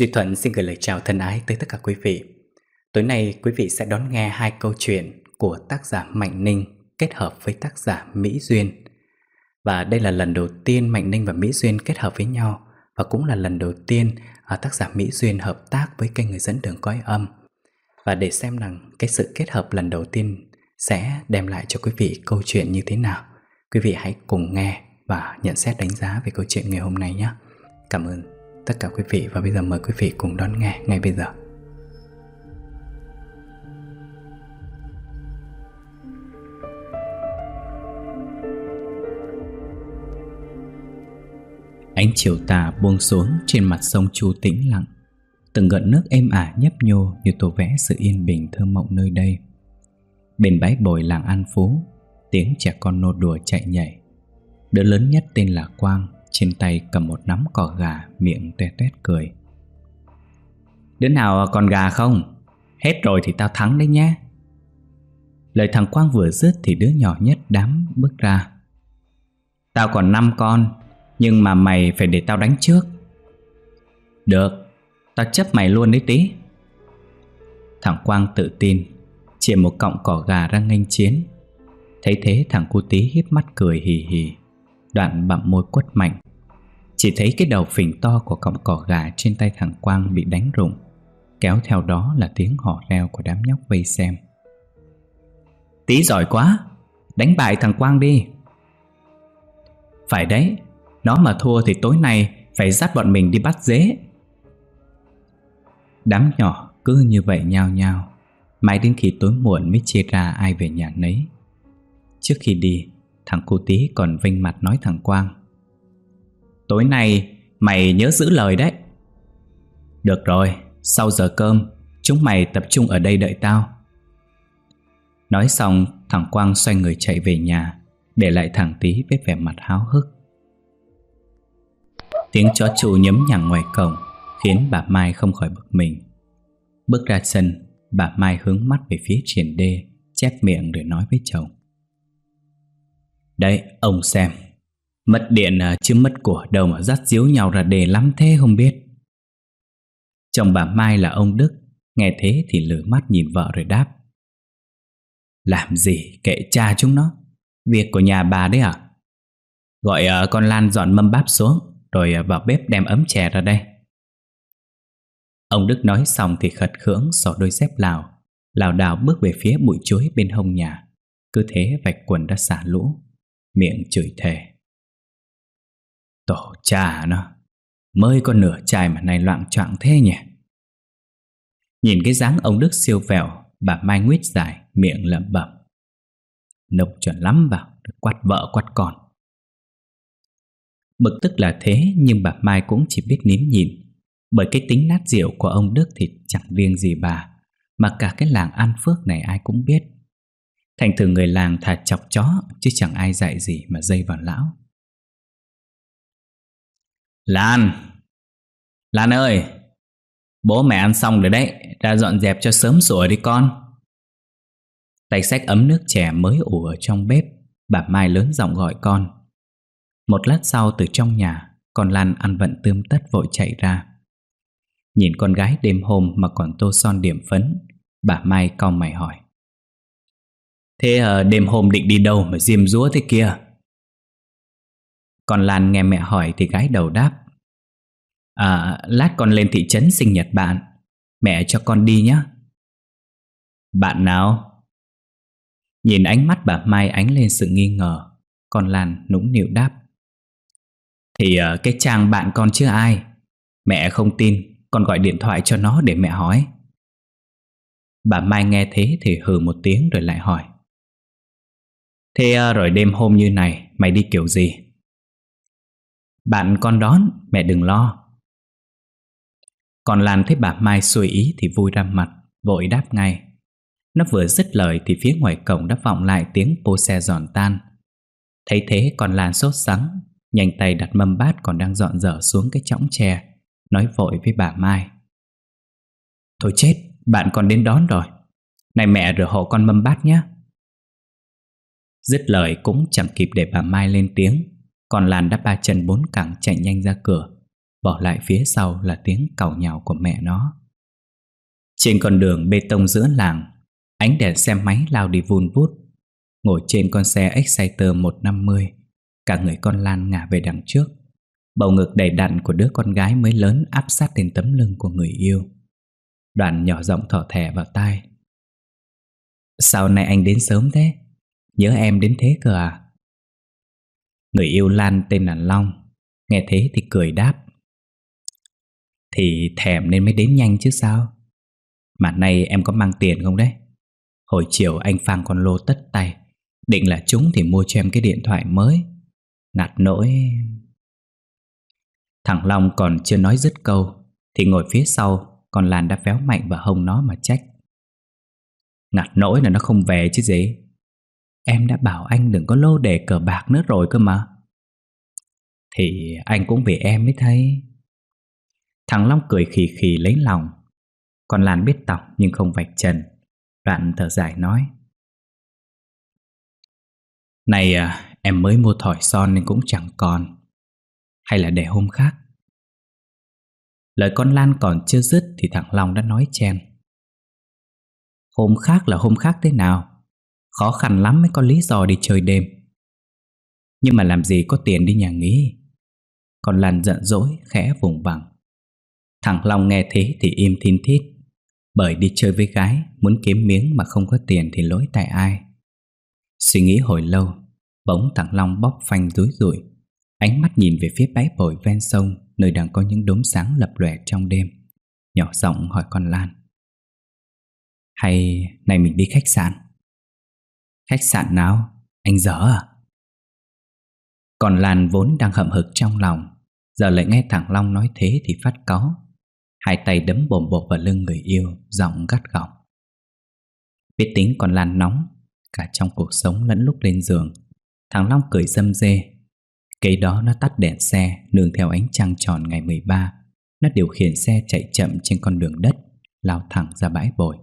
Duy Thuận xin gửi lời chào thân ái tới tất cả quý vị. Tối nay quý vị sẽ đón nghe hai câu chuyện của tác giả Mạnh Ninh kết hợp với tác giả Mỹ Duyên. Và đây là lần đầu tiên Mạnh Ninh và Mỹ Duyên kết hợp với nhau, và cũng là lần đầu tiên tác giả Mỹ Duyên hợp tác với kênh Người Dẫn Đường Cõi Âm. Và để xem rằng cái sự kết hợp lần đầu tiên sẽ đem lại cho quý vị câu chuyện như thế nào, quý vị hãy cùng nghe và nhận xét đánh giá về câu chuyện ngày hôm nay nhé. Cảm ơn tất cả quý vị, và bây giờ mời quý vị cùng đón nghe ngay bây giờ. Ánh chiều tà buông xuống trên mặt sông Chu tĩnh lặng. Từng gợn nước êm ả nhấp nhô như tô vẽ sự yên bình thơ mộng nơi đây. Bên bãi bồi làng An Phú, tiếng trẻ con nô đùa chạy nhảy. Đứa lớn nhất tên là Quang, trên tay cầm một nắm cỏ gà, miệng toe toét cười. Đứa nào còn gà không? Hết rồi thì tao thắng đấy nhé. Lời thằng Quang vừa dứt thì đứa nhỏ nhất đám bước ra. Tao còn 5 con, nhưng mà mày phải để tao đánh trước. Được, tao chấp mày luôn đấy tí. Thằng Quang tự tin chìa một cọng cỏ gà ra nghênh chiến. Thấy thế thằng cu Tí híp mắt cười hì hì, đoạn bặm môi quất mạnh. Chỉ thấy cái đầu phình to của cọng cỏ gà trên tay thằng Quang bị đánh rụng, kéo theo đó là tiếng hò reo của đám nhóc vây xem. Tí giỏi quá, đánh bại thằng Quang đi. Phải đấy, nó mà thua thì tối nay phải dắt bọn mình đi bắt dế. Đám nhỏ cứ như vậy nhao nhao, mãi đến khi tối muộn mới chia ra ai về nhà nấy. Trước khi đi, thằng cu Tí còn vênh mặt nói thằng Quang: Tối nay mày nhớ giữ lời đấy. Được rồi, sau giờ cơm chúng mày tập trung ở đây đợi tao. Nói xong thằng Quang xoay người chạy về nhà, để lại thằng Tí với vẻ mặt háo hức. Tiếng chó trù nhấm nhằng ngoài cổng khiến bà Mai không khỏi bực mình. Bước ra sân, bà Mai hướng mắt về phía triền đê, chép miệng rồi nói với chồng: Đấy, ông xem, mất điện chứ mất của đâu mà dắt díu nhau ra đề lắm thế không biết. Chồng bà Mai là ông Đức, nghe thế thì lử mắt nhìn vợ rồi đáp: Làm gì kệ cha chúng nó, việc của nhà bà đấy à? Gọi con Lan dọn mâm bát xuống, rồi vào bếp đem ấm chè ra đây. Ông Đức nói xong thì khật khưỡng xỏ đôi dép lảo đảo bước về phía bụi chuối bên hông nhà. Cứ thế vạch quần ra xả lũ, miệng chửi thề: Tổ cha nó, mới có nửa chai mà nay loạng choạng thế nhỉ. Nhìn cái dáng ông Đức siêu vẹo, bà Mai nguyết dài, miệng lẩm bẩm: Nộc chuẩn lắm vào, được quát vợ quát con. Bực tức là thế, nhưng bà Mai cũng chỉ biết nín nhịn. Bởi cái tính nát rượu của ông Đức thì chẳng riêng gì bà, mà cả cái làng An Phước này ai cũng biết. Thành thử người làng thà chọc chó, chứ chẳng ai dạy gì mà dây vào lão. Lan ơi, bố mẹ ăn xong rồi đấy, ra dọn dẹp cho sớm sủa đi con. Tay xách ấm nước chè mới ủ ở trong bếp, bà Mai lớn giọng gọi con. Một lát sau từ trong nhà, con Lan ăn vận tươm tất vội chạy ra. Nhìn con gái đêm hôm mà còn tô son điểm phấn, bà Mai cau mày hỏi: Thế đêm hôm định đi đâu mà diêm dúa thế kia? Con Lan nghe mẹ hỏi thì gái đầu đáp: Lát con lên thị trấn sinh nhật bạn, mẹ cho con đi nhé. Bạn nào? Nhìn ánh mắt bà Mai ánh lên sự nghi ngờ, con Lan nũng nịu đáp: Thì cái Trang bạn con chứ ai. Mẹ không tin, con gọi điện thoại cho nó để mẹ hỏi. Bà Mai nghe thế thì hừ một tiếng rồi lại hỏi: Thế rồi đêm hôm như này mày đi kiểu gì? Bạn con đón, mẹ đừng lo. Còn Lan thấy bà Mai xuôi ý thì vui ra mặt, vội đáp ngay. Nó vừa dứt lời thì phía ngoài cổng đã vọng lại tiếng pô xe giòn tan. Thấy thế con Lan sốt sắng, nhanh tay đặt mâm bát còn đang dọn dở xuống cái chõng tre, nói vội với bà Mai: Thôi chết, bạn con đến đón rồi. Này mẹ rửa hộ con mâm bát nhé. Dứt lời cũng chẳng kịp để bà Mai lên tiếng, còn Lan đã ba chân bốn cẳng chạy nhanh ra cửa, bỏ lại phía sau là tiếng càu nhàu của mẹ nó. Trên con đường bê tông giữa làng, ánh đèn xe máy lao đi vun vút. Ngồi trên con xe Exciter 150, cả người con Lan ngả về đằng trước. Bầu ngực đầy đặn của đứa con gái mới lớn áp sát lên tấm lưng của người yêu. Đoàn nhỏ giọng thỏ thẻ vào tai: "Sao nay anh đến sớm thế? Nhớ em đến thế cơ à?" Người yêu Lan tên là Long, nghe thế thì cười đáp: "Thì thèm nên mới đến nhanh chứ sao. Mà nay em có mang tiền không đấy? Hồi chiều anh phang con lô tất tay, định là chúng thì mua cho em cái điện thoại mới. Ngặt nỗi..." Thằng Long còn chưa nói dứt câu thì ngồi phía sau, con Lan đã véo mạnh vào hông nó mà trách: "Ngặt nỗi là nó không về chứ gì. Em đã bảo anh đừng có lô đề cờ bạc nữa rồi cơ mà." "Thì anh cũng vì em mới thấy." Thằng Long cười khì khì lấy lòng. Con Lan biết tỏng nhưng không vạch trần, đoạn thở dài nói: "Này em mới mua thỏi son nên cũng chẳng còn. Hay là để hôm khác?" Lời con Lan còn chưa dứt thì thằng Long đã nói chen: "Hôm khác là hôm khác thế nào? Khó khăn lắm mới có lý do đi chơi đêm. Nhưng mà làm gì có tiền đi nhà nghỉ." Con Lan giận dỗi khẽ vùng vằng. Thằng Long nghe thế thì im thin thít, bởi đi chơi với gái muốn kiếm miếng mà không có tiền thì lỗi tại ai. Suy nghĩ hồi lâu, bỗng thằng Long bóc phanh rúi rủi, ánh mắt nhìn về phía bãi bồi ven sông, nơi đang có những đốm sáng lập lòe trong đêm. Nhỏ giọng hỏi con Lan: "Hay này mình đi khách sạn?" "Khách sạn nào? Anh dở à?" Còn Lan vốn đang hậm hực trong lòng, giờ lại nghe thằng Long nói thế thì phát cáu. Hai tay đấm bồm bộp vào lưng người yêu, giọng gắt gỏng. Biết tính con Lan nóng, cả trong cuộc sống lẫn lúc lên giường. Thằng Long cười râm rê. Kế đó nó tắt đèn xe, nương theo ánh trăng tròn ngày 13. Nó điều khiển xe chạy chậm trên con đường đất, lao thẳng ra bãi bồi.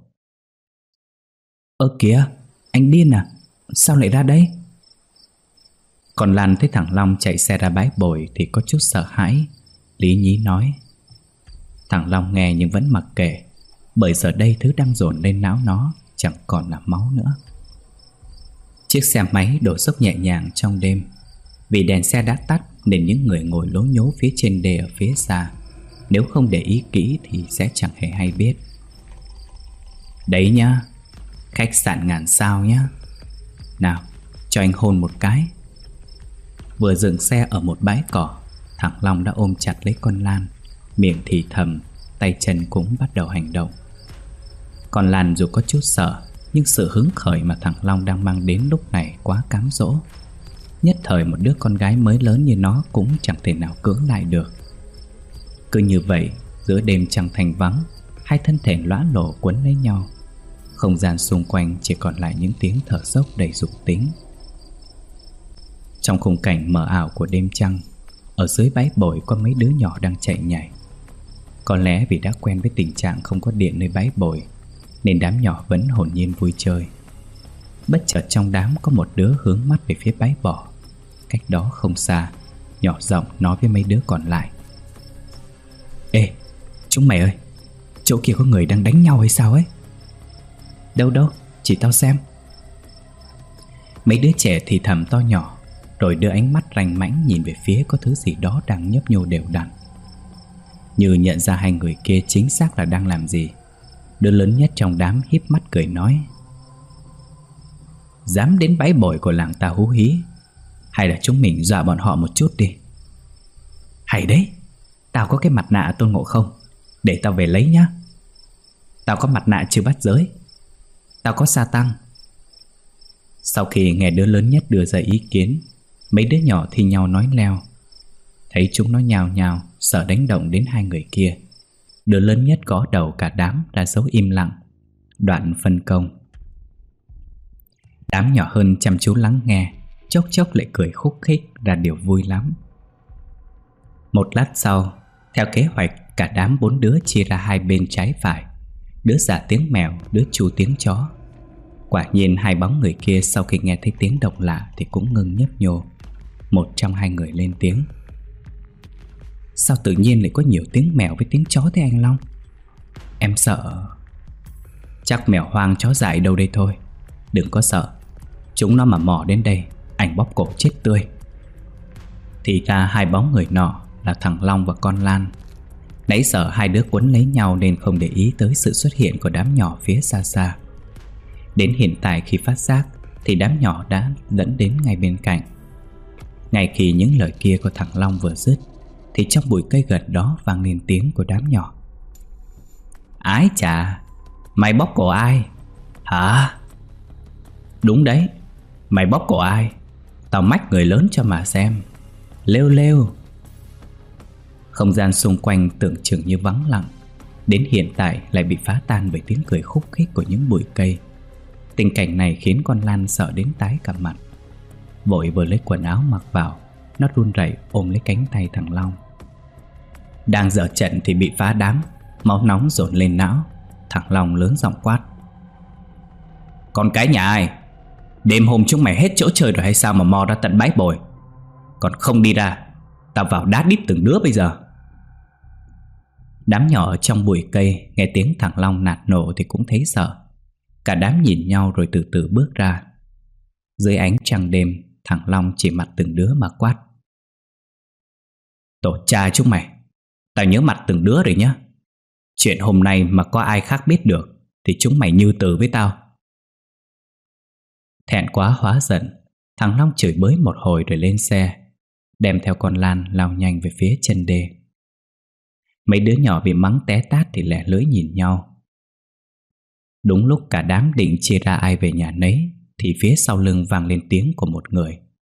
"Ơ kìa, anh điên à? Sao lại ra đây?" Còn Lan thấy thằng Long chạy xe ra bãi bồi thì có chút sợ hãi, lý nhí nói. Thằng Long nghe nhưng vẫn mặc kệ, bởi giờ đây thứ đang dồn lên não nó chẳng còn là máu nữa. Chiếc xe máy đổ dốc nhẹ nhàng trong đêm. Vì đèn xe đã tắt nên những người ngồi lố nhố phía trên đê ở phía xa, nếu không để ý kỹ thì sẽ chẳng hề hay biết. "Đấy nhá, khách sạn Ngàn Sao nhá. Nào, cho anh hôn một cái." Vừa dừng xe ở một bãi cỏ, thằng Long đã ôm chặt lấy con Lan, miệng thì thầm, tay chân cũng bắt đầu hành động. Con Lan dù có chút sợ, nhưng sự hứng khởi mà thằng Long đang mang đến lúc này quá cám dỗ. Nhất thời một đứa con gái mới lớn như nó cũng chẳng thể nào cưỡng lại được. Cứ như vậy, giữa đêm trăng thanh vắng, hai thân thể lõa lổ quấn lấy nhau. Không gian xung quanh chỉ còn lại những tiếng thở dốc đầy dục tính. Trong khung cảnh mờ ảo của đêm trăng, ở dưới bãi bồi có mấy đứa nhỏ đang chạy nhảy. Có lẽ vì đã quen với tình trạng không có điện nơi bãi bồi, nên đám nhỏ vẫn hồn nhiên vui chơi. Bất chợt trong đám có một đứa hướng mắt về phía bãi bò. Cách đó không xa, nhỏ giọng nói với mấy đứa còn lại: "Ê, chúng mày ơi, chỗ kia có người đang đánh nhau hay sao ấy?" "Đâu đâu, chỉ tao xem." Mấy đứa trẻ thì thầm to nhỏ, rồi đưa ánh mắt rành mãnh nhìn về phía có thứ gì đó đang nhấp nhô đều đặn. Như nhận ra hai người kia chính xác là đang làm gì, đứa lớn nhất trong đám híp mắt cười nói: "Dám đến bãi bồi của làng ta hú hí, hay là chúng mình dọa bọn họ một chút đi." "Hay đấy, tao có cái mặt nạ Tôn Ngộ Không, để tao về lấy nhá." "Tao có mặt nạ Chư Bắt Giới." "Tao có sa tăng." Sau khi nghe đứa lớn nhất đưa ra ý kiến, mấy đứa nhỏ thi nhau nói leo. Thấy chúng nó nhào nhào, sợ đánh động đến hai người kia, đứa lớn nhất gõ đầu cả đám đã giấu im lặng, đoạn phân công. Đám nhỏ hơn chăm chú lắng nghe, chốc chốc lại cười khúc khích ra điều vui lắm. Một lát sau, theo kế hoạch, cả đám 4 đứa chia ra hai bên trái phải, đứa giả tiếng mèo, đứa chu tiếng chó. Quả nhiên hai bóng người kia sau khi nghe thấy tiếng động lạ thì cũng ngưng nhấp nhô. Một trong hai người lên tiếng: Sao tự nhiên lại có nhiều tiếng mèo với tiếng chó thế anh Long? Em sợ. Chắc mèo hoang chó dại đâu đây thôi. Đừng có sợ. Chúng nó mà mò đến đây, anh bóp cổ chết tươi. Thì ra hai bóng người nọ là thằng Long và con Lan. Nãy giờ hai đứa quấn lấy nhau nên không để ý tới sự xuất hiện của đám nhỏ phía xa xa. Đến hiện tại khi phát giác thì đám nhỏ đã lẫn đến ngay bên cạnh. Ngay khi những lời kia của thằng Long vừa dứt thì trong bụi cây gần đó vang lên tiếng của đám nhỏ. Ái chà, mày bóp cổ ai? Hả? Đúng đấy, mày bóp cổ ai? Tao mách người lớn cho mà xem. Lêu lêu. Không gian xung quanh tưởng chừng như vắng lặng, đến hiện tại lại bị phá tan bởi tiếng cười khúc khích của những bụi cây. Tình cảnh này khiến con Lan sợ đến tái cả mặt. Vội vừa lấy quần áo mặc vào, nó run rẩy ôm lấy cánh tay thằng Long. Đang dở trận thì bị phá đám, máu nóng dồn lên não. Thằng Long lớn giọng quát. Con cái nhà ai? Đêm hôm chúng mày hết chỗ chơi rồi hay sao mà mò ra tận bãi bồi? Còn không đi ra, tao vào đá đít từng đứa bây giờ. Đám nhỏ ở trong bụi cây nghe tiếng thằng Long nạt nộ thì cũng thấy sợ. Cả đám nhìn nhau rồi từ từ bước ra. Dưới ánh trăng đêm, thằng Long chỉ mặt từng đứa mà quát. Tổ cha chúng mày, tao nhớ mặt từng đứa rồi nhá. Chuyện hôm nay mà có ai khác biết được thì chúng mày như từ với tao. Thẹn quá hóa giận, thằng Long chửi bới một hồi rồi lên xe, đem theo con Lan lao nhanh về phía chân đê. Mấy đứa nhỏ bị mắng té tát thì lẻ lưỡi nhìn nhau. Đúng lúc cả đám định chia ra ai về nhà nấy thì phía sau lưng vang lên tiếng của một người.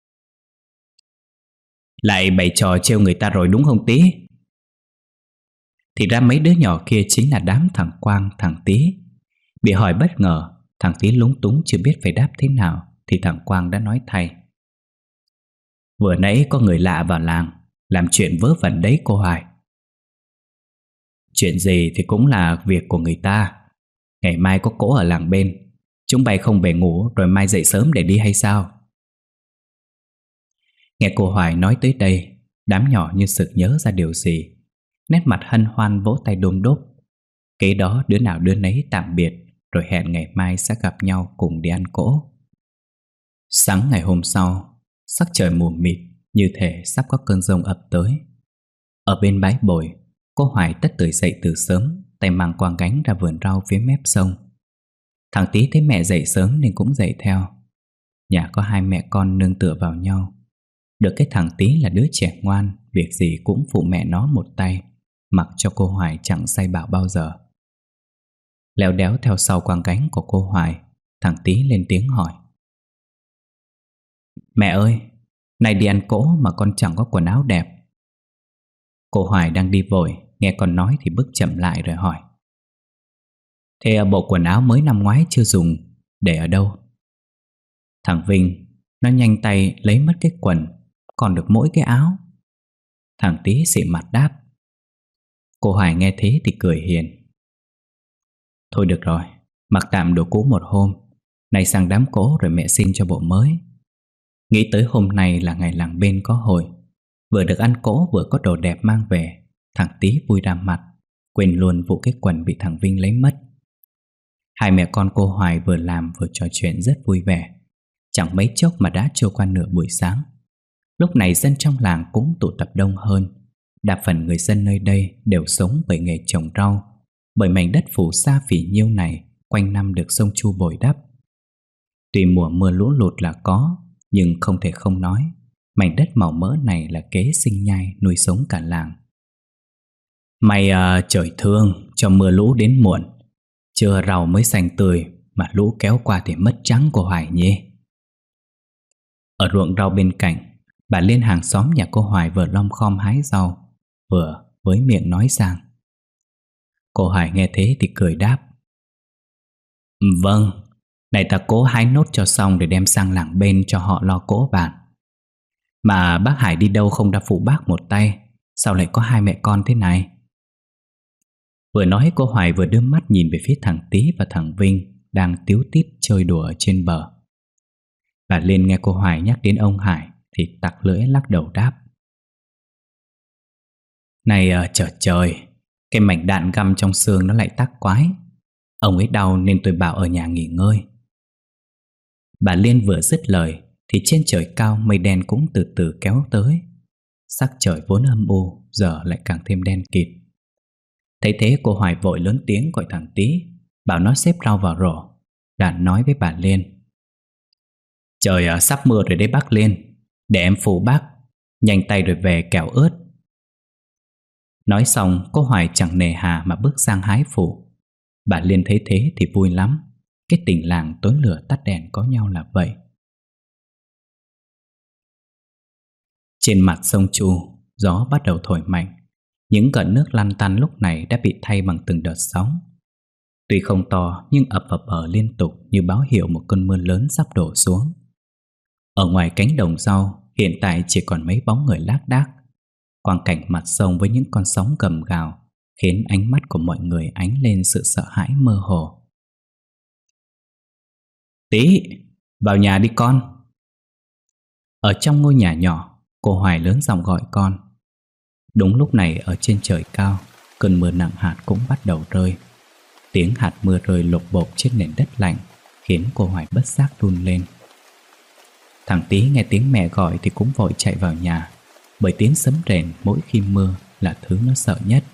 Lại bày trò trêu người ta rồi đúng không Tí? Thì ra mấy đứa nhỏ kia chính là đám thằng Quang, thằng Tí. Bị hỏi bất ngờ, thằng Tí lúng túng chưa biết phải đáp thế nào thì thằng Quang đã nói thay. Vừa nãy có người lạ vào làng làm chuyện vớ vẩn đấy cô Hoài. Chuyện gì thì cũng là việc của người ta. Ngày mai có cỗ ở làng bên, chúng bay không về ngủ rồi mai dậy sớm để đi hay sao? Nghe cô Hoài nói tới đây, đám nhỏ như sực nhớ ra điều gì, nét mặt hân hoan vỗ tay đôm đốp. Kế đó đứa nào đứa nấy tạm biệt rồi hẹn ngày mai sẽ gặp nhau cùng đi ăn cỗ. Sáng ngày hôm sau, sắc trời mù mịt như thể sắp có cơn giông ập tới. Ở bên bãi bồi, cô Hoài tất tưởi dậy từ sớm, tay mang quàng gánh ra vườn rau phía mép sông. Thằng Tí thấy mẹ dậy sớm nên cũng dậy theo. Nhà có hai mẹ con nương tựa vào nhau. Được cái thằng Tí là đứa trẻ ngoan, việc gì cũng phụ mẹ nó một tay, mặc cho cô Hoài chẳng sai bảo bao giờ. Léo đéo theo sau quàng gánh của cô Hoài, thằng Tí lên tiếng hỏi. Mẹ ơi, nay đi ăn cỗ mà con chẳng có quần áo đẹp. Cô Hoài đang đi vội, nghe con nói thì bước chậm lại rồi hỏi. Thế bộ quần áo mới năm ngoái chưa dùng, để ở đâu? Thằng Vinh, nó nhanh tay lấy mất cái quần, còn được mỗi cái áo. Thằng Tí xị mặt đáp. Cô Hoài nghe thế thì cười hiền. Thôi được rồi, mặc tạm đồ cũ một hôm, nay sang đám cỗ rồi mẹ xin cho bộ mới. Nghĩ tới hôm nay là ngày làng bên có hội, vừa được ăn cỗ vừa có đồ đẹp mang về, thằng Tí vui ra mặt, quên luôn vụ cái quần bị thằng Vinh lấy mất. Hai mẹ con cô Hoài vừa làm vừa trò chuyện rất vui vẻ. Chẳng mấy chốc mà đã trôi qua nửa buổi sáng. Lúc này dân trong làng cũng tụ tập đông hơn. Đa phần người dân nơi đây đều sống bởi nghề trồng rau, bởi mảnh đất phù sa phỉ nhiêu này quanh năm được sông Chu bồi đắp. Tuy mùa mưa lũ lụt là có, nhưng không thể không nói, mảnh đất màu mỡ này là kế sinh nhai nuôi sống cả làng. May trời thương cho mưa lũ đến muộn, chưa rau mới xanh tươi mà lũ kéo qua thì mất trắng cô Hoài nhé. Ở ruộng rau bên cạnh, bà Liên hàng xóm nhà cô Hoài vừa lom khom hái rau, vừa với miệng nói sang. Cô Hoài nghe thế thì cười đáp. Vâng, này ta cố hái nốt cho xong để đem sang làng bên cho họ lo cỗ bạn. Mà bác Hải đi đâu không đã phụ bác một tay, sao lại có hai mẹ con thế này? Vừa nói cô Hoài vừa đưa mắt nhìn về phía thằng Tí và thằng Vinh đang tíu tít chơi đùa ở trên bờ. Bà Liên nghe cô Hoài nhắc đến ông Hải thì tặc lưỡi lắc đầu đáp. Này trời trời, cái mảnh đạn găm trong xương nó lại tắc quái. Ông ấy đau nên tôi bảo ở nhà nghỉ ngơi. Bà Liên vừa dứt lời thì trên trời cao mây đen cũng từ từ kéo tới. Sắc trời vốn âm u giờ lại càng thêm đen kịt. Thấy thế cô Hoài vội lớn tiếng gọi thằng Tý, bảo nó xếp rau vào rổ. Đoạn nói với bà Liên: Trời sắp mưa rồi đấy bác Liên, để em phụ bác, nhanh tay rồi về kẻo ướt. Nói xong cô Hoài chẳng nề hà mà bước sang hái phụ. Bà Liên thấy thế thì vui lắm. Cái tình làng tối lửa tắt đèn có nhau là vậy. Trên mặt sông Chu, gió bắt đầu thổi mạnh. Những gợn nước lăn tăn lúc này đã bị thay bằng từng đợt sóng. Tuy không to nhưng ập vào bờ liên tục như báo hiệu một cơn mưa lớn sắp đổ xuống. Ở ngoài cánh đồng rau hiện tại chỉ còn mấy bóng người lác đác. Quang cảnh mặt sông với những con sóng gầm gào khiến ánh mắt của mọi người ánh lên sự sợ hãi mơ hồ. Tí, vào nhà đi con. Ở trong ngôi nhà nhỏ, cô Hoài lớn giọng gọi con. Đúng lúc này ở trên trời cao, cơn mưa nặng hạt cũng bắt đầu rơi. Tiếng hạt mưa rơi lộp bộp trên nền đất lạnh khiến cô Hoài bất giác run lên. Thằng Tí nghe tiếng mẹ gọi thì cũng vội chạy vào nhà, bởi tiếng sấm rền mỗi khi mưa là thứ nó sợ nhất.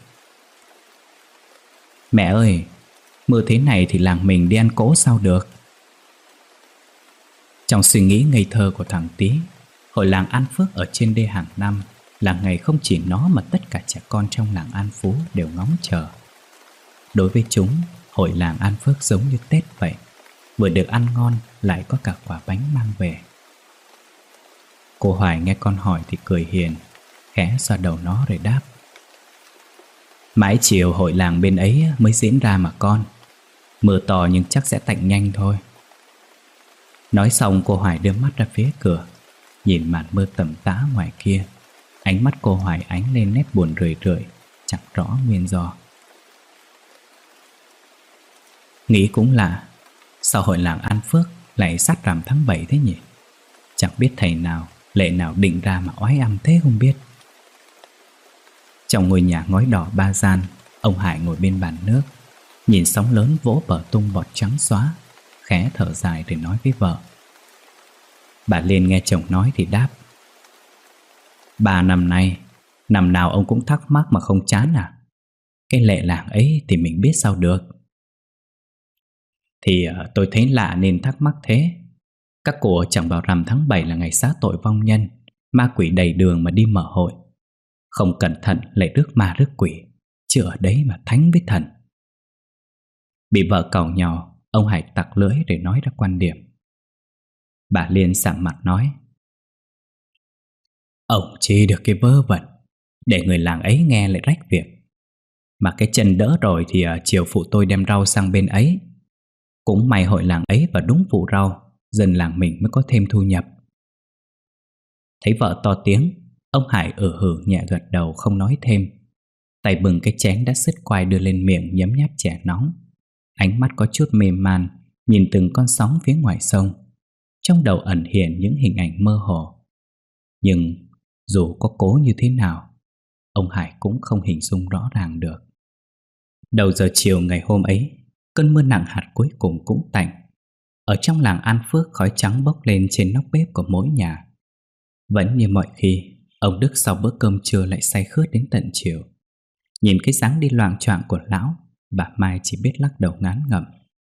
Mẹ ơi, mưa thế này thì làng mình đi ăn cỗ sao được? Trong suy nghĩ ngây thơ của thằng Tí, hội làng An Phước ở trên đê hàng năm là ngày không chỉ nó mà tất cả trẻ con trong làng An Phú đều ngóng chờ. Đối với chúng, hội làng An Phước giống như Tết vậy, vừa được ăn ngon lại có cả quả bánh mang về. Cô Hoài nghe con hỏi thì cười hiền, khẽ xoa đầu nó rồi đáp: Mãi chiều hội làng bên ấy mới diễn ra mà con. Mưa to nhưng chắc sẽ tạnh nhanh thôi. Nói xong cô Hoài đưa mắt ra phía cửa, nhìn màn mưa tầm tã ngoài kia. Ánh mắt cô Hoài ánh lên nét buồn rười rượi, chẳng rõ nguyên do. Nghĩ cũng lạ, sao hội làng An Phước lại sát rằm tháng 7 thế nhỉ? Chẳng biết thầy nào, lệ nào định ra mà oái âm thế không biết. Trong ngôi nhà ngói đỏ ba gian, ông Hải ngồi bên bàn nước, nhìn sóng lớn vỗ bờ tung bọt trắng xóa, khẽ thở dài rồi nói với vợ. Bà Liên nghe chồng nói thì đáp: 3 năm nay, năm nào ông cũng thắc mắc mà không chán à? Cái lệ làng ấy thì mình biết sao được. Thì tôi thấy lạ nên thắc mắc thế. Các cụ chẳng bảo rằm tháng 7 là ngày xá tội vong nhân, ma quỷ đầy đường mà đi mở hội. Không cẩn thận lại rước ma rước quỷ, chứ ở đấy mà thánh với thần. Bị vợ càu nhàu, ông Hải tặc lưỡi để nói ra quan điểm. Bà Liên sạm mặt nói: Ông chỉ được cái vớ vẩn, để người làng ấy nghe lại rách việc. Mà cái chân đỡ rồi thì chiều phụ tôi đem rau sang bên ấy. Cũng may hội làng ấy vào đúng vụ rau, dân làng mình mới có thêm thu nhập. Thấy vợ to tiếng, ông Hải hử nhẹ gật đầu không nói thêm. Tay bừng cái chén đã sứt quai đưa lên miệng nhấm nháp chè nóng. Ánh mắt có chút mềm man, nhìn từng con sóng phía ngoài sông. Trong đầu ẩn hiện những hình ảnh mơ hồ. Nhưng dù có cố như thế nào, ông Hải cũng không hình dung rõ ràng được. Đầu giờ chiều ngày hôm ấy, cơn mưa nặng hạt cuối cùng cũng tạnh. Ở trong làng An Phước khói trắng bốc lên trên nóc bếp của mỗi nhà. Vẫn như mọi khi, ông Đức sau bữa cơm trưa lại say khướt đến tận chiều. Nhìn cái dáng đi loạng choạng của lão, bà Mai chỉ biết lắc đầu ngán ngẩm.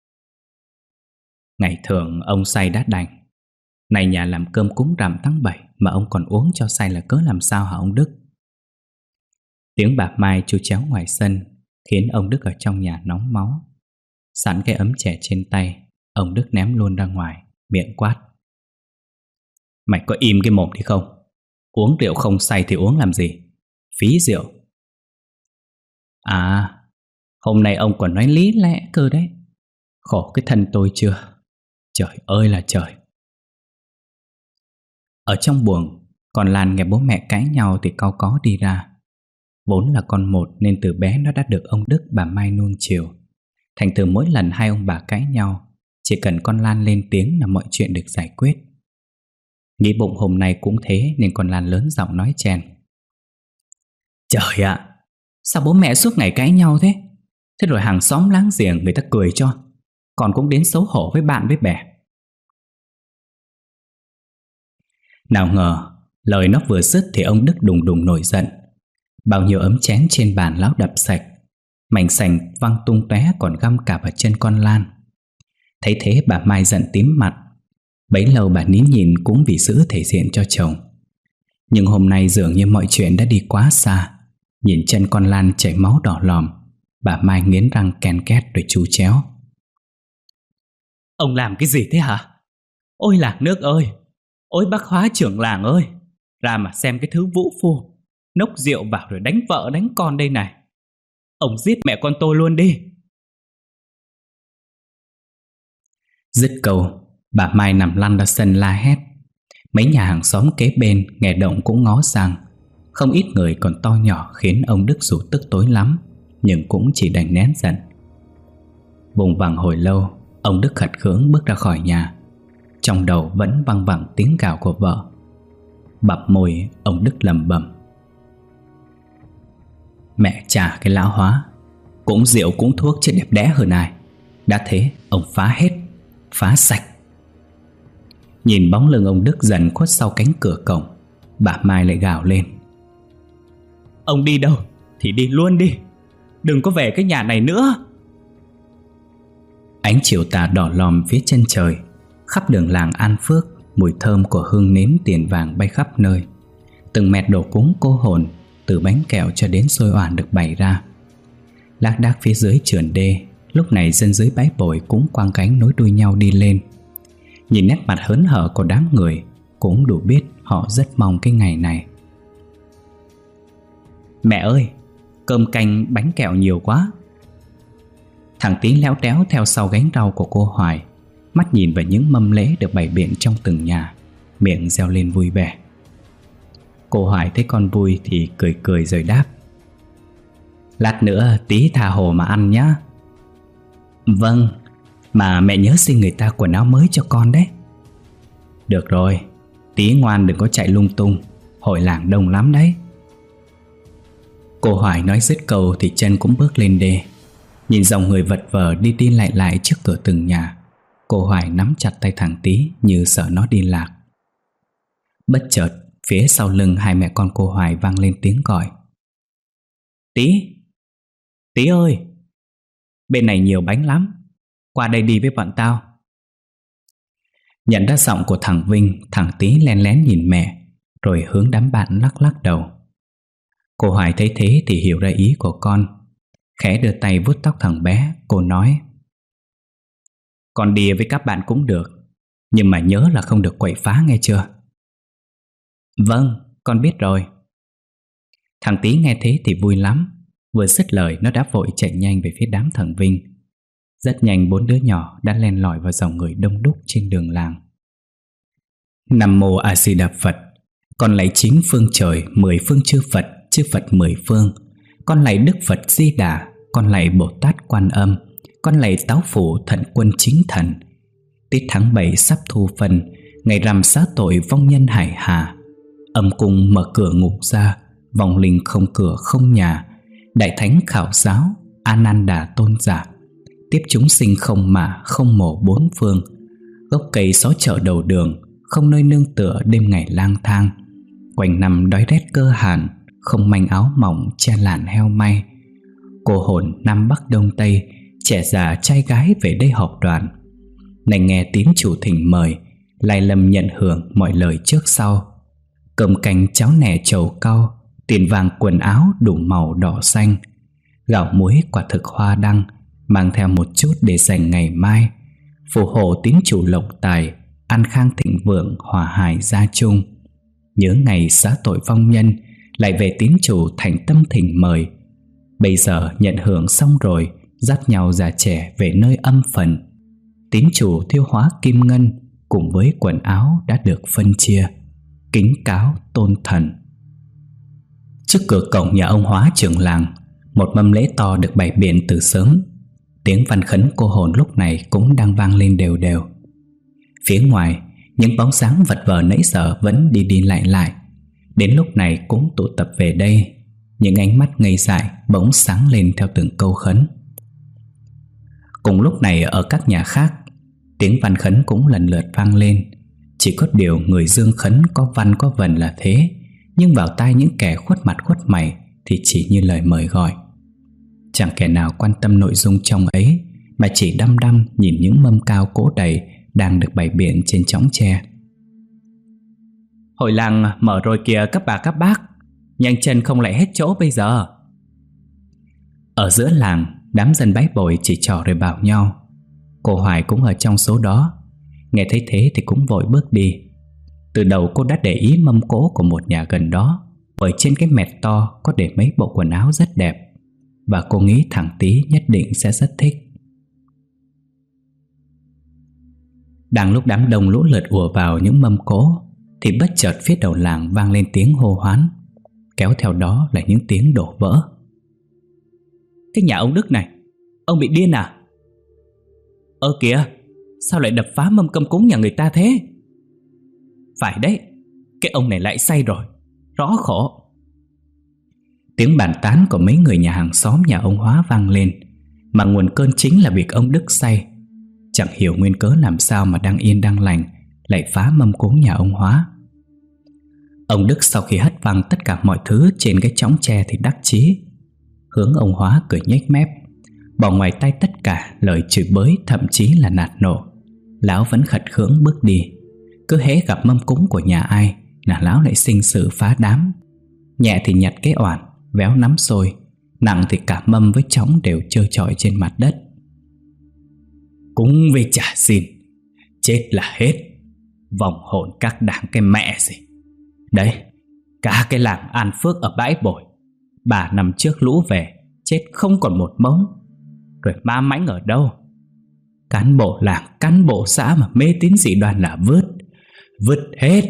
Ngày thường ông say đã đành, này nhà làm cơm cúng rằm tháng 7 mà ông còn uống cho say là cớ làm sao hả ông Đức? Tiếng bà Mai chu chéo ngoài sân khiến ông Đức ở trong nhà nóng máu. Sẵn cái ấm chè trên tay, ông Đức ném luôn ra ngoài, miệng quát: Mày có im cái mồm đi không? Uống rượu không say thì uống làm gì? Phí rượu. À, hôm nay ông còn nói lý lẽ cơ đấy. Khổ cái thân tôi chưa. Trời ơi là trời. Ở trong buồng, còn Lan nghe bố mẹ cãi nhau thì cau có đi ra. Vốn là con một nên từ bé nó đã được ông Đức bà Mai nuông chiều. Thành thử mỗi lần hai ông bà cãi nhau, chỉ cần con Lan lên tiếng là mọi chuyện được giải quyết. Nghĩ bụng hôm nay cũng thế nên con Lan lớn giọng nói chen: Trời ạ, Sao bố mẹ suốt ngày cãi nhau thế? Thế rồi hàng xóm láng giềng người ta cười cho, còn cũng đến xấu hổ với bạn với bè. Nào ngờ lời nó vừa dứt thì ông Đức đùng đùng nổi giận. Bao nhiêu ấm chén trên bàn lão đập sạch, mảnh sành văng tung tóe còn găm cả vào chân con Lan. Thấy thế bà Mai giận tím mặt. Bấy lâu bà nín nhịn cũng vì giữ thể diện cho chồng. Nhưng hôm nay dường như mọi chuyện đã đi quá xa. Nhìn chân con Lan chảy máu đỏ lòm, bà Mai nghiến răng ken két rồi trú chéo. Ông làm cái gì thế hả? Ôi làng nước ơi, ôi bác Hóa trưởng làng ơi, ra mà xem cái thứ vũ phu nốc rượu vào rồi đánh vợ đánh con đây này. Ông giết mẹ con tôi luôn đi. Dứt câu, bà Mai nằm lăn ra sân la hét. Mấy nhà hàng xóm kế bên nghe động cũng ngó sang. Không ít người còn to nhỏ khiến ông Đức dù tức tối lắm, nhưng cũng chỉ đành nén giận. Vùng vằng hồi lâu, ông Đức khật khưỡng bước ra khỏi nhà. Trong đầu vẫn văng vẳng tiếng gào của vợ. Bặm môi, ông Đức lẩm bẩm: mẹ chà cái lão Hóa, cũng rượu cũng thuốc chứ đẹp đẽ hơn ai. Đã thế ông phá hết, phá sạch. Nhìn bóng lưng ông Đức dần khuất sau cánh cửa cổng, bà Mai lại gào lên: ông đi đâu thì đi luôn đi, đừng có về cái nhà này nữa. Ánh chiều tà đỏ lòm phía chân trời. Khắp đường làng An Phước, mùi thơm của hương nến tiền vàng bay khắp nơi. Từng mẹt đồ cúng cô hồn, từ bánh kẹo cho đến xôi oản được bày ra. Lác đác phía dưới trườn đê, lúc này dân dưới bãi bồi cũng quang cánh nối đuôi nhau đi lên. Nhìn nét mặt hớn hở của đám người cũng đủ biết họ rất mong cái ngày này. Mẹ ơi, cơm canh bánh kẹo nhiều quá. Thằng Tí léo téo theo sau gánh rau của cô Hoài, mắt nhìn vào những mâm lễ được bày biện trong từng nhà, miệng reo lên vui vẻ. Cô Hoài thấy con vui thì cười cười rồi đáp: lát nữa Tí tha hồ mà ăn nhá. Vâng, mà mẹ nhớ xin người ta quần áo mới cho con đấy. Được rồi, Tí ngoan đừng có chạy lung tung, hội làng đông lắm đấy. Cô Hoài nói dứt câu thì chân cũng bước lên đê. Nhìn dòng người vật vờ đi đi lại lại trước cửa từng nhà, cô Hoài nắm chặt tay thằng Tí như sợ nó đi lạc. Bất chợt, phía sau lưng hai mẹ con cô Hoài vang lên tiếng gọi: Tí, Tí ơi, bên này nhiều bánh lắm, qua đây đi với bọn tao. Nhận ra giọng của thằng Vinh, thằng Tí len lén nhìn mẹ, rồi hướng đám bạn lắc lắc đầu. Cô Hoài thấy thế thì hiểu ra ý của con, khẽ đưa tay vuốt tóc thằng bé. Cô nói: con đi với các bạn cũng được, nhưng mà nhớ là không được quậy phá nghe chưa? Vâng, con biết rồi. Thằng Tí nghe thế thì vui lắm. Vừa dứt lời nó đã vội chạy nhanh về phía đám thằng Vinh. Rất nhanh 4 đứa nhỏ đã len lỏi vào dòng người đông đúc trên đường làng. Nam mô A Di Đà Phật. Con lạy 9 phương trời, 10 phương chư Phật 10 phương. Con lạy Đức Phật Di Đà, con lạy Bồ Tát Quan Âm, con lạy Táo Phủ Thận Quân Chính Thần. Tết tháng 7 sắp thu phân, ngày rằm xá tội vong nhân hải hà. Âm cung mở cửa ngục ra, vong linh không cửa không nhà. Đại thánh khảo giáo, A Nan Đà tôn giả, tiếp chúng sinh không mả không mổ 4 phương. Gốc cây xó chợ đầu đường, không nơi nương tựa đêm ngày lang thang. Quanh năm đói rét cơ hàn, không manh áo mỏng che làn heo may. Cô hồn Nam Bắc Đông Tây, trẻ già trai gái về đây họp đoàn. Này nghe tín chủ thỉnh mời, lai lầm nhận hưởng mọi lời trước sau. Cơm canh cháo nẻ trầu cau, tiền vàng quần áo đủ màu đỏ xanh. Gạo muối quả thực hoa đăng, mang theo một chút để dành ngày mai. Phù hộ tín chủ lộc tài, an khang thịnh vượng hòa hài gia chung. Nhớ ngày xá tội vong nhân, lại về tín chủ thành tâm thỉnh mời. Bây giờ nhận hưởng xong rồi, dắt nhau già trẻ về nơi âm phần. Tín chủ thiêu hóa kim ngân, cùng với quần áo đã được phân chia. Kính cáo tôn thần. Trước cửa cổng nhà ông Hóa trưởng làng, một mâm lễ to được bày biện từ sớm. Tiếng văn khấn cô hồn lúc này cũng đang vang lên đều đều. Phía ngoài, những bóng dáng vật vờ nãy giờ vẫn đi đi lại lại, đến lúc này cũng tụ tập về đây. Những ánh mắt ngây dại bỗng sáng lên theo từng câu khấn. Cùng lúc này ở các nhà khác, tiếng văn khấn cũng lần lượt vang lên. Chỉ có điều người dương khấn có văn có vần là thế, nhưng vào tai những kẻ khuất mặt khuất mày thì chỉ như lời mời gọi. Chẳng kẻ nào quan tâm nội dung trong ấy, mà chỉ đăm đăm nhìn những mâm cao cỗ đầy đang được bày biện trên chõng tre. Hội làng mở rồi kìa các bà các bác, nhanh chân không lại hết chỗ bây giờ. Ở giữa làng, đám dân bái bồi chỉ trò rồi bảo nhau. Cô Hoài cũng ở trong số đó. Nghe thấy thế thì cũng vội bước đi. Từ đầu cô đã để ý mâm cỗ của một nhà gần đó, bởi trên cái mẹt to có để mấy bộ quần áo rất đẹp, và cô nghĩ thằng Tí nhất định sẽ rất thích. Đang lúc đám đông lũ lượt ùa vào những mâm cỗ thì bất chợt phía đầu làng vang lên tiếng hô hoán, kéo theo đó là những tiếng đổ vỡ. Cái nhà ông Đức này, ông bị điên à? Ơ kìa, sao lại đập phá mâm cơm cúng nhà người ta thế? Phải đấy, cái ông này lại say rồi, rõ khổ. Tiếng bàn tán của mấy người nhà hàng xóm nhà ông Hóa vang lên, mà nguồn cơn chính là việc ông Đức say. Chẳng hiểu nguyên cớ làm sao mà đang yên đang lành lại phá mâm cúng nhà ông Hóa. Ông Đức sau khi hất văng tất cả mọi thứ trên cái chõng tre thì đắc chí, hướng ông Hóa cười nhếch mép, bỏ ngoài tai tất cả lời chửi bới, thậm chí là nạt nộ. Lão vẫn khật khưỡng bước đi. Cứ hễ gặp mâm cúng của nhà ai là lão lại sinh sự phá đám. Nhẹ thì nhặt cái oản, véo nắm xôi, nặng thì cả mâm với chõng đều trơ trọi trên mặt đất. Cúng với trả xin, chết là hết, vòng hồn các đảng cái mẹ gì. Đấy, cả cái làng An Phước ở bãi bồi 3 năm trước lũ về, chết không còn một mống. Rồi ma mãnh ở đâu? Cán bộ làng, cán bộ xã mà mê tín dị đoan là vứt hết.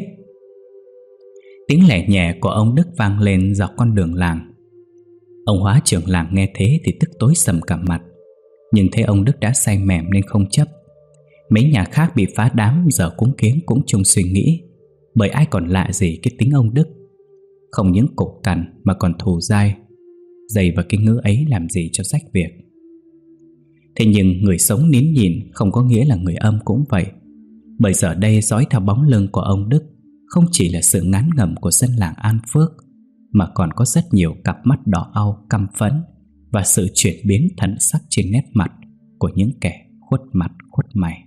Tiếng lẻ nhẹ của ông Đức vang lên dọc con đường làng. Ông Hóa trưởng làng nghe thế thì tức tối sầm cả mặt, nhưng thấy ông Đức đã say mềm nên không chấp. Mấy nhà khác bị phá đám giờ cúng kiến cũng chung suy nghĩ, bởi ai còn lạ gì cái tính ông Đức. Không những cục cằn mà còn thù dai, dày vào cái ngữ ấy làm gì cho rách việc. Thế nhưng người sống nín nhịn không có nghĩa là người âm cũng vậy. Bởi giờ đây dõi theo bóng lưng của ông Đức không chỉ là sự ngán ngẩm của dân làng An Phước, mà còn có rất nhiều cặp mắt đỏ au căm phẫn và sự chuyển biến thần sắc trên nét mặt của những kẻ khuất mặt khuất mày.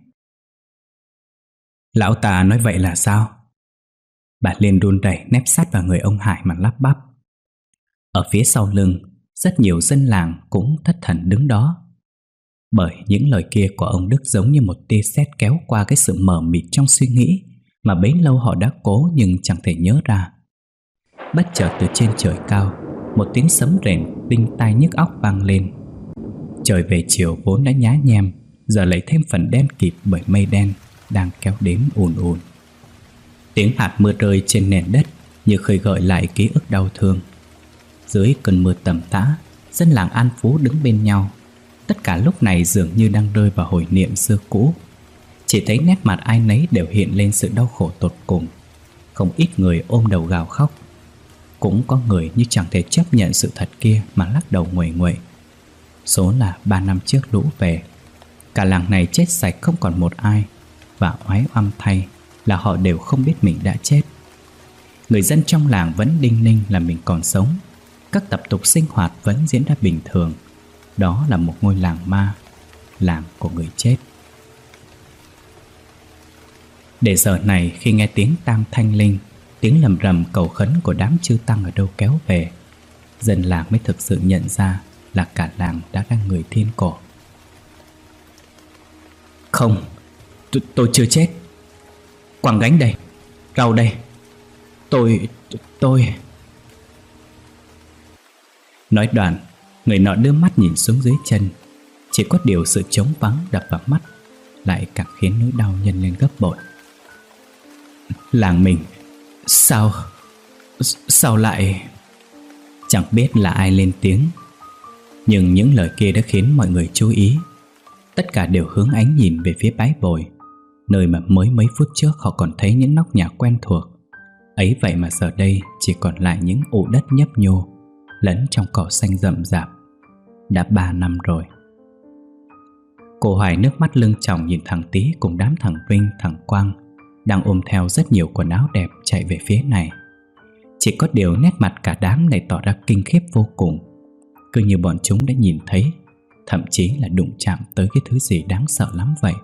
Lão ta nói vậy là sao? Bà Liên run rẩy nép sát vào người ông Hải mà lắp bắp. Ở phía sau lưng, rất nhiều dân làng cũng thất thần đứng đó. Bởi những lời kia của ông Đức giống như một tia sét kéo qua cái sự mờ mịt trong suy nghĩ mà bấy lâu họ đã cố nhưng chẳng thể nhớ ra. Bất chợt từ trên trời cao, một tiếng sấm rền đinh tai nhức óc vang lên. Trời về chiều vốn đã nhá nhem, giờ lại thêm phần đen kịt bởi mây đen đang kéo đến ùn ùn. Tiếng hạt mưa rơi trên nền đất như khơi gợi lại ký ức đau thương. Dưới cơn mưa tầm tã, dân làng An Phú đứng bên nhau. Tất cả lúc này dường như đang rơi vào hồi niệm xưa cũ. Chỉ thấy nét mặt ai nấy đều hiện lên sự đau khổ tột cùng. Không ít người ôm đầu gào khóc. Cũng có người như chẳng thể chấp nhận sự thật kia mà lắc đầu nguậy nguậy. Số là 3 năm trước lũ về, cả làng này chết sạch không còn một ai. Và oái oăm thay là họ đều không biết mình đã chết. Người dân trong làng vẫn đinh ninh là mình còn sống. Các tập tục sinh hoạt vẫn diễn ra bình thường. Đó là một ngôi làng ma, làng của người chết. Để giờ này khi nghe tiếng tam thanh linh, tiếng lầm rầm cầu khấn của đám chư tăng ở đâu kéo về, dân làng mới thực sự nhận ra là cả làng đã ra người thiên cổ. Không, tôi chưa chết. Quảng gánh đây, rau đây. Tôi... Nói đoạn, người nọ đưa mắt nhìn xuống dưới chân. Chỉ có điều sự trống vắng đập vào mắt lại càng khiến nỗi đau nhân lên gấp bội. Làng mình, sao lại... Chẳng biết là ai lên tiếng, nhưng những lời kia đã khiến mọi người chú ý. Tất cả đều hướng ánh nhìn về phía bãi bồi, nơi mà mới mấy phút trước họ còn thấy những nóc nhà quen thuộc. Ấy vậy mà giờ đây chỉ còn lại những ụ đất nhấp nhô, lẫn trong cỏ xanh rậm rạp. Đã 3 năm rồi. Cô Hoài nước mắt lưng tròng nhìn thằng Tý cùng đám thằng Vinh, thằng Quang đang ôm theo rất nhiều quần áo đẹp chạy về phía này. Chỉ có điều nét mặt cả đám này tỏ ra kinh khiếp vô cùng, cứ như bọn chúng đã nhìn thấy, thậm chí là đụng chạm tới cái thứ gì đáng sợ lắm vậy.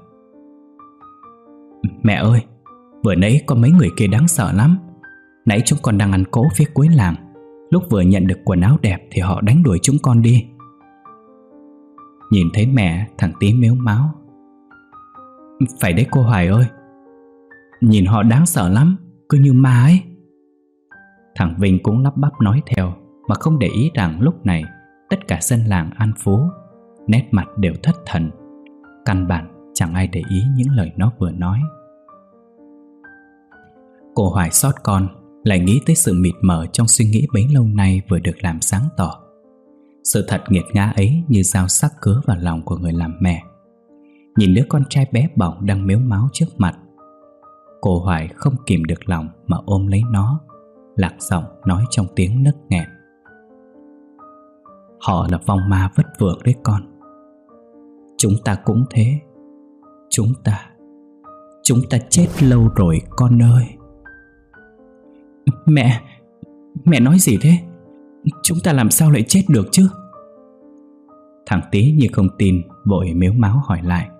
Mẹ ơi, vừa nãy có mấy người kia đáng sợ lắm. Nãy chúng con đang ăn cỗ phía cuối làng, lúc vừa nhận được quần áo đẹp thì họ đánh đuổi chúng con đi. Nhìn thấy mẹ, thằng Tý mếu máo. Phải đấy cô Hoài ơi, nhìn họ đáng sợ lắm, cứ như ma ấy. Thằng Vinh cũng lắp bắp nói theo, mà không để ý rằng lúc này tất cả dân làng An Phú nét mặt đều thất thần, căn bản chẳng ai để ý những lời nó vừa nói. Cô Hoài xót con, lại nghĩ tới sự mịt mờ trong suy nghĩ bấy lâu nay vừa được làm sáng tỏ. Sự thật nghiệt ngã ấy như dao sắc cứa vào lòng của người làm mẹ. Nhìn đứa con trai bé bỏng đang mếu máo trước mặt, cô Hoài không kìm được lòng mà ôm lấy nó, lạc giọng nói trong tiếng nấc nghẹn. Họ là vong ma vất vưởng đấy con. Chúng ta cũng thế. Chúng ta chết lâu rồi con ơi. Mẹ nói gì thế? Chúng ta làm sao lại chết được chứ? Thằng Tý như không tin, vội mếu máo hỏi lại.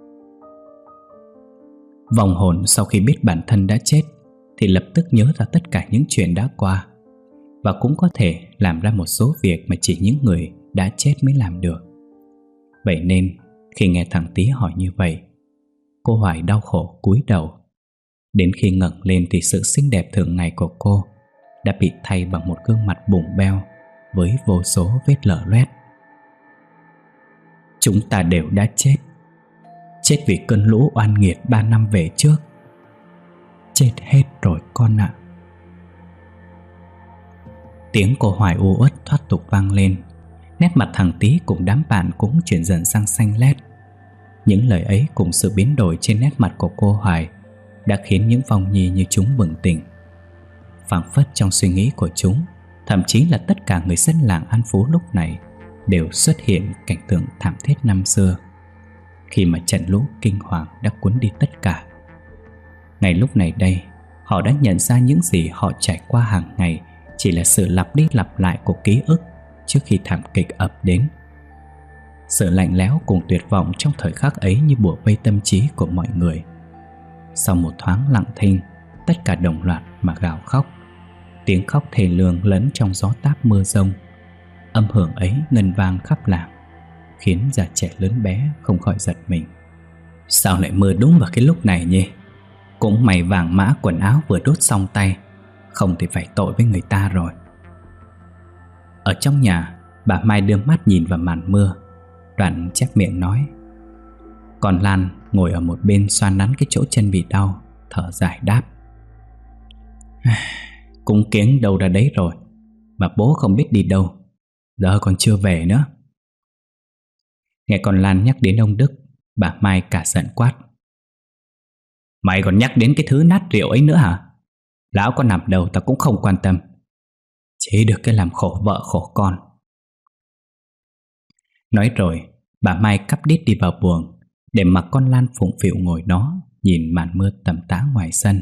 Vong hồn sau khi biết bản thân đã chết thì lập tức nhớ ra tất cả những chuyện đã qua, và cũng có thể làm ra một số việc mà chỉ những người đã chết mới làm được. Vậy nên khi nghe thằng Tý hỏi như vậy, cô Hoài đau khổ cúi đầu. Đến khi ngẩng lên thì sự xinh đẹp thường ngày của cô đã bị thay bằng một gương mặt bùng beo với vô số vết lở loét. Chúng ta đều đã chết. Chết vì cơn lũ oan nghiệt 3 năm về trước. Chết hết rồi con ạ. Tiếng cô Hoài u uất thoát tục vang lên. Nét mặt thằng Tý cùng đám bạn cũng chuyển dần sang xanh lét. Những lời ấy cùng sự biến đổi trên nét mặt của cô Hoài đã khiến những vong nhi như chúng bừng tỉnh. Phảng phất trong suy nghĩ của chúng, thậm chí là tất cả người dân làng An Phú lúc này đều xuất hiện cảnh tượng thảm thiết năm xưa, khi mà trận lũ kinh hoàng đã cuốn đi tất cả. Ngay lúc này đây, họ đã nhận ra những gì họ trải qua hàng ngày chỉ là sự lặp đi lặp lại của ký ức trước khi thảm kịch ập đến. Sự lạnh lẽo cùng tuyệt vọng trong thời khắc ấy như bủa vây tâm trí của mọi người. Sau một thoáng lặng thinh, tất cả đồng loạt mà gào khóc. Tiếng khóc thê lương lẫn trong gió táp mưa rông. Âm hưởng ấy ngân vang khắp làng, khiến già trẻ lớn bé không khỏi giật mình. Sao lại mưa đúng vào cái lúc này nhỉ? Cũng mày vàng mã quần áo vừa đốt xong tay, không thì phải tội với người ta rồi. Ở trong nhà, bà Mai đưa mắt nhìn vào màn mưa, đoạn chép miệng nói. Còn Lan ngồi ở một bên xoa nắn cái chỗ chân bị đau, thở dài đáp. Cũng kiếng đâu ra đấy rồi, mà bố không biết đi đâu, giờ còn chưa về nữa. Nghe con Lan nhắc đến ông Đức, bà Mai cả giận quát. Mày còn nhắc đến cái thứ nát rượu ấy nữa hả? Lão có nằm đâu ta cũng không quan tâm, chỉ được cái làm khổ vợ khổ con. Nói rồi, bà Mai cắp đít đi vào buồng, để mặc con Lan phụng phịu ngồi đó nhìn màn mưa tầm tã ngoài sân.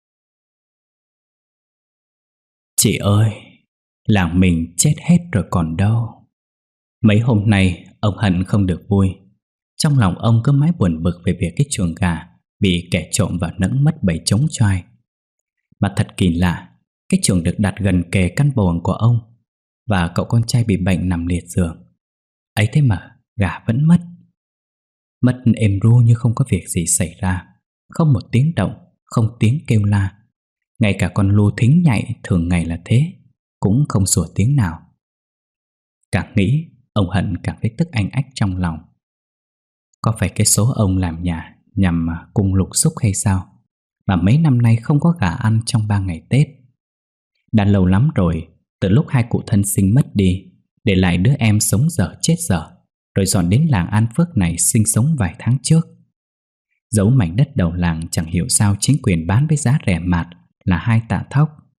Chị ơi, làng mình chết hết rồi còn đâu. Mấy hôm nay ông Hận không được vui. Trong lòng ông cứ mãi buồn bực về việc cái chuồng gà bị kẻ trộm và nẫng mất bầy trống choai. Mà thật kỳ lạ, cái chuồng được đặt gần kề căn buồng của ông, và cậu con trai bị bệnh nằm liệt giường. Ấy thế mà gà vẫn mất. Mất êm ru như không có việc gì xảy ra. Không một tiếng động, không tiếng kêu la. Ngay cả con lu thính nhạy thường ngày là thế cũng không sủa tiếng nào. Càng nghĩ, ông Hận càng thấy tức anh ách trong lòng. Có phải cái số ông làm nhà nhằm cung lục xúc hay sao mà mấy năm nay không có gà ăn trong 3 ngày Tết? Đã lâu lắm rồi, từ lúc hai cụ thân sinh mất đi, để lại đứa em sống dở chết dở, rồi dọn đến làng An Phước này sinh sống vài tháng trước. Dẫu mảnh đất đầu làng chẳng hiểu sao chính quyền bán với giá rẻ mạt là 2 tạ thóc,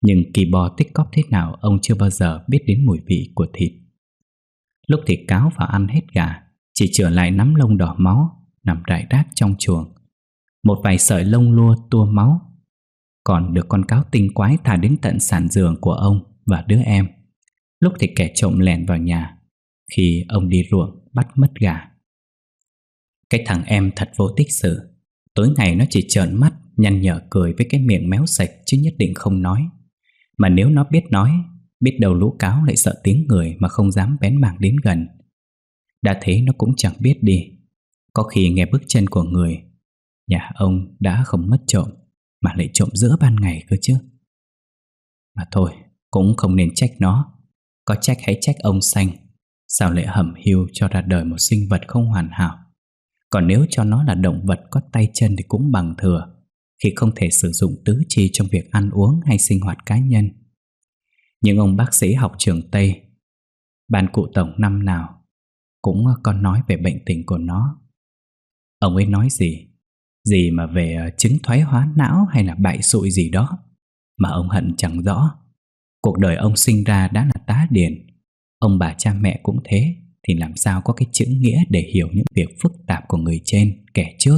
Nhưng kỳ bò tích cóp thế nào ông chưa bao giờ biết đến mùi vị của thịt. Lúc thịt cáo vào ăn hết gà, chỉ chừa lại nắm lông đỏ máu nằm rải rác trong chuồng. Một vài sợi lông lua tua máu, còn được con cáo tinh quái thả đến tận sàn giường của ông và đứa em, lúc thì kẻ trộm lẻn vào nhà khi ông đi ruộng bắt mất gà. Cái thằng em thật vô tích sự. Tối ngày nó chỉ trợn mắt nhăn nhở cười với cái miệng méo sạch, chứ nhất định không nói. Mà nếu nó biết nói, biết đâu lũ cáo lại sợ tiếng người mà không dám bén mảng đến gần. Đã thế nó cũng chẳng biết đi, có khi nghe bước chân của người. Nhà ông đã không mất trộm, mà lại trộm giữa ban ngày cơ chứ. Mà thôi, cũng không nên trách nó. Có trách hãy trách ông Xanh. Sao lại hẩm hiu cho ra đời một sinh vật không hoàn hảo. Còn nếu cho nó là động vật có tay chân thì cũng bằng thừa, khi không thể sử dụng tứ chi trong việc ăn uống hay sinh hoạt cá nhân. Nhưng ông bác sĩ học trường Tây, ban cụ tổng năm nào, cũng có nói về bệnh tình của nó. Ông ấy nói gì? Gì mà về chứng thoái hóa não hay là bại sụi gì đó, mà ông Hận chẳng rõ. Cuộc đời ông sinh ra đã là tá điền, ông bà cha mẹ cũng thế, thì làm sao có cái chữ nghĩa để hiểu những việc phức tạp của người trên, kẻ trước.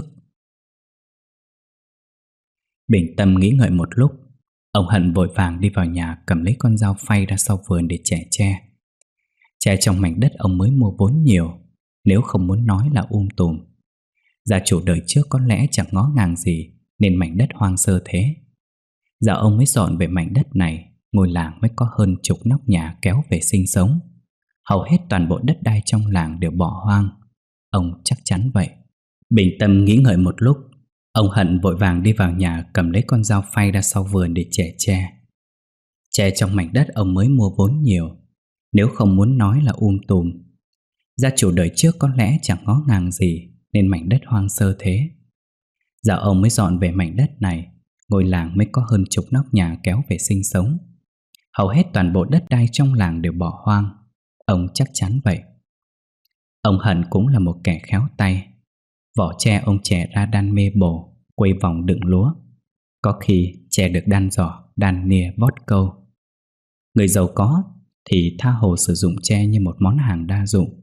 Bình tâm nghĩ ngợi một lúc, ông Hận vội vàng đi vào nhà cầm lấy con dao phay ra sau vườn để chẻ tre. Tre trong mảnh đất ông mới mua vốn nhiều, nếu không muốn nói là tùm. Gia chủ đời trước có lẽ chẳng ngó ngàng gì nên mảnh đất hoang sơ thế. Giờ ông mới dọn về mảnh đất này, ngôi làng mới có hơn chục nóc nhà kéo về sinh sống. Hầu hết toàn bộ đất đai trong làng đều bỏ hoang, ông chắc chắn vậy. Bình tâm nghĩ ngợi một lúc, ông Hận vội vàng đi vào nhà cầm lấy con dao phay ra sau vườn để chẻ tre. Tre trong mảnh đất ông mới mua vốn nhiều, nếu không muốn nói là tùm. Gia chủ đời trước có lẽ chẳng ngó ngàng gì nên mảnh đất hoang sơ thế. Giờ ông mới dọn về mảnh đất này, ngôi làng mới có hơn chục nóc nhà kéo về sinh sống. Hầu hết toàn bộ đất đai trong làng đều bỏ hoang, ông chắc chắn vậy. Ông Hận cũng là một kẻ khéo tay. Vỏ tre ông chẻ ra đan mê bồ, quây vòng đựng lúa. Có khi tre được đan giỏ, đan nia, vót câu. Người giàu có thì tha hồ sử dụng tre như một món hàng đa dụng.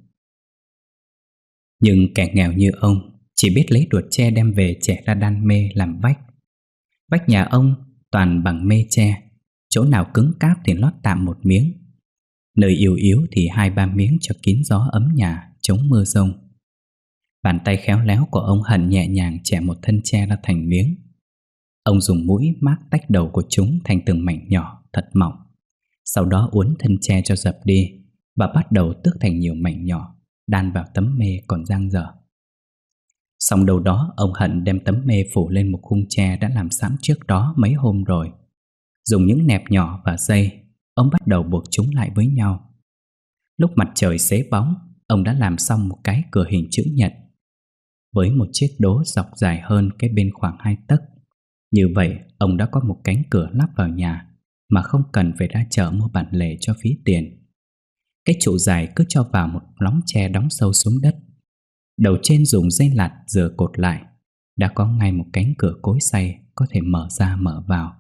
Nhưng kẻ nghèo như ông chỉ biết lấy đuột tre đem về chẻ ra đan mê làm vách. Vách nhà ông toàn bằng mê tre, chỗ nào cứng cáp thì lót tạm một miếng, nơi yếu yếu thì 2-3 miếng cho kín gió ấm nhà, chống mưa giông. Bàn tay khéo léo của ông Hận nhẹ nhàng chẻ một thân tre ra thành miếng. Ông dùng mũi mác tách đầu của chúng thành từng mảnh nhỏ thật mỏng, sau đó uốn thân tre cho dập đi và bắt đầu tước thành nhiều mảnh nhỏ, đan vào tấm mê còn dang dở. Xong đâu đó, ông Hận đem tấm mê phủ lên một khung tre đã làm sẵn trước đó mấy hôm rồi. Dùng những nẹp nhỏ và dây, ông bắt đầu buộc chúng lại với nhau. Lúc mặt trời xế bóng, ông đã làm xong một cái cửa hình chữ nhật với một chiếc đố dọc dài hơn cái bên khoảng 2 tấc. Như vậy, ông đã có một cánh cửa lắp vào nhà mà không cần phải ra chợ mua bản lề cho phí tiền. Cái trụ dài cứ cho vào một lóng tre đóng sâu xuống đất. Đầu trên dùng dây lạt dừa cột lại, đã có ngay một cánh cửa cối xay có thể mở ra mở vào.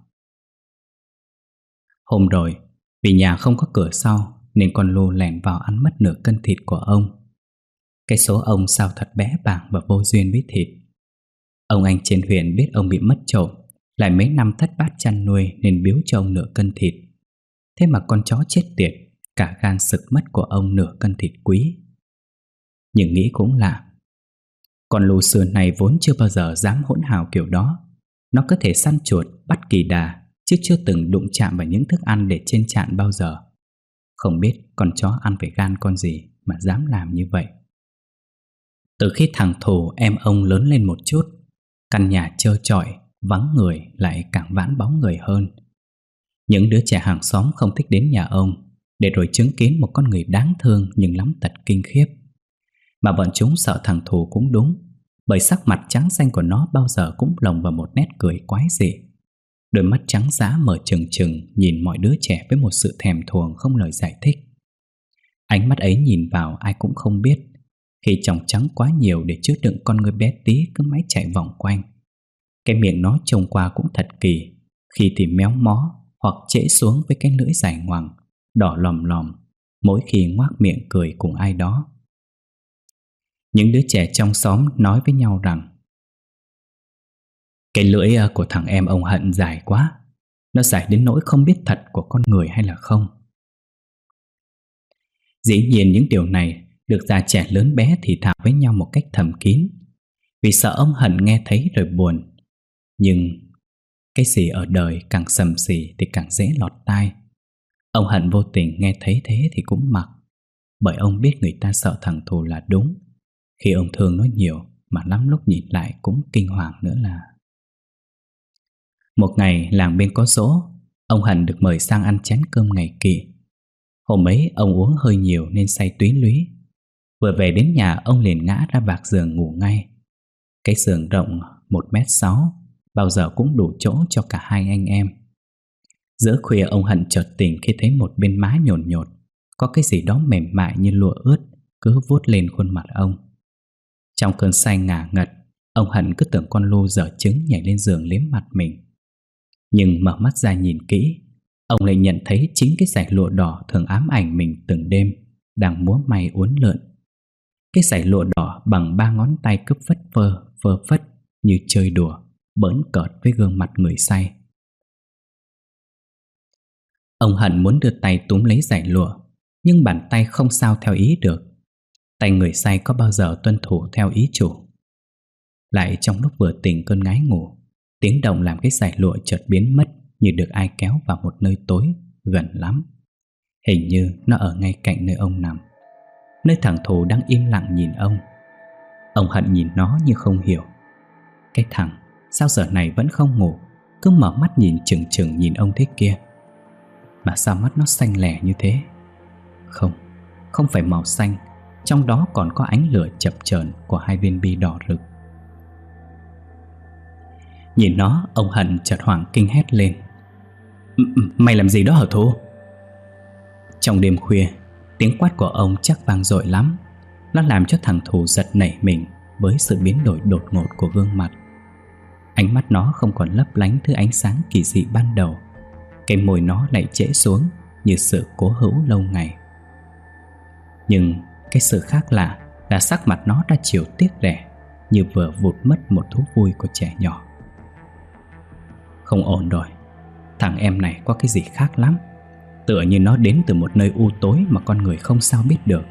Hôm rồi, vì nhà không có cửa sau nên con Lu lẻn vào ăn mất nửa cân thịt của ông. Cái số ông sao thật bé bàng và vô duyên với thịt. Ông anh trên huyện biết ông bị mất trộm, lại mấy năm thất bát chăn nuôi nên biếu cho ông nửa cân thịt. Thế mà con chó chết tiệt, cả gan sực mất của ông nửa cân thịt quý. Nhưng nghĩ cũng lạ, con Lu xưa này vốn chưa bao giờ dám hỗn hào kiểu đó. Nó có thể săn chuột, bắt kỳ đà, chứ chưa từng đụng chạm vào những thức ăn để trên chạn bao giờ. Không biết con chó ăn phải gan con gì mà dám làm như vậy. Từ khi thằng Thù em ông lớn lên một chút, căn nhà trơ trọi, vắng người lại càng vãn bóng người hơn. Những đứa trẻ hàng xóm không thích đến nhà ông, để rồi chứng kiến một con người đáng thương nhưng lắm tật kinh khiếp. Mà bọn chúng sợ thằng Thù cũng đúng, bởi sắc mặt trắng xanh của nó bao giờ cũng lồng vào một nét cười quái dị. Đôi mắt trắng dã mở trừng trừng nhìn mọi đứa trẻ với một sự thèm thuồng không lời giải thích. Ánh mắt ấy nhìn vào ai cũng không biết, khi tròng trắng quá nhiều để chứa đựng con người bé tí cứ mãi chạy vòng quanh. Cái miệng nó trông qua cũng thật kỳ, khi thì méo mó, hoặc trễ xuống với cái lưỡi dài ngoằng, đỏ lòm lòm mỗi khi ngoác miệng cười cùng ai đó. Những đứa trẻ trong xóm nói với nhau rằng cái lưỡi của thằng em ông Hận dài quá, nó dài đến nỗi không biết thật của con người hay là không. Dĩ nhiên những điều này được già trẻ lớn bé thì thào với nhau một cách thầm kín, vì sợ ông Hận nghe thấy rồi buồn. Nhưng cái gì ở đời càng sầm sì thì càng dễ lọt tai. Ông Hận vô tình nghe thấy thế thì cũng mặc, bởi ông biết người ta sợ thằng Thù là đúng. Khi ông thương nó nhiều mà lắm lúc nhìn lại cũng kinh hoàng nữa là. Một ngày làng bên có giỗ, ông Hận được mời sang ăn chén cơm ngày kỵ. Hôm ấy ông uống hơi nhiều nên say túy lúy. Vừa về đến nhà ông liền ngã ra bạc giường ngủ ngay. Cái giường rộng 1m6, bao giờ cũng đủ chỗ cho cả hai anh em. Giữa khuya ông Hận chợt tỉnh khi thấy một bên má nhồn nhột có cái gì đó mềm mại như lụa ướt cứ vuốt lên khuôn mặt ông. Trong cơn say ngả ngật, ông Hận cứ tưởng con lu dở trứng nhảy lên giường liếm mặt mình. Nhưng mở mắt ra nhìn kỹ, ông lại nhận thấy chính cái dải lụa đỏ thường ám ảnh mình từng đêm đang múa may uốn lượn. Cái dải lụa đỏ bằng 3 ngón tay cứ phơ phất như chơi đùa, bỡn cợt với gương mặt người say. Ông Hận muốn đưa tay túm lấy dải lụa, nhưng bàn tay không sao theo ý được. Tay người say có bao giờ tuân thủ theo ý chủ. Lại trong lúc vừa tỉnh cơn ngái ngủ, tiếng động làm cái dải lụa chợt biến mất như được ai kéo vào một nơi tối gần lắm. Hình như nó ở ngay cạnh nơi ông nằm, nơi thằng Thù đang im lặng nhìn ông. Ông Hận nhìn nó như không hiểu. Cái thằng sao giờ này vẫn không ngủ, cứ mở mắt nhìn chừng chừng nhìn ông thế kia. Mà sao mắt nó xanh lè như thế? Không phải màu xanh, trong đó còn có ánh lửa chập chờn của 2 viên bi đỏ rực. Nhìn nó, ông Hận chợt hoảng kinh hét lên. Mày làm gì đó hả Thù? Trong đêm khuya, tiếng quát của ông chắc vang dội lắm. Nó làm cho thằng Thù giật nảy mình với sự biến đổi đột ngột của gương mặt. Ánh mắt nó không còn lấp lánh thứ ánh sáng kỳ dị ban đầu. Cái môi nó lại trễ xuống như sự cố hữu lâu ngày. Nhưng cái sự khác lạ là sắc mặt nó đã chiều tiếc rẻ, như vừa vụt mất một thú vui của trẻ nhỏ. Không ổn rồi, thằng em này có cái gì khác lắm. Tựa như nó đến từ một nơi u tối mà con người không sao biết được.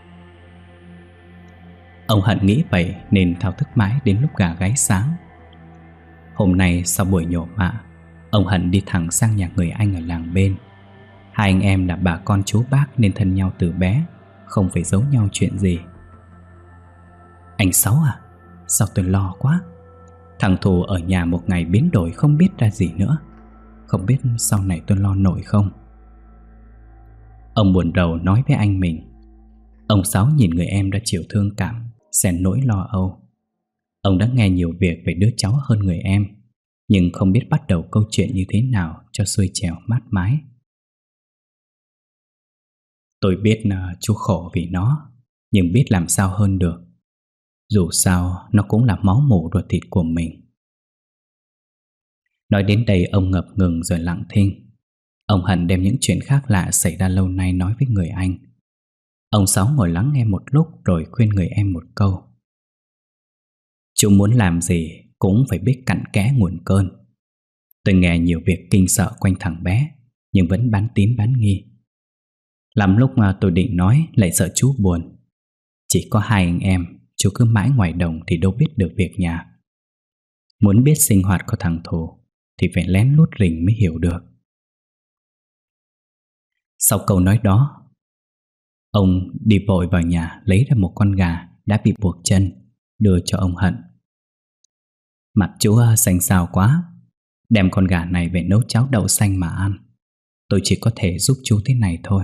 Ông Hận nghĩ vậy nên thao thức mãi đến lúc gà gáy sáng. Hôm nay sau buổi nhổ mạ, ông Hận đi thẳng sang nhà người anh ở làng bên. Hai anh em là bà con chú bác nên thân nhau từ bé, không phải giấu nhau chuyện gì. Anh Sáu à, sao tôi lo quá. Thằng Thù ở nhà một ngày biến đổi không biết ra gì nữa. Không biết sau này tôi lo nổi không. Ông buồn rầu nói với anh mình. Ông Sáu nhìn người em ra chiều thương cảm, xen nỗi lo âu. Ông đã nghe nhiều việc về đứa cháu hơn người em, nhưng không biết bắt đầu câu chuyện như thế nào cho xuôi chèo mát mái. Tôi biết chú khổ vì nó, nhưng biết làm sao hơn được. Dù sao nó cũng là máu mủ ruột thịt của mình. Nói đến đây ông ngập ngừng rồi lặng thinh. Ông Hận đem những chuyện khác lạ xảy ra lâu nay nói với người anh. Ông Sáu ngồi lắng nghe một lúc rồi khuyên người em một câu. Chú muốn làm gì cũng phải biết cặn kẽ nguồn cơn. Tôi nghe nhiều việc kinh sợ quanh thằng bé, nhưng vẫn bán tín bán nghi. Làm lúc mà tôi định nói lại sợ chú buồn. Chỉ có hai anh em, chú cứ mãi ngoài đồng thì đâu biết được việc nhà. Muốn biết sinh hoạt của thằng Thù thì phải lén lút rình mới hiểu được. Sau câu nói đó, ông đi vội vào nhà lấy ra một con gà đã bị buộc chân, đưa cho ông Hận. Mặt chú xanh xao quá, đem con gà này về nấu cháo đậu xanh mà ăn. Tôi chỉ có thể giúp chú thế này thôi.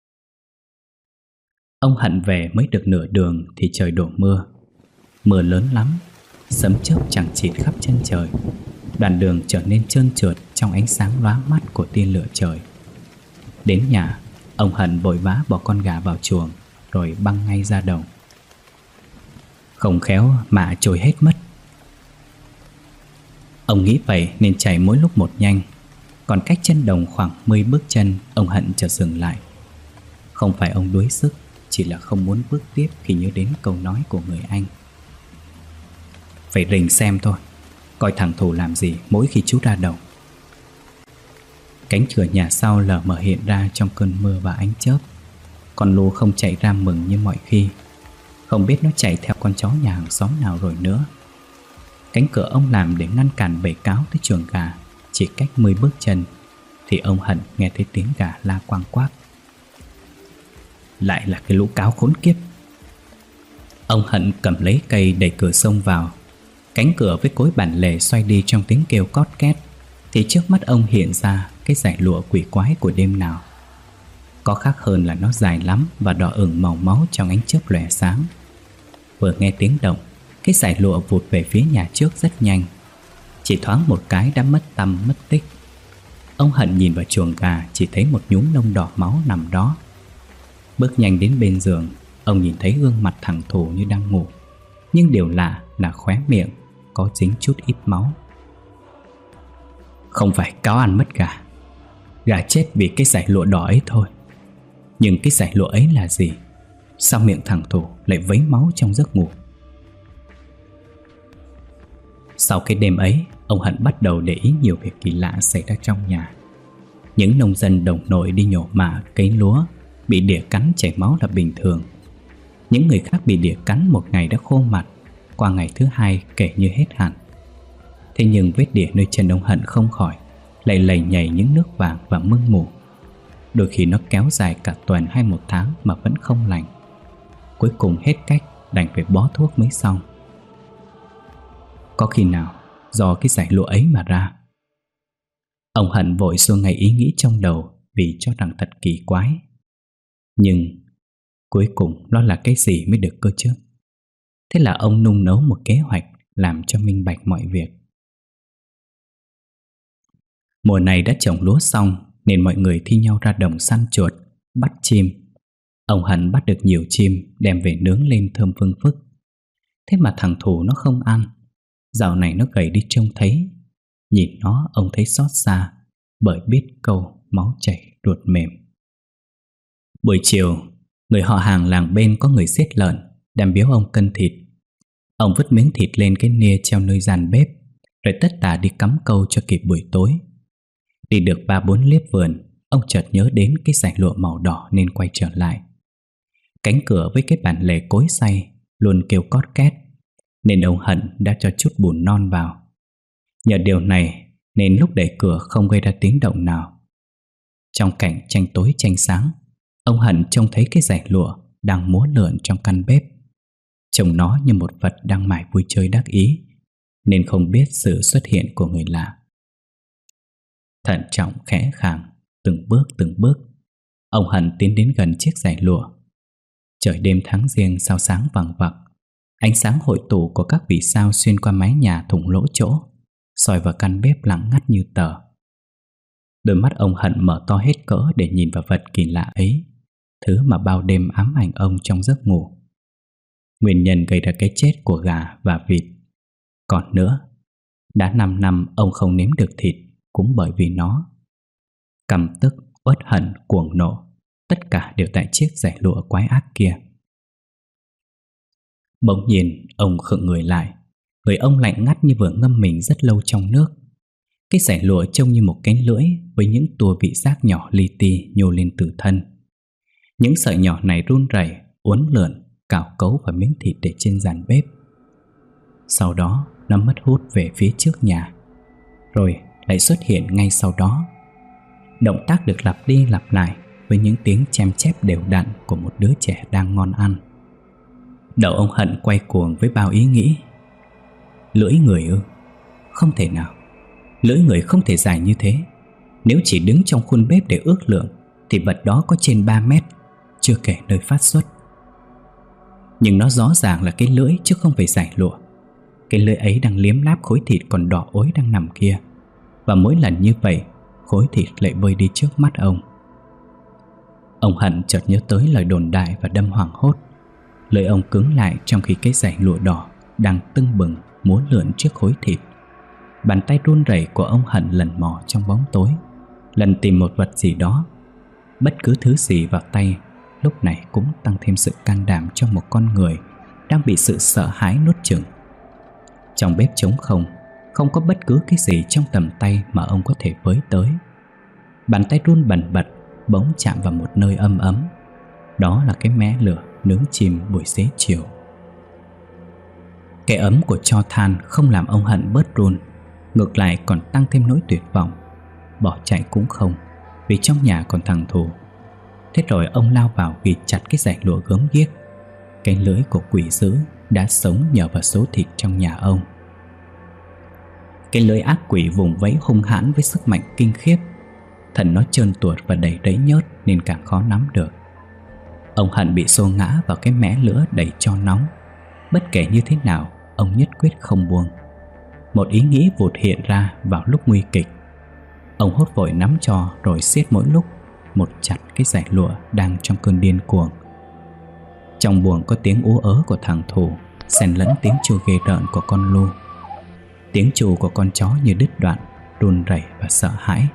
Ông Hận về mới được nửa đường thì trời đổ mưa. Mưa lớn lắm, sấm chớp chằng chịt khắp chân trời. Đoạn đường trở nên trơn trượt trong ánh sáng lóa mắt của tia lửa trời. Đến nhà, ông Hận vội vã bỏ con gà vào chuồng rồi băng ngay ra đồng. Không khéo mạ trôi hết mất. Ông nghĩ vậy nên chạy mỗi lúc một nhanh. Còn cách chân đồng khoảng 10 bước chân, ông Hận chợt dừng lại. Không phải ông đuối sức, chỉ là không muốn bước tiếp khi nhớ đến câu nói của người anh. Phải rình xem thôi, coi thằng Thủ làm gì mỗi khi chú ra đồng. Cánh cửa nhà sau lờ mờ hiện ra trong cơn mưa và ánh chớp. Con Lu không chạy ra mừng như mọi khi. Không biết nó chạy theo con chó nhà hàng xóm nào rồi nữa. Cánh cửa ông làm để ngăn cản bầy cáo tới chuồng gà chỉ cách 10 bước chân, thì ông Hận nghe thấy tiếng gà la quang quác. Lại là cái lũ cáo khốn kiếp. Ông Hận cầm lấy cây đẩy cửa xông vào. Cánh cửa với cối bản lề xoay đi trong tiếng kêu cót két, thì trước mắt ông hiện ra cái dải lụa quỷ quái của đêm nào. Có khác hơn là nó dài lắm và đỏ ửng màu máu trong ánh chớp lóe sáng. Vừa nghe tiếng động, cái dải lụa vụt về phía nhà trước rất nhanh. Chỉ thoáng một cái đã mất tăm mất tích. Ông Hận nhìn vào chuồng gà, chỉ thấy một nhúm lông đỏ máu nằm đó. Bước nhanh đến bên giường, ông nhìn thấy gương mặt thằng Thủ như đang ngủ, nhưng điều lạ là khóe miệng có dính chút ít máu. Không phải cáo ăn mất gà, gà chết vì cái dải lụa đỏ ấy thôi. Nhưng cái dải lụa ấy là gì? Sao miệng thằng Thủ lại vấy máu trong giấc ngủ? Sau cái đêm ấy, ông Hận bắt đầu để ý nhiều việc kỳ lạ xảy ra trong nhà. Những nông dân đồng nội đi nhổ mạ, cấy lúa bị đỉa cắn chảy máu là bình thường. Những người khác bị đỉa cắn một ngày đã khô mặt, qua ngày thứ hai kể như hết hẳn. Thế nhưng vết đỉa nơi chân ông Hận không khỏi, lại lầy nhầy những nước vàng và mưng mù. Đôi khi nó kéo dài cả tuần hay một tháng mà vẫn không lành. Cuối cùng hết cách, đành phải bó thuốc mới xong. Có khi nào do cái dải lụa ấy mà ra? Ông Hận vội xua ngay ý nghĩ trong đầu vì cho rằng thật kỳ quái. Nhưng cuối cùng nó là cái gì mới được cơ chứ? Thế là ông nung nấu một kế hoạch làm cho minh bạch mọi việc. Mùa này đã trồng lúa xong nên mọi người thi nhau ra đồng săn chuột, bắt chim. Ông Hận bắt được nhiều chim đem về nướng lên thơm phưng phức. Thế mà thằng Thủ nó không ăn. Dạo này nó gầy đi trông thấy. Nhìn nó ông thấy xót xa, bởi biết câu máu chảy ruột mềm. Buổi chiều, người họ hàng làng bên có người giết lợn đem biếu ông cân thịt. Ông vứt miếng thịt lên cái nia treo nơi gian bếp, rồi tất tả đi cắm câu cho kịp buổi tối. Đi được 3-4 liếp vườn, ông chợt nhớ đến cái dải lụa màu đỏ nên quay trở lại. Cánh cửa với cái bản lề cối xay luôn kêu cót két, nên ông Hận đã cho chút bùn non vào. Nhờ điều này nên lúc đẩy cửa không gây ra tiếng động nào. Trong cảnh tranh tối tranh sáng, ông Hận trông thấy cái dải lụa đang múa lượn trong căn bếp. Trông nó như một vật đang mải vui chơi đắc ý, nên không biết sự xuất hiện của người lạ. Thận trọng khẽ khàng, từng bước, ông Hận tiến đến gần chiếc dải lụa. Trời đêm tháng giêng sao sáng vằng vặc. Ánh sáng hội tụ của các vì sao xuyên qua mái nhà thủng lỗ chỗ, soi vào căn bếp lặng ngắt như tờ. Đôi mắt ông Hận mở to hết cỡ để nhìn vào vật kỳ lạ ấy, thứ mà bao đêm ám ảnh ông trong giấc ngủ. Nguyên nhân gây ra cái chết của gà và vịt. Còn nữa, đã 5 năm ông không nếm được thịt cũng bởi vì nó. Căm tức, uất hận, cuồng nộ, tất cả đều tại chiếc dải lụa quái ác kia. Bỗng nhiên ông khựng người lại. Người ông lạnh ngắt như vừa ngâm mình rất lâu trong nước. Cái dải lụa trông như một cánh lưỡi với những tua vị giác nhỏ li ti nhô lên từ thân. Những sợi nhỏ này run rẩy, uốn lượn, cào cấu vào miếng thịt để trên giàn bếp. Sau đó nó mất hút về phía trước nhà, rồi lại xuất hiện ngay sau đó. Động tác được lặp đi lặp lại với những tiếng chém chép đều đặn của một đứa trẻ đang ngon ăn. Đầu ông Hận quay cuồng với bao ý nghĩ. Lưỡi người ư? Không thể nào. Lưỡi người không thể dài như thế. Nếu chỉ đứng trong khuôn bếp để ước lượng thì vật đó có trên 3 mét, chưa kể nơi phát xuất. Nhưng nó rõ ràng là cái lưỡi chứ không phải dải lụa. Cái lưỡi ấy đang liếm láp khối thịt còn đỏ ối đang nằm kia. Và mỗi lần như vậy, khối thịt lại bơi đi trước mắt ông. Ông Hận chợt nhớ tới lời đồn đại và đâm hoảng hốt. Lời ông cứng lại trong khi cái dải lụa đỏ đang tưng bừng múa lượn trước khối thịt. Bàn tay run rẩy của ông Hận lần mò trong bóng tối, Lần tìm một vật gì đó, bất cứ thứ gì vào tay, lúc này cũng tăng thêm sự can đảm cho một con người đang bị sự sợ hãi nuốt chửng. Trong bếp trống không, không có bất cứ cái gì trong tầm tay mà ông có thể với tới. Bàn tay run bần bật bỗng chạm vào một nơi ấm ấm. Đó là cái mé lửa nướng chìm buổi xế chiều. Cái ấm của tro than không làm ông Hận bớt run, ngược lại còn tăng thêm nỗi tuyệt vọng. Bỏ chạy cũng không, vì trong nhà còn thằng Thù. Thế rồi ông lao vào ghi chặt cái dải lụa gớm ghiếc. Cái lưỡi của quỷ dữ đã sống nhờ vào số thịt trong nhà ông. Cái lưỡi ác quỷ vùng vẫy hung hãn với sức mạnh kinh khiếp. Thần nó trơn tuột và đầy rẫy nhớt nên càng khó nắm được. Ông Hận bị xô ngã vào cái mé lửa đầy tro nóng. Bất kể như thế nào, ông nhất quyết không buông. Một ý nghĩ vụt hiện ra vào lúc nguy kịch. Ông hốt vội nắm tro rồi siết mỗi lúc một chặt cái dải lụa đang trong cơn điên cuồng. Trong buồng có tiếng ú ớ của thằng Thù, xen lẫn tiếng chu ghê rợn của con Lu. Tiếng chu của con chó như đứt đoạn, run rẩy và sợ hãi.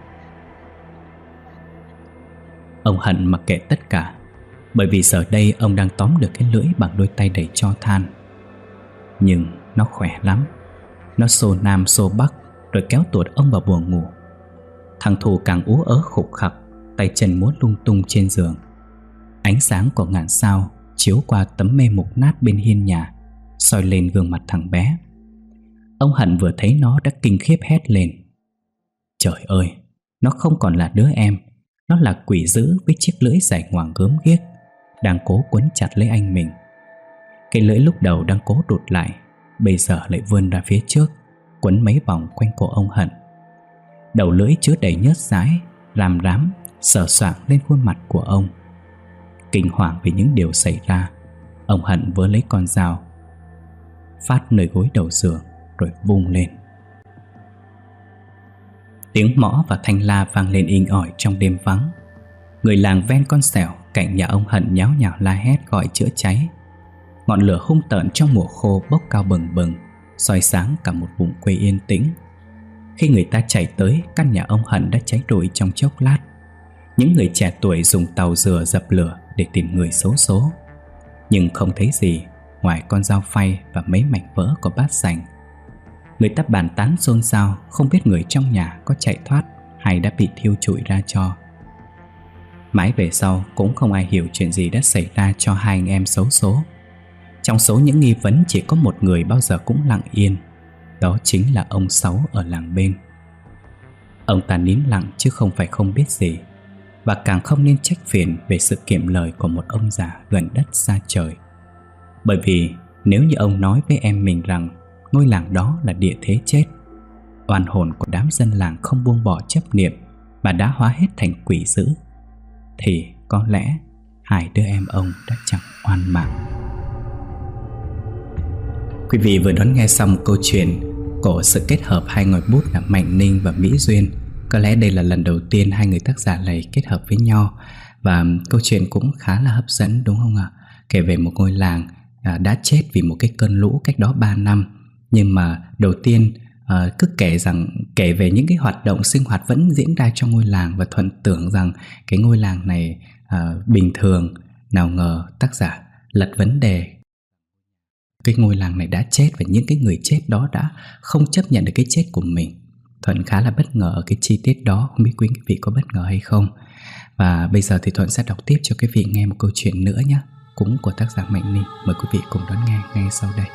Ông Hận mặc kệ tất cả, bởi vì giờ đây ông đang tóm được cái lưỡi bằng đôi tay đầy tro than. Nhưng nó khỏe lắm. Nó xô nam xô bắc rồi kéo tuột ông vào buồng ngủ. Thằng Thù càng ú ớ khục khặc, tay chân múa lung tung trên giường. Ánh sáng của ngàn sao chiếu qua tấm mê mục nát bên hiên nhà, soi lên gương mặt thằng bé. Ông Hận vừa thấy nó đã kinh khiếp hét lên. Trời ơi, nó không còn là đứa em. Nó là quỷ dữ với chiếc lưỡi dài ngoằng gớm ghiếc, đang cố quấn chặt lấy anh mình. Cái lưỡi lúc đầu đang cố rụt lại, bây giờ lại vươn ra phía trước, quấn mấy vòng quanh cổ ông Hận. Đầu lưỡi chứa đầy nhớt dãi, ràm rám, sờ soạng lên khuôn mặt của ông. Kinh hoàng vì những điều xảy ra, ông Hận vớ lấy con dao, phát nơi gối đầu giường rồi vung lên. Tiếng mõ và thanh la vang lên inh ỏi trong đêm vắng. Người làng ven con sẻo cạnh nhà ông Hận nháo nhào la hét gọi chữa cháy. Ngọn lửa hung tợn trong mùa khô bốc cao bừng bừng, soi sáng cả một vùng quê yên tĩnh. Khi người ta chạy tới, căn nhà ông Hận đã cháy rụi trong chốc lát. Những người trẻ tuổi dùng tàu dừa dập lửa để tìm người xấu số, nhưng không thấy gì ngoài con dao phay và mấy mảnh vỡ của bát sành. Người ta bàn tán xôn xao, không biết người trong nhà có chạy thoát hay đã bị thiêu trụi ra tro. Mãi về sau cũng không ai hiểu chuyện gì đã xảy ra cho hai anh em xấu số. Trong số những nghi vấn chỉ có một người bao giờ cũng lặng yên, đó chính là ông Sáu ở làng bên. Ông ta nín lặng chứ không phải không biết gì, và càng không nên trách phiền về sự kiệm lời của một ông già gần đất xa trời. Bởi vì nếu như ông nói với em mình rằng ngôi làng đó là địa thế chết, oan hồn của đám dân làng không buông bỏ chấp niệm mà đã hóa hết thành quỷ dữ, thì có lẽ hai đứa em ông đã chẳng oan mạng. Quý vị vừa đón nghe xong câu chuyện của sự kết hợp hai ngòi bút là Mạnh Ninh và Mỹ Duyên. Có lẽ đây là lần đầu tiên hai người tác giả này kết hợp với nhau, và câu chuyện cũng khá là hấp dẫn, đúng không ạ? Kể về một ngôi làng đã chết vì một cái cơn lũ cách đó 3 năm. Nhưng mà đầu tiên cứ kể về những cái hoạt động sinh hoạt vẫn diễn ra trong ngôi làng, và thuận tưởng rằng cái ngôi làng này bình thường. Nào ngờ tác giả lật vấn đề, cái ngôi làng này đã chết và những cái người chết đó đã không chấp nhận được cái chết của mình. Thuận khá là bất ngờ ở cái chi tiết đó, không biết quý vị có bất ngờ hay không. Và bây giờ thì Thuận sẽ đọc tiếp cho quý vị nghe một câu chuyện nữa nhé, cũng của tác giả Mạnh Ninh. Mời quý vị cùng đón nghe ngay sau đây.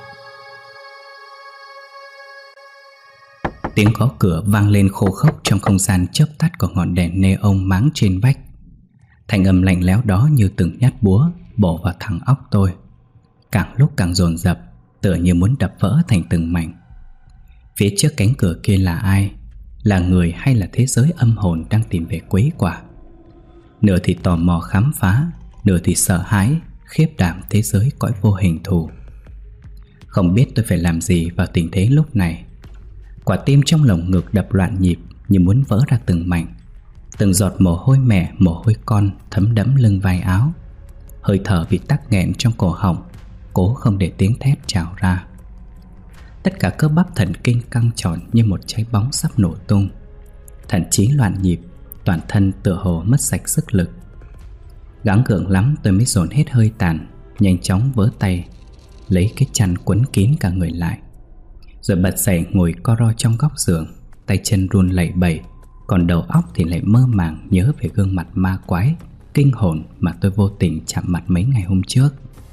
Tiếng gõ cửa vang lên khô khốc trong không gian chớp tắt của ngọn đèn neon máng trên vách. Thanh âm lạnh lẽo đó như từng nhát búa bổ vào thẳng óc tôi, càng lúc càng dồn dập, tựa như muốn đập vỡ thành từng mảnh. Phía trước cánh cửa kia là ai? Là người hay là thế giới âm hồn đang tìm về quấy quả? Nửa thì tò mò khám phá, nửa thì sợ hãi, khiếp đảm thế giới cõi vô hình thù. Không biết tôi phải làm gì vào tình thế lúc này. Quả tim trong lồng ngực đập loạn nhịp như muốn vỡ ra từng mảnh. Từng giọt mồ hôi mẹ, mồ hôi con thấm đẫm lưng vai áo. Hơi thở bị tắc nghẹn trong cổ họng, cố không để tiếng thét trào ra. Tất cả cơ bắp thần kinh căng tròn như một trái bóng sắp nổ tung. Thậm chí loạn nhịp, toàn thân tựa hồ mất sạch sức lực. Gắng gượng lắm tôi mới dồn hết hơi tàn, nhanh chóng vớ tay, lấy cái chăn quấn kín cả người lại, rồi bật dậy ngồi co ro trong góc giường, tay chân run lẩy bẩy, còn đầu óc thì lại mơ màng nhớ về gương mặt ma quái, kinh hồn mà tôi vô tình chạm mặt mấy ngày hôm trước.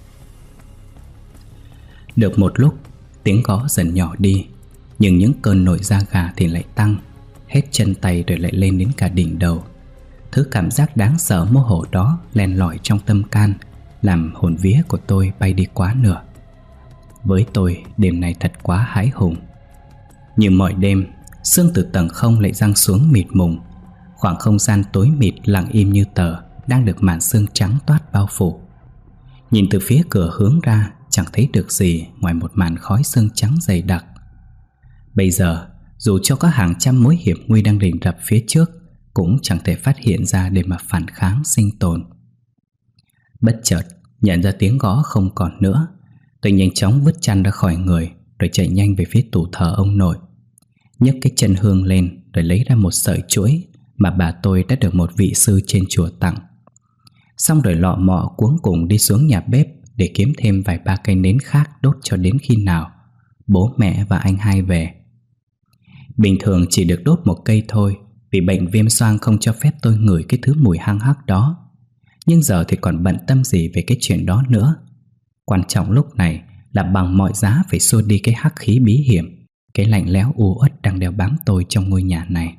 Được một lúc, tiếng gõ dần nhỏ đi, nhưng những cơn nổi da gà thì lại tăng, hết chân tay rồi lại lên đến cả đỉnh đầu. Thứ cảm giác đáng sợ mơ hồ đó len lỏi trong tâm can, làm hồn vía của tôi bay đi quá nửa. Với tôi, đêm nay thật quá hãi hùng. Như mọi đêm, sương từ tầng không lại giăng xuống mịt mùng. Khoảng không gian tối mịt lặng im như tờ đang được màn sương trắng toát bao phủ. Nhìn từ phía cửa hướng ra, chẳng thấy được gì ngoài một màn khói sương trắng dày đặc. Bây giờ, dù cho có hàng trăm mối hiểm nguy đang rình rập phía trước, cũng chẳng thể phát hiện ra để mà phản kháng sinh tồn. Bất chợt nhận ra tiếng gõ không còn nữa, tôi nhanh chóng vứt chăn ra khỏi người, rồi chạy nhanh về phía tủ thờ ông nội. Nhấc cái chân hương lên, rồi lấy ra một sợi chuỗi mà bà tôi đã được một vị sư trên chùa tặng. Xong rồi lọ mọ cuống cùng đi xuống nhà bếp để kiếm thêm vài ba cây nến khác đốt cho đến khi nào bố mẹ và anh hai về. Bình thường chỉ được đốt một cây thôi, vì bệnh viêm xoang không cho phép tôi ngửi cái thứ mùi hăng hắc đó. Nhưng giờ thì còn bận tâm gì về cái chuyện đó nữa. Quan trọng lúc này là bằng mọi giá phải xua đi cái hắc khí bí hiểm, cái lạnh lẽo u uất đang đeo bám tôi trong ngôi nhà này.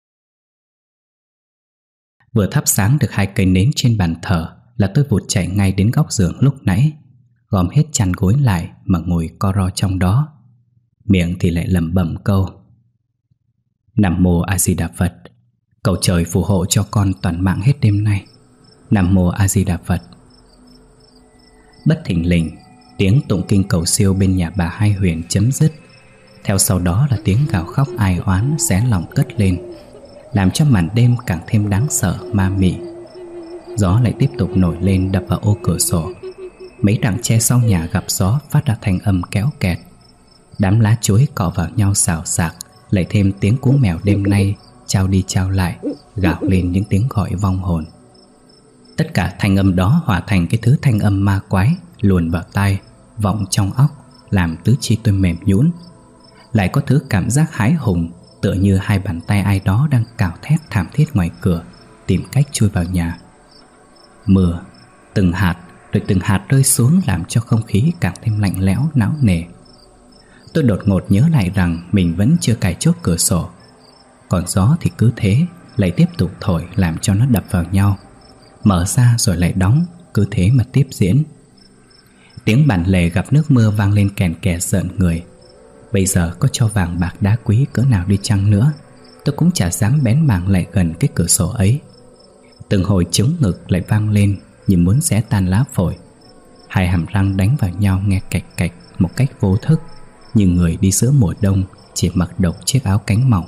Vừa thắp sáng được 2 cây nến trên bàn thờ là tôi vụt chạy ngay đến góc giường lúc nãy, gom hết chăn gối lại mà ngồi co ro trong đó. Miệng thì lại lẩm bẩm câu: Nam Mô A Di Đà Phật, cầu trời phù hộ cho con toàn mạng hết đêm nay. Nam Mô A Di Đà Phật. Bất thình lình, tiếng tụng kinh cầu siêu bên nhà bà Hai Huyền chấm dứt. Theo sau đó là tiếng gào khóc ai oán xé lòng cất lên, làm cho màn đêm càng thêm đáng sợ ma mị. Gió lại tiếp tục nổi lên đập vào ô cửa sổ. Mấy rặng tre sau nhà gặp gió phát ra thanh âm kéo kẹt. Đám lá chuối cọ vào nhau xào xạc, lại thêm tiếng cú mèo đêm nay chao đi chao lại, gào lên những tiếng gọi vong hồn. Tất cả thanh âm đó hòa thành cái thứ thanh âm ma quái luồn vào tai, vọng trong óc, làm tứ chi tôi mềm nhũn. Lại có thứ cảm giác hãi hùng, tựa như 2 bàn tay ai đó đang cào thét thảm thiết ngoài cửa, tìm cách chui vào nhà. Mưa, từng hạt rồi từng hạt rơi xuống làm cho không khí càng thêm lạnh lẽo não nề. Tôi đột ngột nhớ lại rằng mình vẫn chưa cài chốt cửa sổ. Còn gió thì cứ thế lại tiếp tục thổi, làm cho nó đập vào nhau, mở ra rồi lại đóng, cứ thế mà tiếp diễn. Tiếng bản lề gặp nước mưa vang lên kèn kè rợn người. Bây giờ có cho vàng bạc đá quý cỡ nào đi chăng nữa, tôi cũng chả dám bén mảng lại gần cái cửa sổ ấy. Từng hồi chống ngực lại vang lên như muốn xé tan lá phổi. 2 hàm răng đánh vào nhau nghe cạch cạch một cách vô thức, như người đi giữa mùa đông chỉ mặc độc chiếc áo cánh mỏng.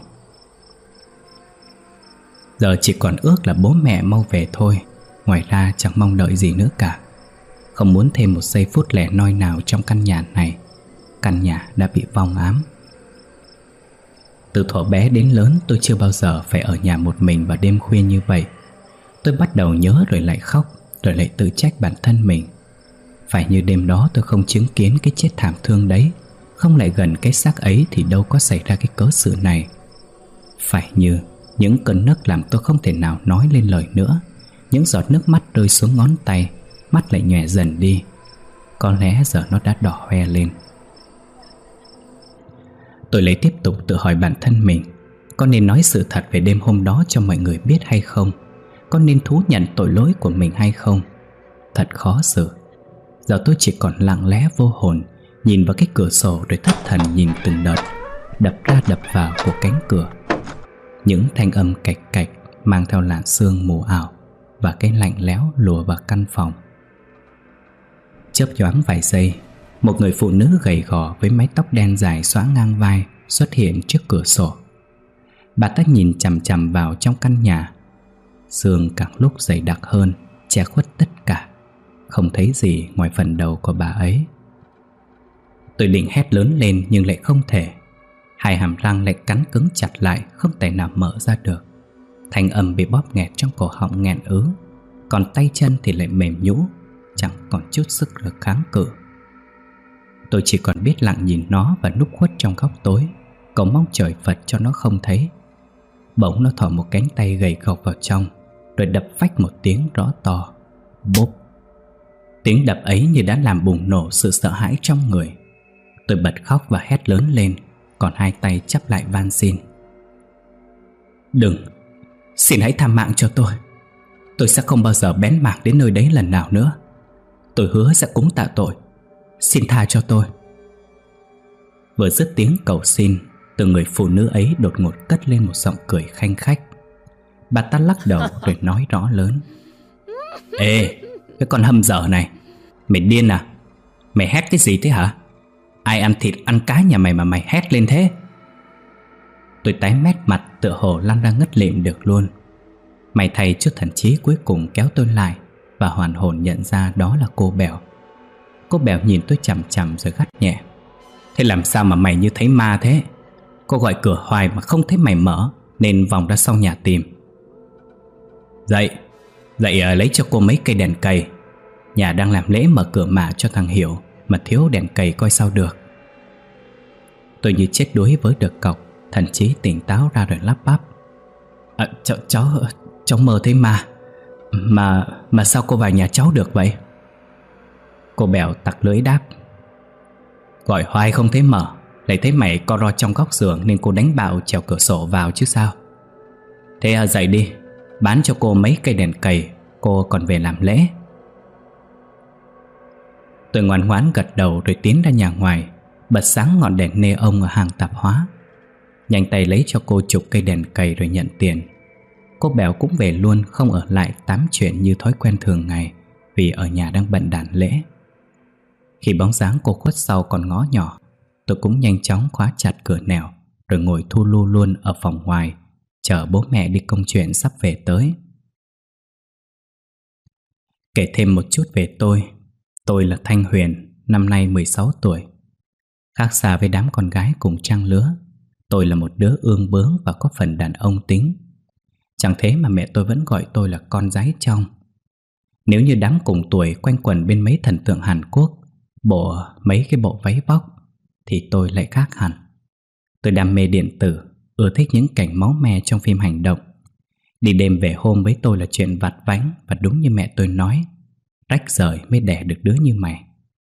Giờ chỉ còn ước là bố mẹ mau về thôi. Ngoài ra chẳng mong đợi gì nữa cả. Không muốn thêm một giây phút lẻ loi nào trong căn nhà này. Căn nhà đã bị vong ám. Từ thuở bé đến lớn tôi chưa bao giờ phải ở nhà một mình vào đêm khuya như vậy. Tôi bắt đầu nhớ rồi lại khóc, rồi lại tự trách bản thân mình. Phải như đêm đó tôi không chứng kiến cái chết thảm thương đấy, không lại gần cái xác ấy thì đâu có xảy ra cái cớ sự này. Phải như những cơn nấc làm tôi không thể nào nói lên lời nữa. Những giọt nước mắt rơi xuống ngón tay, mắt lại nhòe dần đi. Có lẽ giờ nó đã đỏ hoe lên. Tôi lại tiếp tục tự hỏi bản thân mình, có nên nói sự thật về đêm hôm đó cho mọi người biết hay không? Có nên thú nhận tội lỗi của mình hay không? Thật khó xử. Giờ tôi chỉ còn lặng lẽ vô hồn, nhìn vào cái cửa sổ rồi thất thần nhìn từng đợt đập ra đập vào của cánh cửa. Những thanh âm cạch cạch mang theo làn sương mù ảo và cái lạnh lẽo lùa vào căn phòng. Chớp nhoáng vài giây, một người phụ nữ gầy gò với mái tóc đen dài xõa ngang vai xuất hiện trước cửa sổ. Bà ta nhìn chằm chằm vào trong căn nhà. Sương càng lúc dày đặc hơn, che khuất tất cả, không thấy gì ngoài phần đầu của bà ấy. Tôi định hét lớn lên nhưng lại không thể. 2 hàm răng lại cắn cứng chặt lại, không thể nào mở ra được. Thanh âm bị bóp nghẹt trong cổ họng nghẹn ứ, còn tay chân thì lại mềm nhũn, chẳng còn chút sức lực kháng cự. Tôi chỉ còn biết lặng nhìn nó và núp khuất trong góc tối, cầu mong trời Phật cho nó không thấy. Bỗng nó thò một cánh tay gầy gộc vào trong, rồi đập phách một tiếng rõ to. Bốp! Tiếng đập ấy như đã làm bùng nổ sự sợ hãi trong người. Tôi bật khóc và hét lớn lên, còn hai tay chắp lại van xin. Đừng! Xin hãy tha mạng cho tôi. Tôi sẽ không bao giờ bén mảng đến nơi đấy lần nào nữa. Tôi hứa sẽ cúng tạ tội. Xin tha cho tôi. Vừa dứt tiếng cầu xin, từ người phụ nữ ấy đột ngột cất lên một giọng cười khanh khách. Bà ta lắc đầu rồi nói rõ lớn. Ê, cái con hâm dở này, mày điên à? Mày hét cái gì thế hả? Ai ăn thịt ăn cá nhà mày mà mày hét lên thế? Tôi tái mét mặt, tựa hồ lăn ra ngất lịm được luôn. May thay chút thần trí cuối cùng kéo tôi lại, và hoàn hồn nhận ra đó là cô Bèo. Cô Bèo nhìn tôi chằm chằm rồi gắt nhẹ. Thế làm sao mà mày như thấy ma thế? Cô gọi cửa hoài mà không thấy mày mở, nên vòng ra sau nhà tìm. Dậy lấy cho cô mấy cây đèn cầy. Nhà đang làm lễ mở cửa mả cho thằng Hiểu, mà thiếu đèn cầy coi sao được. Tôi như chết đuối với được cọc, thần trí tỉnh táo ra rồi lắp bắp. Cháu mơ thấy ma. Mà sao cô vào nhà cháu được vậy? Cô Bèo tặc lưỡi đáp. Gọi hoài không thấy mở, lại thấy mày co ro trong góc giường nên cô đánh bạo trèo cửa sổ vào chứ sao. Thế dậy đi, bán cho cô mấy cây đèn cầy, cô còn về làm lễ. Tôi ngoan ngoãn gật đầu rồi tiến ra nhà ngoài, bật sáng ngọn đèn neon ở hàng tạp hóa. Nhanh tay lấy cho cô chục cây đèn cầy rồi nhận tiền. Cô Bèo cũng về luôn, không ở lại tám chuyện như thói quen thường ngày, vì ở nhà đang bận đàn lễ. Khi bóng dáng cô khuất sau con ngõ nhỏ, tôi cũng nhanh chóng khóa chặt cửa nẻo, rồi ngồi thu lu luôn ở phòng ngoài, chờ bố mẹ đi công chuyện sắp về tới. Kể thêm một chút về tôi là Thanh Huyền, năm nay 16 tuổi. Khác xa với đám con gái cùng trang lứa, tôi là một đứa ương bướng và có phần đàn ông tính. Chẳng thế mà mẹ tôi vẫn gọi tôi là con gái trong. Nếu như đám cùng tuổi quanh quẩn bên mấy thần tượng Hàn Quốc, mấy cái bộ váy bóc, thì tôi lại khác hẳn. Tôi đam mê điện tử, ưa thích những cảnh máu me trong phim hành động. Đi đêm về hôm với tôi là chuyện vặt vãnh, và đúng như mẹ tôi nói, rách rời mới đẻ được đứa như mày.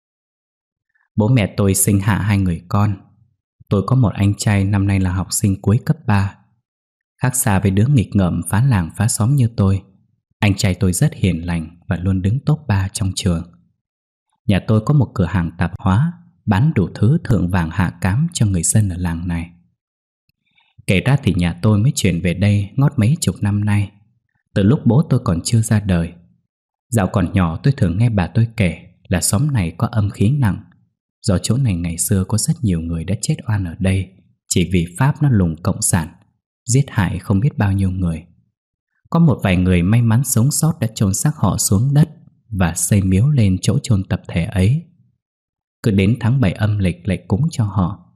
Bố mẹ tôi sinh hạ hai người con. Tôi có một anh trai năm nay là học sinh cuối cấp 3. Khác xa với đứa nghịch ngợm phá làng phá xóm như tôi, anh trai tôi rất hiền lành và luôn đứng top 3 trong trường. Nhà tôi có một cửa hàng tạp hóa, bán đủ thứ thượng vàng hạ cám cho người dân ở làng này. Kể ra thì nhà tôi mới chuyển về đây ngót mấy chục năm nay, từ lúc bố tôi còn chưa ra đời. Dạo còn nhỏ tôi thường nghe bà tôi kể là xóm này có âm khí nặng, do chỗ này ngày xưa có rất nhiều người đã chết oan ở đây chỉ vì Pháp nó lùng cộng sản, giết hại không biết bao nhiêu người. Có một vài người may mắn sống sót đã chôn xác họ xuống đất và xây miếu lên chỗ chôn tập thể ấy. Cứ đến tháng 7 âm lịch lại cúng cho họ.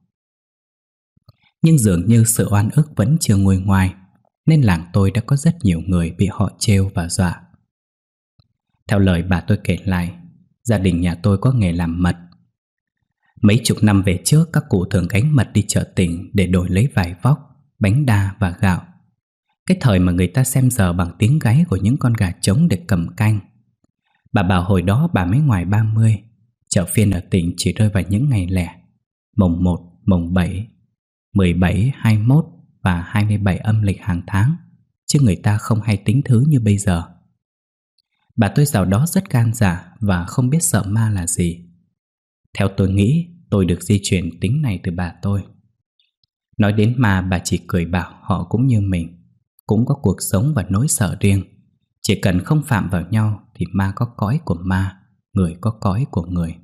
Nhưng dường như sự oan ức vẫn chưa nguôi ngoai, nên làng tôi đã có rất nhiều người bị họ trêu và dọa. Theo lời bà tôi kể lại, gia đình nhà tôi có nghề làm mật. Mấy chục năm về trước, các cụ thường gánh mật đi chợ tỉnh để đổi lấy vải vóc, bánh đa và gạo. Cái thời mà người ta xem giờ bằng tiếng gáy của những con gà trống để cầm canh. Bà bảo hồi đó bà mới ngoài 30, chợ phiên ở tỉnh chỉ rơi vào những ngày lẻ, mùng 1, mùng 7, 17, 21 và 27 âm lịch hàng tháng, chứ người ta không hay tính thứ như bây giờ. Bà tôi giàu đó rất gan dạ và không biết sợ ma là gì. Theo tôi nghĩ, tôi được di truyền tính này từ bà tôi. Nói đến ma, bà chỉ cười bảo họ cũng như mình, cũng có cuộc sống và nỗi sợ riêng. Chỉ cần không phạm vào nhau thì ma có cõi của ma, người có cõi của người.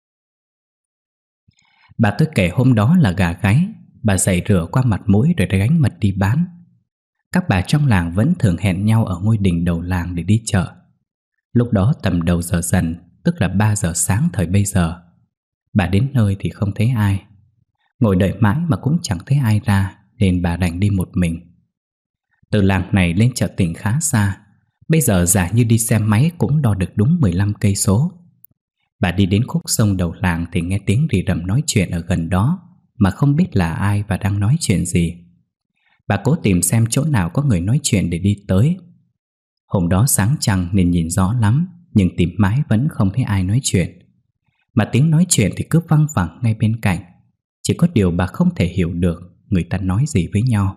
Bà tôi kể hôm đó là gà gáy, bà dậy rửa qua mặt mũi rồi gánh mật đi bán. Các bà trong làng vẫn thường hẹn nhau ở ngôi đình đầu làng để đi chợ. Lúc đó tầm đầu giờ dần, tức là 3 giờ sáng thời bây giờ. Bà đến nơi thì không thấy ai. Ngồi đợi mãi mà cũng chẳng thấy ai ra, nên bà đành đi một mình. Từ làng này lên chợ tỉnh khá xa, bây giờ giả như đi xe máy cũng đo được đúng 15 cây số. Bà đi đến khúc sông đầu làng thì nghe tiếng rì rầm nói chuyện ở gần đó, mà không biết là ai và đang nói chuyện gì. Bà cố tìm xem chỗ nào có người nói chuyện để đi tới. Hôm đó sáng trăng nên nhìn rõ lắm, nhưng tìm mãi vẫn không thấy ai nói chuyện. Mà tiếng nói chuyện thì cứ văng vẳng ngay bên cạnh. Chỉ có điều bà không thể hiểu được người ta nói gì với nhau.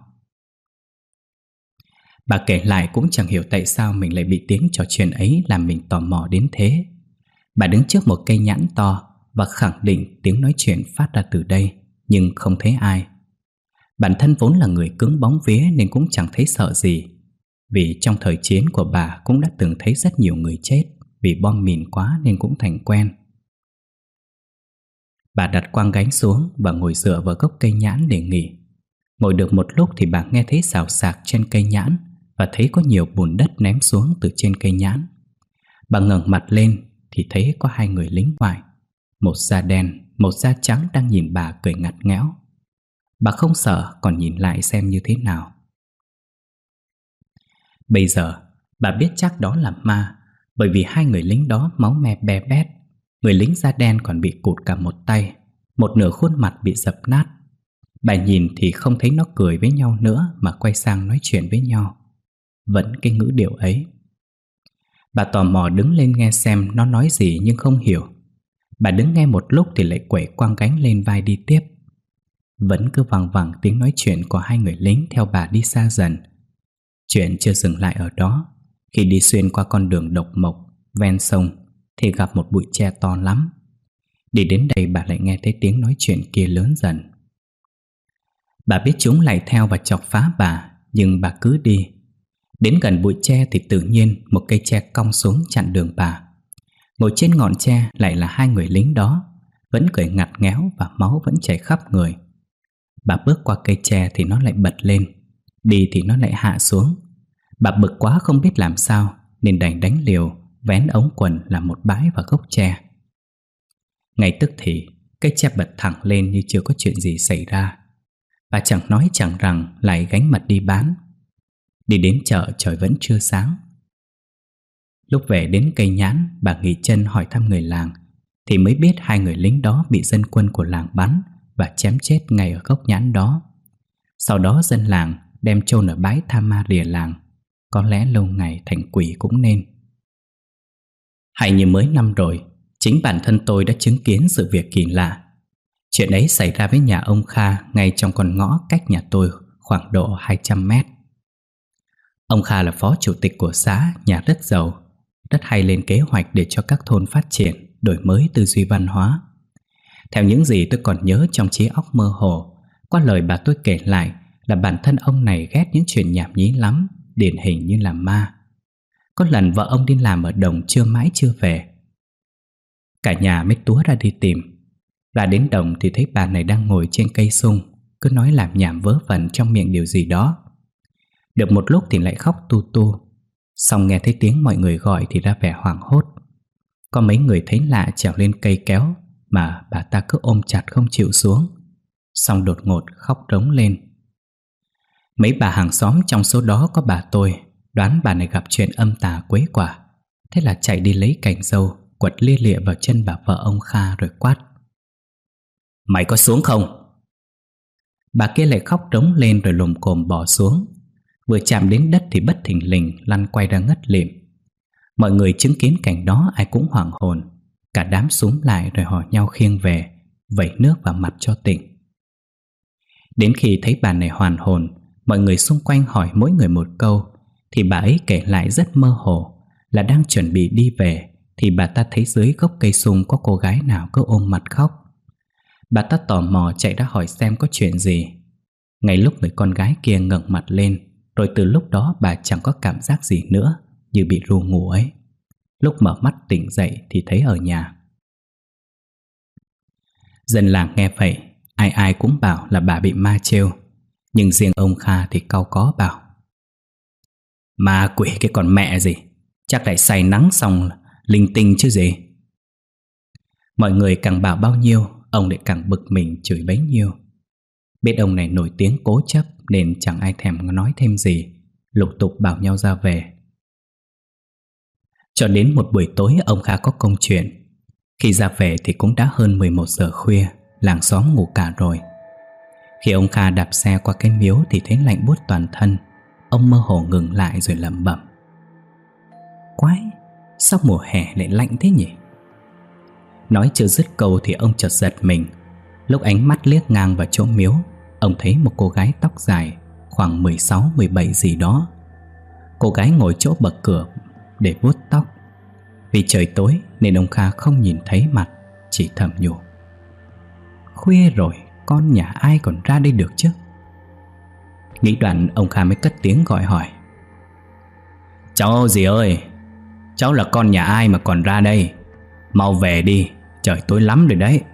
Bà kể lại cũng chẳng hiểu tại sao mình lại bị tiếng trò chuyện ấy làm mình tò mò đến thế. Bà đứng trước một cây nhãn to và khẳng định tiếng nói chuyện phát ra từ đây, nhưng không thấy ai. Bản thân vốn là người cứng bóng vía nên cũng chẳng thấy sợ gì, vì trong thời chiến của bà cũng đã từng thấy rất nhiều người chết vì bom mìn quá nên cũng thành quen. Bà đặt quang gánh xuống và ngồi dựa vào gốc cây nhãn để nghỉ. Ngồi được một lúc thì bà nghe thấy xào xạc trên cây nhãn và thấy có nhiều bùn đất ném xuống từ trên cây nhãn. Bà ngẩng mặt lên thì thấy có hai người lính ngoài, một da đen, một da trắng đang nhìn bà cười ngặt nghẽo. Bà không sợ còn nhìn lại xem như thế nào. Bây giờ bà biết chắc đó là ma, bởi vì hai người lính đó máu me be bét. Người lính da đen còn bị cụt cả một tay, một nửa khuôn mặt bị dập nát. Bà nhìn thì không thấy nó cười với nhau nữa, mà quay sang nói chuyện với nhau, vẫn cái ngữ điệu ấy. Bà tò mò đứng lên nghe xem nó nói gì nhưng không hiểu. Bà đứng nghe một lúc thì lại quẩy quang gánh lên vai đi tiếp. Vẫn cứ văng vẳng tiếng nói chuyện của hai người lính theo bà đi xa dần. Chuyện chưa dừng lại ở đó. Khi đi xuyên qua con đường độc mộc ven sông thì gặp một bụi tre to lắm. Đi đến đây bà lại nghe thấy tiếng nói chuyện kia lớn dần. Bà biết chúng lại theo và chọc phá bà, nhưng bà cứ đi. Đến gần bụi tre thì tự nhiên một cây tre cong xuống chặn đường bà. Ngồi trên ngọn tre lại là hai người lính đó, vẫn cười ngặt nghẽo và máu vẫn chảy khắp người. Bà bước qua cây tre thì nó lại bật lên, đi thì nó lại hạ xuống. Bà bực quá không biết làm sao nên đành đánh liều, vén ống quần làm một bãi vào gốc tre. Ngay tức thì cây tre bật thẳng lên như chưa có chuyện gì xảy ra. Bà chẳng nói chẳng rằng lại gánh mật đi bán. Đi đến chợ trời vẫn chưa sáng. Lúc về đến cây nhãn, bà nghỉ chân hỏi thăm người làng thì mới biết hai người lính đó bị dân quân của làng bắn và chém chết ngay ở gốc nhãn đó. Sau đó dân làng đem chôn ở bãi tha ma rìa làng. Có lẽ lâu ngày thành quỷ cũng nên. Hay như mới năm rồi, chính bản thân tôi đã chứng kiến sự việc kỳ lạ. Chuyện ấy xảy ra với nhà ông Kha ngay trong con ngõ cách nhà tôi khoảng độ 200 mét. Ông Kha là phó chủ tịch của xã, nhà rất giàu, rất hay lên kế hoạch để cho các thôn phát triển, đổi mới tư duy văn hóa. Theo những gì tôi còn nhớ trong trí óc mơ hồ, qua lời bà tôi kể lại là bản thân ông này ghét những chuyện nhảm nhí lắm, điển hình như là ma. Có lần vợ ông đi làm ở đồng trưa mãi chưa về. Cả nhà mới túa ra đi tìm. Ra đến đồng thì thấy bà này đang ngồi trên cây sung, cứ nói làm nhảm vớ vẩn trong miệng điều gì đó. Được một lúc thì lại khóc tu tu. Xong nghe thấy tiếng mọi người gọi thì ra vẻ hoảng hốt. Có mấy người thấy lạ trèo lên cây kéo, mà bà ta cứ ôm chặt không chịu xuống. Xong đột ngột khóc rống lên. Mấy bà hàng xóm trong số đó có bà tôi, đoán bà này gặp chuyện âm tà quấy quả. Thế là chạy đi lấy cành dâu, quật lia lịa vào chân bà vợ ông Kha rồi quát: "Mày có xuống không?" Bà kia lại khóc rống lên rồi lồm cồm bò xuống. Vừa chạm đến đất thì bất thình lình lăn quay ra ngất lịm. Mọi người chứng kiến cảnh đó ai cũng hoảng hồn. Cả đám xúm lại rồi hò nhau khiêng về, vẩy nước vào mặt cho tỉnh. Đến khi thấy bà này hoàn hồn, mọi người xung quanh hỏi mỗi người một câu, thì bà ấy kể lại rất mơ hồ là đang chuẩn bị đi về thì bà ta thấy dưới gốc cây sung có cô gái nào cứ ôm mặt khóc. Bà ta tò mò chạy ra hỏi xem có chuyện gì. Ngay lúc người con gái kia ngẩng mặt lên, rồi từ lúc đó bà chẳng có cảm giác gì nữa, như bị ru ngủ ấy. Lúc mở mắt tỉnh dậy thì thấy ở nhà. Dân làng nghe vậy, ai ai cũng bảo là bà bị ma trêu. Nhưng riêng ông Kha thì cau có bảo: "Ma quỷ cái con mẹ gì, chắc lại say nắng xong linh tinh chứ gì." Mọi người càng bảo bao nhiêu, ông lại càng bực mình chửi bấy nhiêu. Biết ông này nổi tiếng cố chấp nên chẳng ai thèm nói thêm gì, lục tục bảo nhau ra về. Cho đến một buổi tối ông Kha có công chuyện. Khi ra về thì cũng đã hơn 11 giờ khuya, làng xóm ngủ cả rồi. Khi ông Kha đạp xe qua cái miếu thì thấy lạnh buốt toàn thân. Ông mơ hồ ngừng lại rồi lẩm bẩm: quái, sao mùa hè lại lạnh thế nhỉ? Nói chưa dứt câu thì ông chợt giật mình. Lúc ánh mắt liếc ngang vào chỗ miếu, ông thấy một cô gái tóc dài, khoảng 16-17 gì đó. Cô gái ngồi chỗ bậc cửa để vuốt tóc. Vì trời tối nên ông Kha không nhìn thấy mặt, chỉ thầm nhủ: khuya rồi, con nhà ai còn ra đây được chứ? Nghĩ đoạn ông Kha mới cất tiếng gọi hỏi: cháu dì ơi, cháu là con nhà ai mà còn ra đây? Mau về đi, trời tối lắm rồi đấy.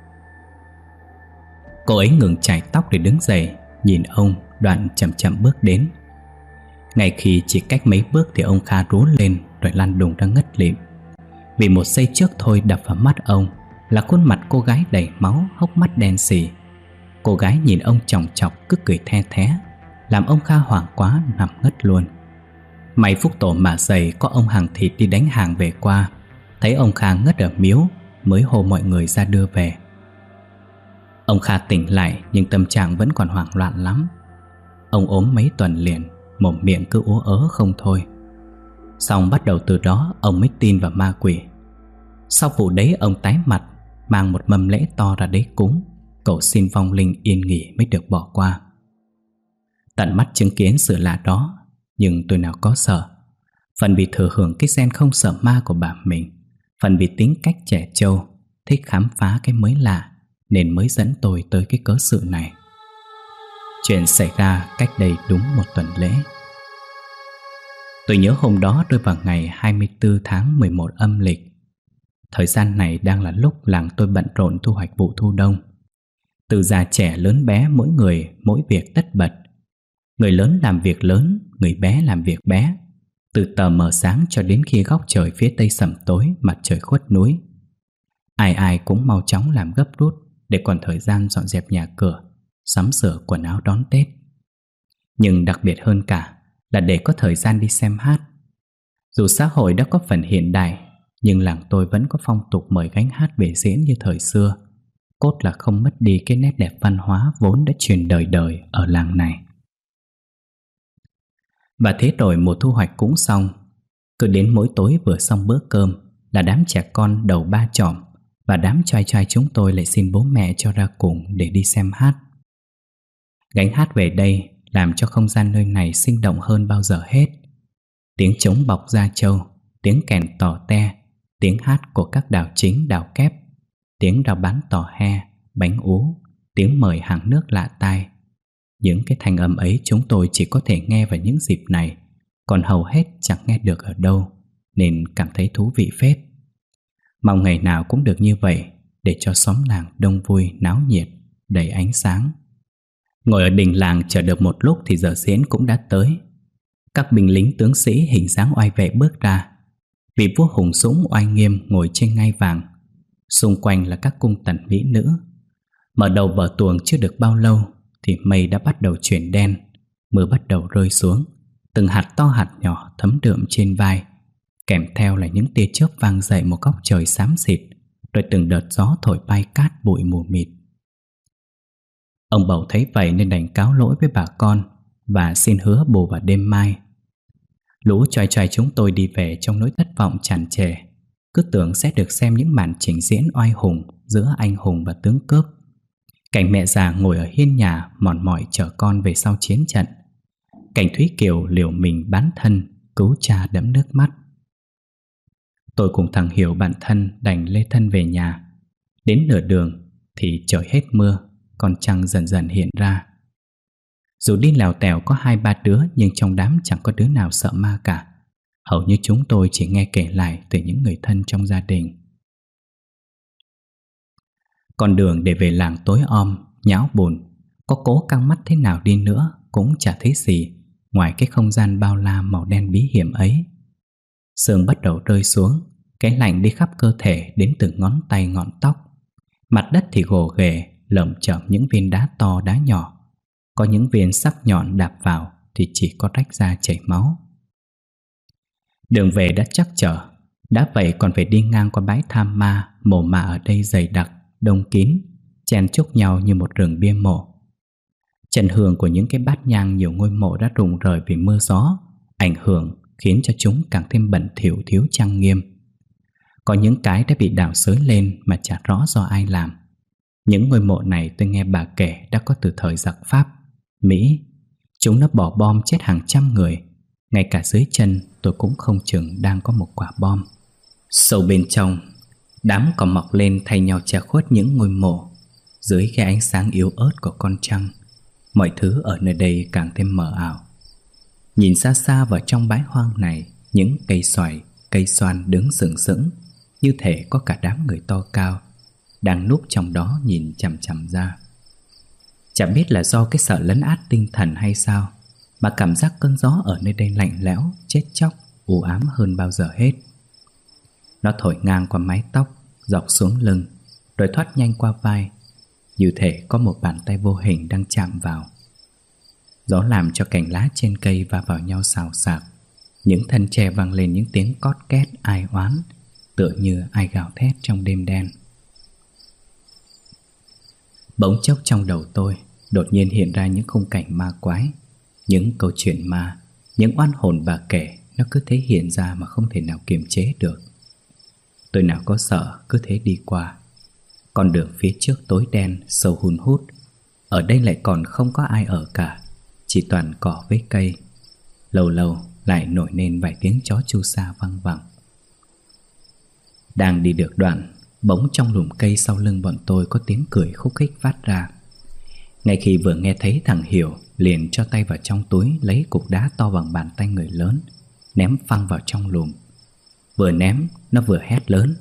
Cô ấy ngừng chải tóc để đứng dậy, nhìn ông, đoạn chậm chậm bước đến. Ngay khi chỉ cách mấy bước thì ông Kha rú lên rồi lăn đùng ra ngất lịm. Vì một giây trước thôi đập vào mắt ông là khuôn mặt cô gái đầy máu, hốc mắt đen sì. Cô gái nhìn ông chòng chọc cứ cười the thé, làm ông Kha hoảng quá nằm ngất luôn. May phúc tổ mà dày có ông hàng thịt đi đánh hàng về qua, thấy ông Kha ngất ở miếu mới hô mọi người ra đưa về. Ông Kha tỉnh lại nhưng tâm trạng vẫn còn hoảng loạn lắm. Ông ốm mấy tuần liền, mồm miệng cứ ú ớ không thôi. Xong bắt đầu từ đó ông mới tin vào ma quỷ. Sau vụ đấy ông tái mặt, mang một mâm lễ to ra đấy cúng, cầu xin vong linh yên nghỉ mới được bỏ qua. Tận mắt chứng kiến sự lạ đó, nhưng tôi nào có sợ. Phần vì thừa hưởng cái gen không sợ ma của bà mình, phần vì tính cách trẻ trâu, thích khám phá cái mới lạ, nên mới dẫn tôi tới cái cớ sự này. Chuyện xảy ra cách đây đúng 1 tuần lễ. Tôi nhớ hôm đó rơi vào ngày 24 tháng 11 âm lịch. Thời gian này đang là lúc làng tôi bận rộn thu hoạch vụ thu đông. Từ già trẻ lớn bé mỗi người mỗi việc tất bật. Người lớn làm việc lớn, người bé làm việc bé. Từ tờ mờ sáng cho đến khi góc trời phía tây sẩm tối, mặt trời khuất núi. Ai ai cũng mau chóng làm gấp rút để còn thời gian dọn dẹp nhà cửa, sắm sửa quần áo đón Tết. Nhưng đặc biệt hơn cả là để có thời gian đi xem hát. Dù xã hội đã có phần hiện đại, nhưng làng tôi vẫn có phong tục mời gánh hát về diễn như thời xưa. Cốt là không mất đi cái nét đẹp văn hóa vốn đã truyền đời đời ở làng này. Và thế rồi mùa thu hoạch cũng xong. Cứ đến mỗi tối vừa xong bữa cơm là đám trẻ con đầu ba chỏm và đám trai trai chúng tôi lại xin bố mẹ cho ra cùng để đi xem hát. Gánh hát về đây làm cho không gian nơi này sinh động hơn bao giờ hết. Tiếng trống bọc da trâu, tiếng kèn tò te, tiếng hát của các đào chính đào kép, tiếng rao bán tò he, bánh ú, tiếng mời hàng nước lạ tai. Những cái thanh âm ấy chúng tôi chỉ có thể nghe vào những dịp này, còn hầu hết chẳng nghe được ở đâu, nên cảm thấy thú vị phết. Mong ngày nào cũng được như vậy, để cho xóm làng đông vui, náo nhiệt, đầy ánh sáng. Ngồi ở đình làng chờ được một lúc thì giờ diễn cũng đã tới. Các binh lính tướng sĩ hình dáng oai vệ bước ra. Vị vua hùng dũng oai nghiêm ngồi trên ngai vàng. Xung quanh là các cung tần mỹ nữ. Mở đầu vở tuồng chưa được bao lâu thì mây đã bắt đầu chuyển đen. Mưa bắt đầu rơi xuống, từng hạt to hạt nhỏ thấm đượm trên vai, kèm theo là những tia chớp vang dậy một góc trời xám xịt, rồi từng đợt gió thổi bay cát bụi mù mịt. Ông bầu thấy vậy nên đành cáo lỗi với bà con và xin hứa bù vào đêm mai. Lũ choài choài chúng tôi đi về trong nỗi thất vọng tràn trề, cứ tưởng sẽ được xem những màn trình diễn oai hùng giữa anh hùng và tướng cướp. Cảnh mẹ già ngồi ở hiên nhà mòn mỏi chờ con về sau chiến trận. Cảnh Thúy Kiều liều mình bán thân cứu cha đẫm nước mắt. Tôi cùng thằng Hiểu bạn thân đành lê thân về nhà. Đến nửa đường thì trời hết mưa, con trăng dần dần hiện ra. Dù đi lèo tèo có 2-3 đứa, nhưng trong đám chẳng có đứa nào sợ ma cả. Hầu như chúng tôi chỉ nghe kể lại từ những người thân trong gia đình. Con đường để về làng tối om, nhão bùn. Có cố căng mắt thế nào đi nữa cũng chả thấy gì ngoài cái không gian bao la màu đen bí hiểm ấy. Sương bắt đầu rơi xuống, cái lạnh đi khắp cơ thể đến từng ngón tay ngọn tóc. Mặt đất thì gồ ghề, lởm chởm những viên đá to đá nhỏ. Có những viên sắc nhọn đạp vào thì chỉ có rách da chảy máu. Đường về đã chắc trở, đã vậy còn phải đi ngang qua bãi tham ma. Mồ mả ở đây dày đặc, đông kín, chen chúc nhau như một rừng bia mộ. Trần hương của những cái bát nhang nhiều ngôi mộ đã rụng rời vì mưa gió, ảnh hưởng khiến cho chúng càng thêm bẩn thỉu, thiếu trang nghiêm. Có những cái đã bị đào xới lên mà chả rõ do ai làm. Những ngôi mộ này tôi nghe bà kể đã có từ thời giặc Pháp, Mỹ. Chúng nó bỏ bom chết hàng trăm người. Ngay cả dưới chân tôi cũng không chừng đang có một quả bom. Sâu bên trong, đám cỏ mọc lên thay nhau che khuất những ngôi mộ. Dưới cái ánh sáng yếu ớt của con trăng, mọi thứ ở nơi đây càng thêm mờ ảo. Nhìn xa xa vào trong bãi hoang này, những cây xoài, cây xoan đứng sừng sững, như thể có cả đám người to cao đang núp trong đó nhìn chằm chằm ra. Chẳng biết là do cái sợ lấn át tinh thần hay sao mà cảm giác cơn gió ở nơi đây lạnh lẽo, chết chóc, u ám hơn bao giờ hết. Nó thổi ngang qua mái tóc, dọc xuống lưng, rồi thoát nhanh qua vai, như thể có một bàn tay vô hình đang chạm vào. Gió làm cho cành lá trên cây va vào nhau xào xạc. Những thân tre vang lên những tiếng cót két ai oán, tựa như ai gào thét trong đêm đen. Bỗng chốc trong đầu tôi đột nhiên hiện ra những khung cảnh ma quái. Những câu chuyện ma, những oan hồn bà kể, nó cứ thế hiện ra mà không thể nào kiềm chế được. Tôi nào có sợ, cứ thế đi qua. Con đường phía trước tối đen, sâu hun hút. Ở đây lại còn không có ai ở cả, chỉ toàn cỏ với cây. Lâu lâu lại nổi lên vài tiếng chó chu sa văng vẳng. Đang đi được đoạn, bỗng trong lùm cây sau lưng bọn tôi có tiếng cười khúc khích phát ra. Ngay khi vừa nghe thấy, thằng Hiểu liền cho tay vào trong túi lấy cục đá to bằng bàn tay người lớn, ném phăng vào trong lùm. Vừa ném, nó vừa hét lớn: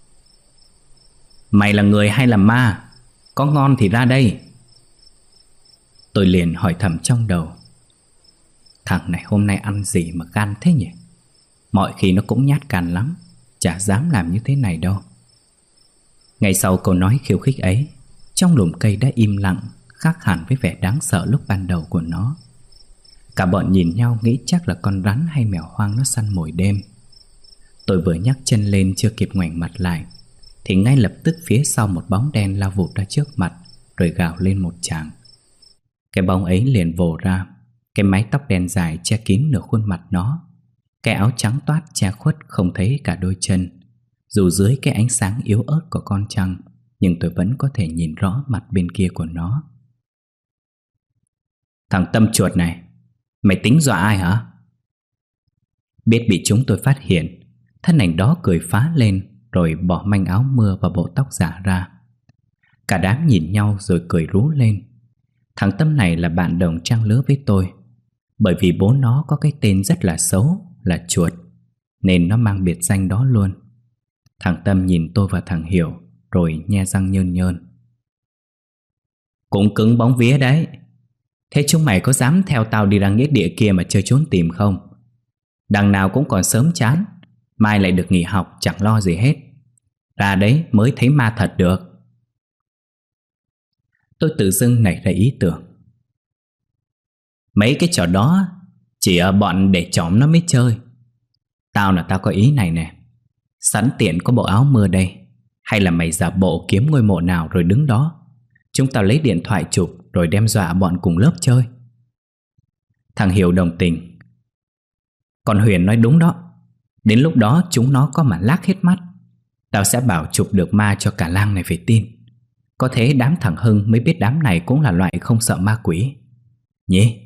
"Mày là người hay là ma? Có ngon thì ra đây!" Tôi liền hỏi thầm trong đầu: thằng này hôm nay ăn gì mà gan thế nhỉ? Mọi khi nó cũng nhát gan lắm, chả dám làm như thế này đâu. Ngay sau câu nói khiêu khích ấy, trong lùm cây đã im lặng, khác hẳn với vẻ đáng sợ lúc ban đầu của nó. Cả bọn nhìn nhau nghĩ chắc là con rắn hay mèo hoang nó săn mồi đêm. Tôi vừa nhấc chân lên chưa kịp ngoảnh mặt lại, thì ngay lập tức phía sau một bóng đen lao vụt ra trước mặt, rồi gào lên một tràng. Cái bóng ấy liền vồ ra, cái mái tóc đen dài che kín nửa khuôn mặt nó, cái áo trắng toát che khuất không thấy cả đôi chân. Dù dưới cái ánh sáng yếu ớt của con trăng, nhưng tôi vẫn có thể nhìn rõ mặt bên kia của nó. "Thằng Tâm chuột này, mày tính dọa ai hả?" Biết bị chúng tôi phát hiện, thân ảnh đó cười phá lên, rồi bỏ manh áo mưa và bộ tóc giả ra. Cả đám nhìn nhau rồi cười rú lên. Thằng Tâm này là bạn đồng trang lứa với tôi, bởi vì bố nó có cái tên rất là xấu là Chuột, nên nó mang biệt danh đó luôn. Thằng Tâm nhìn tôi và thằng Hiểu, rồi nhe răng nhơn nhơn: "Cũng cứng bóng vía đấy. Thế chúng mày có dám theo tao đi ra nghĩa địa kia mà chơi trốn tìm không? Đằng nào cũng còn sớm chán, mai lại được nghỉ học chẳng lo gì hết. Ra đấy mới thấy ma thật được." Tôi tự dưng nảy ra ý tưởng: mấy cái trò đó chỉ ở bọn để chỏm nó mới chơi. Tao có ý này nè. Sẵn tiện có bộ áo mưa đây, hay là mày giả bộ kiếm ngôi mộ nào rồi đứng đó, chúng tao lấy điện thoại chụp rồi đem dọa bọn cùng lớp chơi. Thằng Hiểu đồng tình: "Còn Huyền nói đúng đó. Đến lúc đó chúng nó có mà lác hết mắt, tao sẽ bảo chụp được ma cho cả làng này phải tin. Có thế đám thằng Hưng mới biết đám này cũng là loại không sợ ma quỷ nhỉ."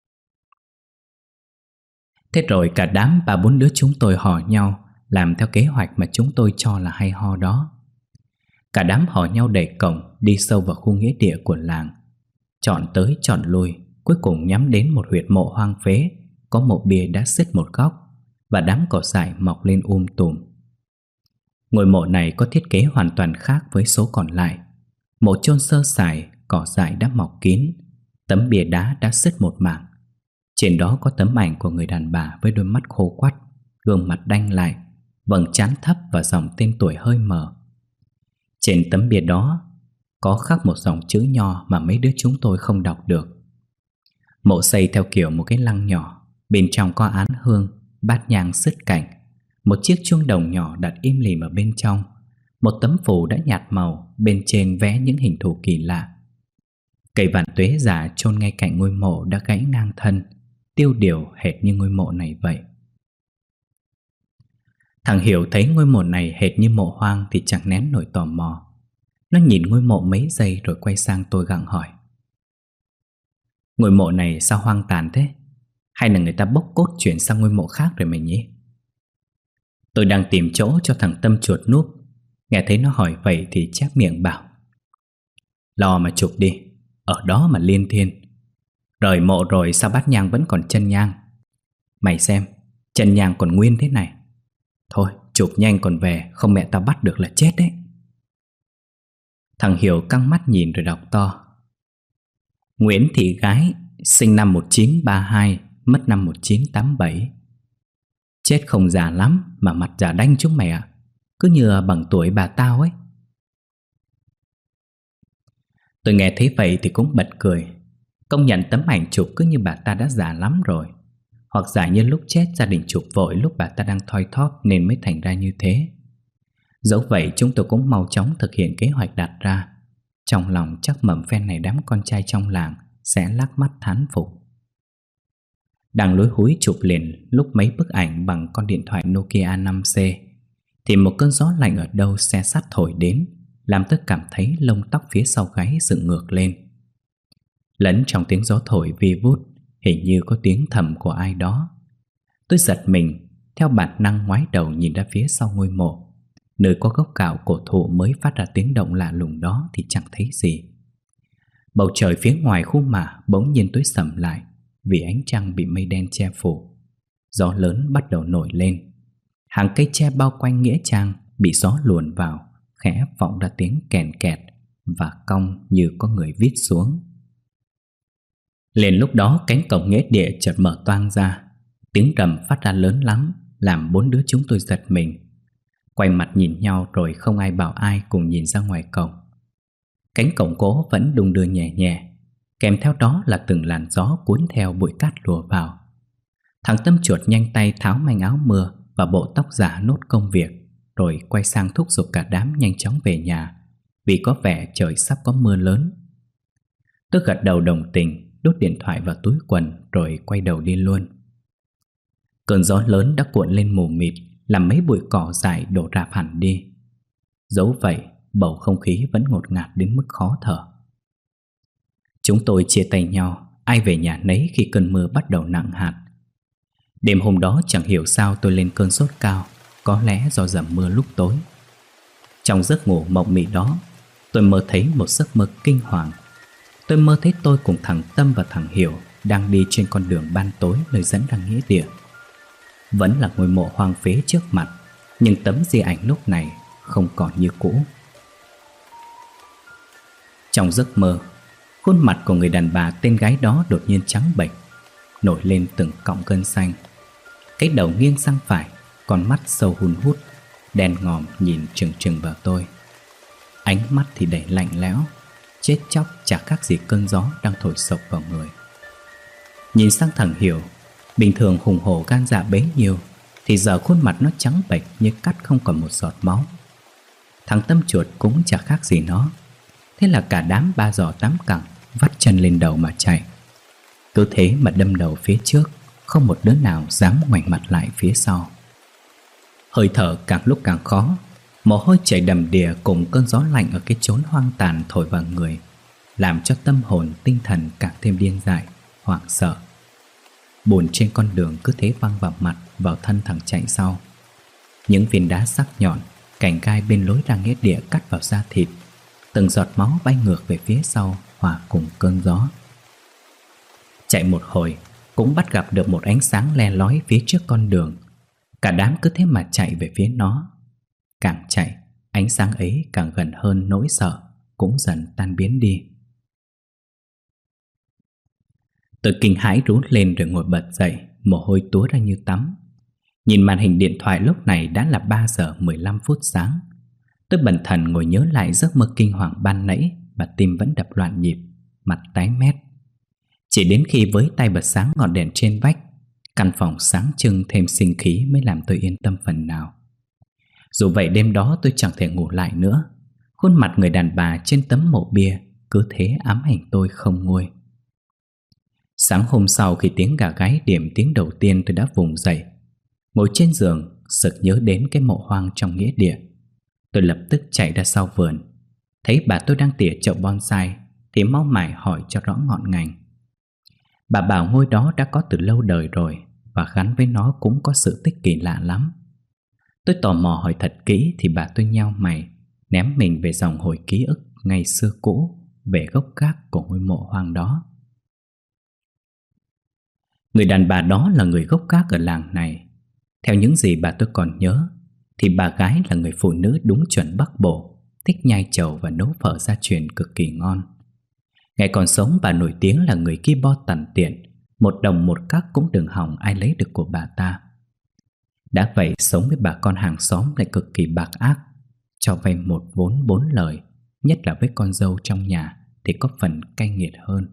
Thế rồi cả đám 3-4 đứa chúng tôi hò nhau làm theo kế hoạch mà chúng tôi cho là hay ho đó. Cả đám hò nhau đẩy cổng đi sâu vào khu nghĩa địa của làng, chọn tới chọn lui, cuối cùng nhắm đến một huyệt mộ hoang phế, có mộ bia đã xít một góc và đám cỏ dại mọc lên tùm. Ngôi mộ này có thiết kế hoàn toàn khác với số còn lại. Mộ chôn sơ sài, cỏ dại đã mọc kín, tấm bia đá đã xít một mảng. Trên đó có tấm ảnh của người đàn bà với đôi mắt khô quắt, gương mặt đanh lại, vầng trán thấp và dòng tên tuổi hơi mờ. Trên tấm bia đó có khắc một dòng chữ nho mà mấy đứa chúng tôi không đọc được. Mộ xây theo kiểu một cái lăng nhỏ, bên trong có án hương, bát nhang sứt cảnh, một chiếc chuông đồng nhỏ đặt im lìm ở bên trong, một tấm phù đã nhạt màu, bên trên vẽ những hình thù kỳ lạ. Cây vạn tuế già chôn ngay cạnh ngôi mộ đã gãy ngang thân, tiêu điều hệt như ngôi mộ này vậy. Thằng Hiểu thấy ngôi mộ này hệt như mộ hoang thì chẳng nén nổi tò mò. Nó nhìn ngôi mộ mấy giây rồi quay sang tôi gặng hỏi: ngôi mộ này sao hoang tàn thế? Hay là người ta bốc cốt chuyển sang ngôi mộ khác rồi mày nhỉ? Tôi đang tìm chỗ cho thằng Tâm chuột núp. Nghe thấy nó hỏi vậy thì chép miệng bảo: lo mà chụp đi, ở đó mà liên thiên. Rời mộ rồi sao bát nhang vẫn còn chân nhang? Mày xem, chân nhang còn nguyên thế này. Thôi chụp nhanh còn về, không mẹ tao bắt được là chết đấy. Thằng Hiểu căng mắt nhìn rồi đọc to: Nguyễn Thị Gái, sinh năm 1932, mất năm 1987. Chết không già lắm mà mặt già đanh chúng mày ạ. Cứ như bằng tuổi bà tao ấy. Tôi nghe thấy vậy thì cũng bật cười. Công nhận tấm ảnh chụp cứ như bà ta đã già lắm rồi. Hoặc giả như lúc chết gia đình chụp vội lúc bà ta đang thoi thóp nên mới thành ra như thế. Dẫu vậy chúng tôi cũng mau chóng thực hiện kế hoạch đặt ra. Trong lòng chắc mầm phen này đám con trai trong làng sẽ lắc mắt thán phục. Đang lối húi chụp liền lúc mấy bức ảnh bằng con điện thoại Nokia 5C thì một cơn gió lạnh ở đâu xe sắt thổi đến, làm tôi cảm thấy lông tóc phía sau gáy dựng ngược lên. Lẫn trong tiếng gió thổi vi vút, hình như có tiếng thầm của ai đó. Tôi giật mình, theo bản năng ngoái đầu nhìn ra phía sau ngôi mộ. Nơi có gốc cạo cổ thụ mới phát ra tiếng động lạ lùng đó thì chẳng thấy gì. Bầu trời phía ngoài khu mả bỗng nhiên tối sầm lại vì ánh trăng bị mây đen che phủ. Gió lớn bắt đầu nổi lên. Hàng cây tre bao quanh nghĩa trang bị gió luồn vào, khẽ vọng ra tiếng kèn kẹt và cong như có người vít xuống. Liền lúc đó cánh cổng nghĩa địa chợt mở toang ra. Tiếng rầm phát ra lớn lắm, làm bốn đứa chúng tôi giật mình. Quay mặt nhìn nhau rồi không ai bảo ai cùng nhìn ra ngoài cổng. Cánh cổng gỗ vẫn đung đưa nhẹ nhẹ, kèm theo đó là từng làn gió cuốn theo bụi cát lùa vào. Thằng Tâm chuột nhanh tay tháo manh áo mưa và bộ tóc giả nốt công việc, rồi quay sang thúc giục cả đám nhanh chóng về nhà, vì có vẻ trời sắp có mưa lớn. Tôi gật đầu đồng tình, đút điện thoại vào túi quần rồi quay đầu đi luôn. Cơn gió lớn đã cuộn lên mù mịt, làm mấy bụi cỏ dại đổ rạp hẳn đi. Dẫu vậy, bầu không khí vẫn ngột ngạt đến mức khó thở. Chúng tôi chia tay nhau, ai về nhà nấy khi cơn mưa bắt đầu nặng hạt. Đêm hôm đó chẳng hiểu sao tôi lên cơn sốt cao, có lẽ do dầm mưa lúc tối. Trong giấc ngủ mộng mị đó, tôi mơ thấy một giấc mơ kinh hoàng. Tôi mơ thấy tôi cùng thằng Tâm và thằng Hiểu đang đi trên con đường ban tối nơi dẫn ra nghĩa địa. Vẫn là ngôi mộ hoang phế trước mặt, nhưng tấm di ảnh lúc này không còn như cũ. Trong giấc mơ, khuôn mặt của người đàn bà tên gái đó đột nhiên trắng bệch, nổi lên từng cọng gân xanh. Cái đầu nghiêng sang phải, con mắt sâu hun hút, đen ngòm nhìn chừng chừng vào tôi. Ánh mắt thì đầy lạnh lẽo, chết chóc chả khác gì cơn gió đang thổi sộc vào người. Nhìn sang thằng Hiểu, bình thường hùng hổ gan dạ bấy nhiêu, thì giờ khuôn mặt nó trắng bệch như cắt không còn một giọt máu. Thằng Tâm chuột cũng chả khác gì nó. Thế là cả đám ba giò tám cẳng vắt chân lên đầu mà chạy. Cứ thế mà đâm đầu phía trước, không một đứa nào dám ngoảnh mặt lại phía sau. Hơi thở càng lúc càng khó, mồ hôi chảy đầm đìa cùng cơn gió lạnh ở cái chốn hoang tàn thổi vào người, làm cho tâm hồn tinh thần càng thêm điên dại, hoảng sợ. Bùn trên con đường cứ thế văng vào mặt, vào thân thằng chạy sau. Những viên đá sắc nhọn, cành gai bên lối ra nghĩa địa cắt vào da thịt. Từng giọt máu bay ngược về phía sau, hòa cùng cơn gió. Chạy một hồi, cũng bắt gặp được một ánh sáng le lói phía trước con đường. Cả đám cứ thế mà chạy về phía nó. Càng chạy, ánh sáng ấy càng gần hơn, nỗi sợ cũng dần tan biến đi. Tôi kinh hãi rú lên rồi ngồi bật dậy, mồ hôi túa ra như tắm. Nhìn màn hình điện thoại lúc này đã là 3 giờ 15 phút sáng. Tôi bần thần ngồi nhớ lại giấc mơ kinh hoàng ban nãy và tim vẫn đập loạn nhịp, mặt tái mét. Chỉ đến khi với tay bật sáng ngọn đèn trên vách, căn phòng sáng trưng thêm sinh khí mới làm tôi yên tâm phần nào. Dù vậy đêm đó tôi chẳng thể ngủ lại nữa. Khuôn mặt người đàn bà trên tấm mộ bia cứ thế ám ảnh tôi không nguôi. Sáng hôm sau, khi tiếng gà gáy điểm tiếng đầu tiên, tôi đã vùng dậy, ngồi trên giường sực nhớ đến cái mộ hoang trong nghĩa địa. Tôi lập tức chạy ra sau vườn. Thấy bà tôi đang tỉa chậu bonsai thì mau mải hỏi cho rõ ngọn ngành. Bà bảo ngôi đó đã có từ lâu đời rồi, và gắn với nó cũng có sự tích kỳ lạ lắm. Tôi tò mò hỏi thật kỹ thì bà tôi nheo mày, ném mình về dòng hồi ký ức ngày xưa cũ về gốc gác của ngôi mộ hoang đó. Người đàn bà đó là người gốc gác ở làng này. Theo những gì bà tôi còn nhớ thì bà gái là người phụ nữ đúng chuẩn Bắc Bộ, thích nhai trầu và nấu phở gia truyền cực kỳ ngon. Ngày còn sống, bà nổi tiếng là người ki bo tằn tiện, một đồng một cắc cũng đừng hòng ai lấy được của bà ta. Đã vậy, sống với bà con hàng xóm lại cực kỳ bạc ác, cho vay một vốn bốn lời, nhất là với con dâu trong nhà thì có phần cay nghiệt hơn.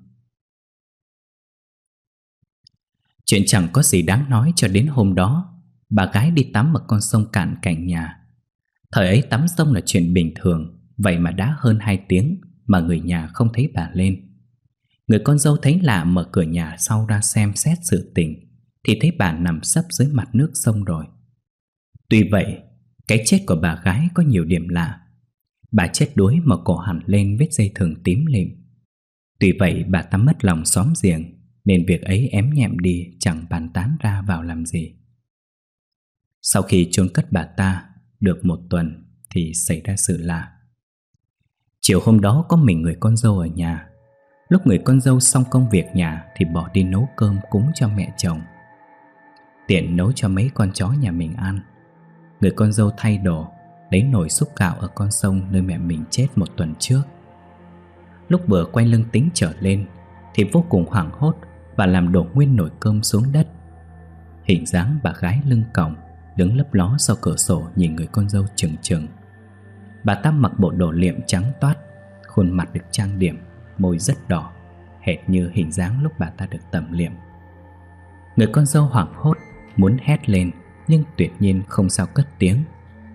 Chuyện chẳng có gì đáng nói cho đến hôm đó, bà gái đi tắm ở con sông cạn cạnh nhà. Thời ấy tắm sông là chuyện bình thường, vậy mà đã hơn 2 tiếng mà người nhà không thấy bà lên. Người con dâu thấy lạ, mở cửa nhà sau ra xem xét sự tình thì thấy bà nằm sấp dưới mặt nước sông rồi. Tuy vậy, cái chết của bà gái có nhiều điểm lạ. Bà chết đuối mà cổ hẳn lên vết dây thừng tím lịm. Tuy vậy, bà ta mất lòng xóm giềng, nên việc ấy ém nhẹm đi, chẳng bàn tán ra vào làm gì. Sau khi chôn cất bà ta được 1 tuần thì xảy ra sự lạ. Chiều hôm đó có mình người con dâu ở nhà. Lúc người con dâu xong công việc nhà thì bỏ đi nấu cơm cúng cho mẹ chồng, tiện nấu cho mấy con chó nhà mình ăn. Người con dâu thay đồ, lấy nồi xúc gạo ở con sông nơi mẹ mình chết 1 tuần trước. Lúc vừa quay lưng tính trở lên thì vô cùng hoảng hốt và làm đổ nguyên nồi cơm xuống đất. Hình dáng bà gái lưng còng đứng lấp ló sau cửa sổ nhìn người con dâu chừng chừng. Bà ta mặc bộ đồ liệm trắng toát, khuôn mặt được trang điểm, môi rất đỏ, hệt như hình dáng lúc bà ta được tẩm liệm. Người con dâu hoảng hốt muốn hét lên nhưng tuyệt nhiên không sao cất tiếng.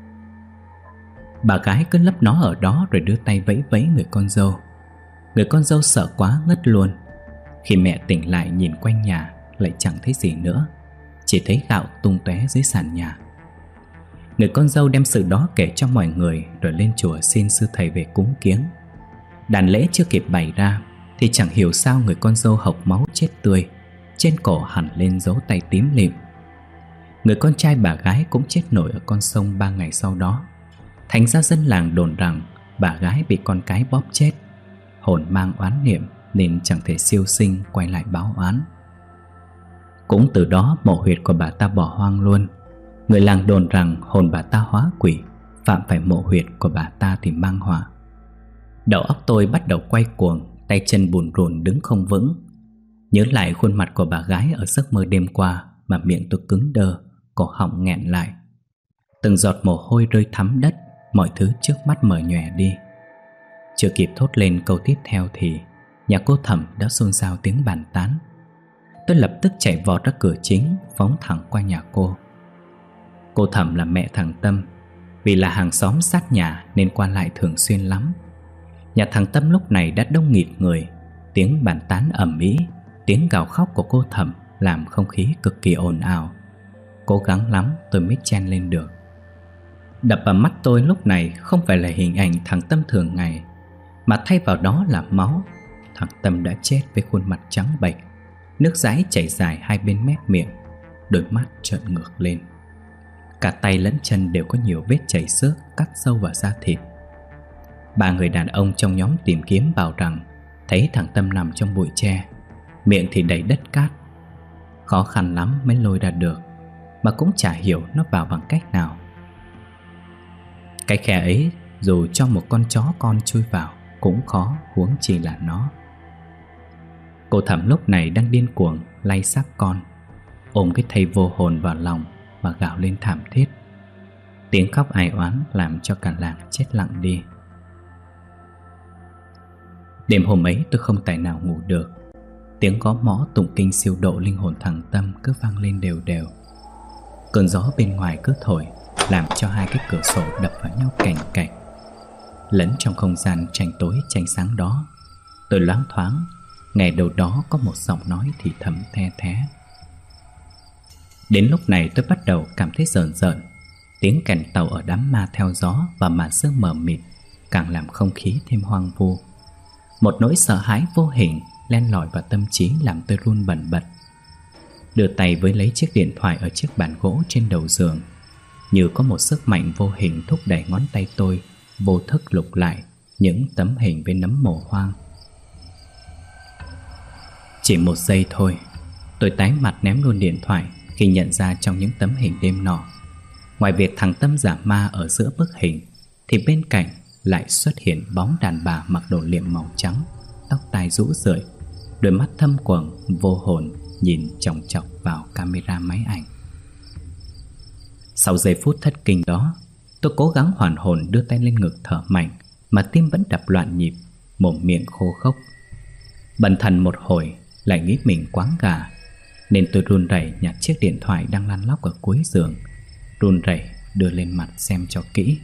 Bà gái cứ lấp nó ở đó rồi đưa tay vẫy vẫy người con dâu. Người con dâu sợ quá ngất luôn. Khi mẹ tỉnh lại nhìn quanh nhà lại chẳng thấy gì nữa, chỉ thấy gạo tung tóe dưới sàn nhà. Người con dâu đem sự đó kể cho mọi người rồi lên chùa xin sư thầy về cúng kiếng. Đàn lễ chưa kịp bày ra thì chẳng hiểu sao người con dâu hộc máu chết tươi, trên cổ hẳn lên dấu tay tím lịm. Người con trai bà gái cũng chết nổi ở con sông 3 ngày sau đó. Thành ra dân làng đồn rằng bà gái bị con cái bóp chết, hồn mang oán niệm nên chẳng thể siêu sinh quay lại báo oán. Cũng từ đó mộ huyệt của bà ta bỏ hoang luôn. Người làng đồn rằng hồn bà ta hóa quỷ, phạm phải mộ huyệt của bà ta thì mang họa. Đầu óc tôi bắt đầu quay cuồng, tay chân bùn rùn đứng không vững. Nhớ lại khuôn mặt của bà gái ở giấc mơ đêm qua mà miệng tôi cứng đơ, cổ họng nghẹn lại. Từng giọt mồ hôi rơi thắm đất, mọi thứ trước mắt mờ nhòe đi. Chưa kịp thốt lên câu tiếp theo thì nhà cô Thẩm đã xôn xao tiếng bàn tán. Tôi lập tức chạy vọt ra cửa chính, phóng thẳng qua nhà cô. Cô Thẩm là mẹ thằng Tâm. Vì là hàng xóm sát nhà nên qua lại thường xuyên lắm. Nhà thằng Tâm lúc này đã đông nghịt người. Tiếng bàn tán ầm ĩ, tiếng gào khóc của cô Thẩm làm không khí cực kỳ ồn ào. Cố gắng lắm tôi mới chen lên được. Đập vào mắt tôi lúc này không phải là hình ảnh thằng Tâm thường ngày, mà thay vào đó là máu. Thằng Tâm đã chết với khuôn mặt trắng bệch, nước dãi chảy dài hai bên mép miệng, đôi mắt trợn ngược lên. Cả tay lẫn chân đều có nhiều vết chảy xước cắt sâu vào da thịt. 3 người đàn ông trong nhóm tìm kiếm bảo rằng thấy thằng Tâm nằm trong bụi tre, miệng thì đầy đất cát. Khó khăn lắm mới lôi ra được, mà cũng chả hiểu nó vào bằng cách nào. Cái khe ấy dù cho một con chó con chui vào cũng khó, huống chi là nó. Cô Thẩm lúc này đang điên cuồng lay xác con, ôm cái thây vô hồn vào lòng và gào lên thảm thiết. Tiếng khóc ai oán làm cho cả làng chết lặng đi. Đêm hôm ấy tôi không tài nào ngủ được. Tiếng gõ mõ tụng kinh siêu độ linh hồn thằng Tâm cứ vang lên đều đều. Cơn gió bên ngoài cứ thổi, làm cho hai cái cửa sổ đập vào nhau cành cạch. Lẫn trong không gian tranh tối tranh sáng đó, tôi loáng thoáng nghe đâu đó có một giọng nói thì thầm the thé. Đến lúc này tôi bắt đầu cảm thấy rờn rợn. Tiếng kèn tàu ở đám ma theo gió và màn sương mờ mịt càng làm không khí thêm hoang vu. Một nỗi sợ hãi vô hình len lỏi vào tâm trí làm tôi run bần bật. Đưa tay với lấy chiếc điện thoại ở chiếc bàn gỗ trên đầu giường. Như có một sức mạnh vô hình thúc đẩy ngón tay tôi vô thức lục lại những tấm hình với nấm mồ hoang. Chỉ một giây thôi, tôi tái mặt ném luôn điện thoại khi nhận ra trong những tấm hình đêm nọ, ngoài việc thằng Tâm giả ma ở giữa bức hình, thì bên cạnh lại xuất hiện bóng đàn bà mặc đồ liệm màu trắng, tóc tai rũ rượi, đôi mắt thâm quầng vô hồn nhìn chòng chọc vào camera máy ảnh. Sau giây phút thất kinh đó, tôi cố gắng hoàn hồn đưa tay lên ngực thở mạnh, mà tim vẫn đập loạn nhịp, mồm miệng khô khốc. Bần thần một hồi lại nghĩ mình quáng gà, nên tôi run rẩy nhặt chiếc điện thoại đang lăn lóc ở cuối giường, run rẩy đưa lên mặt xem cho kỹ.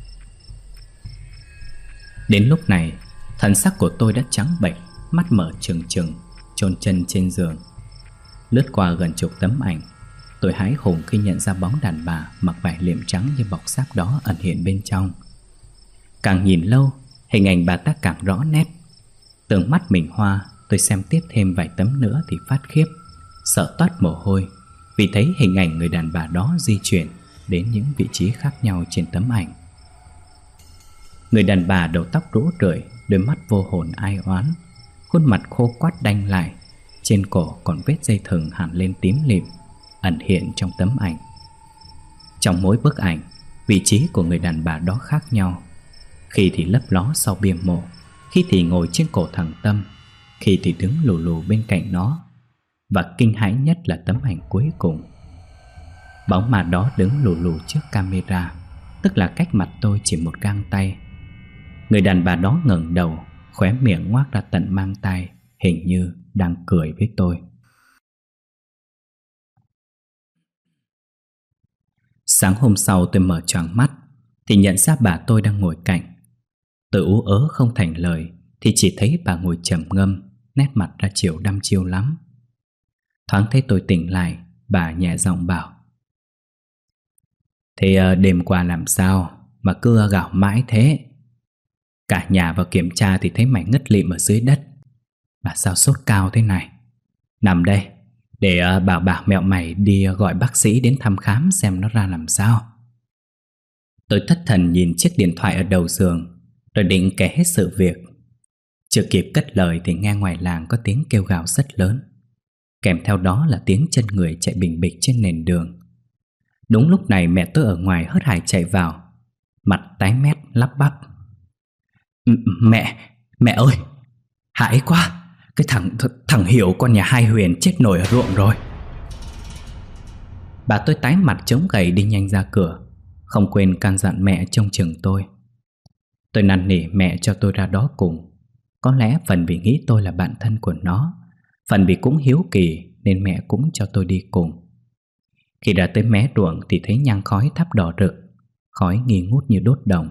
Đến lúc này, thần sắc của tôi đã trắng bệch, mắt mở trừng trừng, chôn chân trên giường. Lướt qua gần chục tấm ảnh, tôi hãi hùng khi nhận ra bóng đàn bà mặc vải liệm trắng như bọc xác đó ẩn hiện bên trong. Càng nhìn lâu, hình ảnh bà ta càng rõ nét. Tưởng mắt mình hoa, tôi xem tiếp thêm vài tấm nữa thì phát khiếp, sợ toát mồ hôi, vì thấy hình ảnh người đàn bà đó di chuyển đến những vị trí khác nhau trên tấm ảnh. Người đàn bà đầu tóc rũ rượi, đôi mắt vô hồn ai oán, khuôn mặt khô quắt đanh lại, trên cổ còn vết dây thừng hằn lên tím lịm, ẩn hiện trong tấm ảnh. Trong mỗi bức ảnh, vị trí của người đàn bà đó khác nhau. Khi thì lấp ló sau bia mộ, khi thì ngồi trên cổ thằng Tâm, khi thì đứng lù lù bên cạnh nó. Và kinh hãi nhất là tấm ảnh cuối cùng. Bóng ma đó đứng lù lù trước camera, tức là cách mặt tôi chỉ một gang tay. Người đàn bà đó ngẩng đầu, khóe miệng ngoác ra tận mang tai, hình như đang cười với tôi. Sáng hôm sau tôi mở choàng mắt thì nhận ra bà tôi đang ngồi cạnh. Tôi ú ớ không thành lời thì chỉ thấy bà ngồi trầm ngâm, nét mặt ra chiều đăm chiêu lắm. Thoáng thấy tôi tỉnh lại, bà nhẹ giọng bảo: "Thế đêm qua làm sao mà cứ gào mãi thế? Cả nhà vào kiểm tra thì thấy mày ngất lịm ở dưới đất. Mà sao sốt cao thế này? Nằm đây, để bảo mẹo mày đi gọi bác sĩ đến thăm khám xem nó ra làm sao." Tôi thất thần nhìn chiếc điện thoại ở đầu giường, rồi định kể hết sự việc. Chưa kịp cất lời thì nghe ngoài làng có tiếng kêu gào rất lớn, kèm theo đó là tiếng chân người chạy bình bịch trên nền đường. Đúng lúc này mẹ tôi ở ngoài hớt hải chạy vào, mặt tái mét lắp bắp: Mẹ ơi, hãi quá, cái thằng Hiểu con nhà hai Huyền chết nổi ở ruộng rồi." Bà tôi tái mặt chống gậy đi nhanh ra cửa, không quên can dặn mẹ trông chừng tôi. Tôi năn nỉ mẹ cho tôi ra đó cùng. Có lẽ phần vì nghĩ tôi là bạn thân của nó, phần vì cũng hiếu kỳ nên mẹ cũng cho tôi đi cùng. Khi đã tới mé ruộng thì thấy nhang khói thắp đỏ rực, khói nghi ngút như đốt đồng.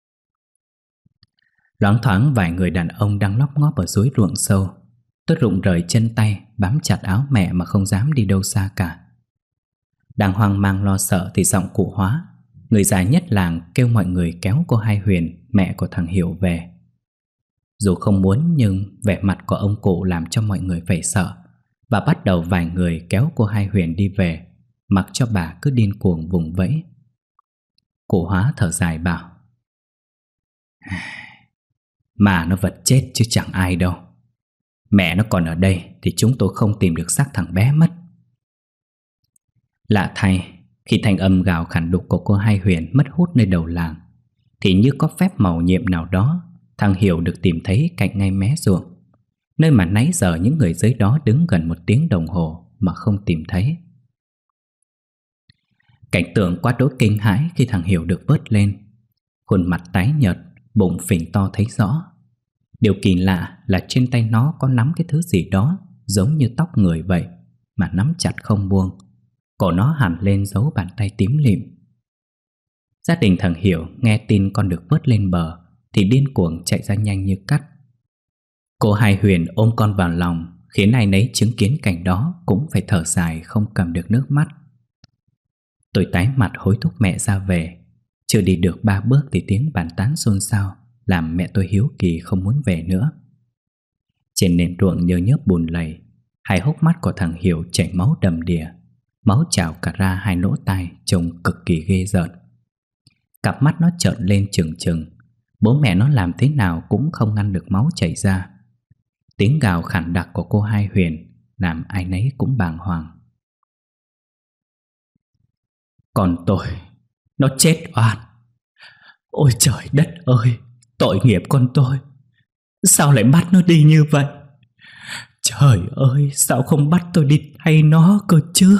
Loáng thoáng vài người đàn ông đang lóp ngóp ở dưới ruộng sâu. Tôi rụng rời chân tay, bám chặt áo mẹ mà không dám đi đâu xa cả. Đang hoang mang lo sợ thì giọng cụ Hóa, người già nhất làng, kêu mọi người kéo cô Hai Huyền, mẹ của thằng Hiểu về. Dù không muốn nhưng vẻ mặt của ông cụ làm cho mọi người phải sợ, và bắt đầu vài người kéo cô Hai Huyền đi về, mặc cho bà cứ điên cuồng vùng vẫy. Cụ Hóa thở dài bảo: "Mà nó vật chết chứ chẳng ai đâu. Mẹ nó còn ở đây thì chúng tôi không tìm được xác thằng bé mất." Lạ thay, khi thanh âm gào khản đục của cô Hai Huyền mất hút nơi đầu làng, thì như có phép màu nhiệm nào đó, thằng Hiểu được tìm thấy cạnh ngay mé ruộng, nơi mà nãy giờ những người dưới đó đứng gần 1 tiếng đồng hồ mà không tìm thấy. Cảnh tượng quá đỗi kinh hãi khi thằng Hiểu được vớt lên. Khuôn mặt tái nhợt, bụng phình to thấy rõ. Điều kỳ lạ là trên tay nó có nắm cái thứ gì đó, giống như tóc người vậy mà nắm chặt không buông. Cổ nó hằn lên dấu bàn tay tím lịm. Gia đình thằng Hiểu nghe tin con được vớt lên bờ thì điên cuồng chạy ra nhanh như cắt. Cô Hai Huyền ôm con vào lòng, khiến ai nấy chứng kiến cảnh đó cũng phải thở dài không cầm được nước mắt. Tôi tái mặt hối thúc mẹ ra về. Chưa đi được 3 bước thì tiếng bàn tán xôn xao làm mẹ tôi hiếu kỳ không muốn về nữa. Trên nền ruộng nhơ nhớp bùn lầy, hai hốc mắt của thằng Hiểu chảy máu đầm đìa. Máu trào cả ra hai lỗ tai, trông cực kỳ ghê rợn. Cặp mắt nó trợn lên trừng trừng. Bố mẹ nó làm thế nào cũng không ngăn được máu chảy ra. Tiếng gào khản đặc của cô Hai Huyền làm ai nấy cũng bàng hoàng. Còn tôi, nó chết oan. Ôi trời đất ơi, tội nghiệp con tôi. Sao lại bắt nó đi như vậy? Trời ơi, sao không bắt tôi đi thay nó cơ chứ?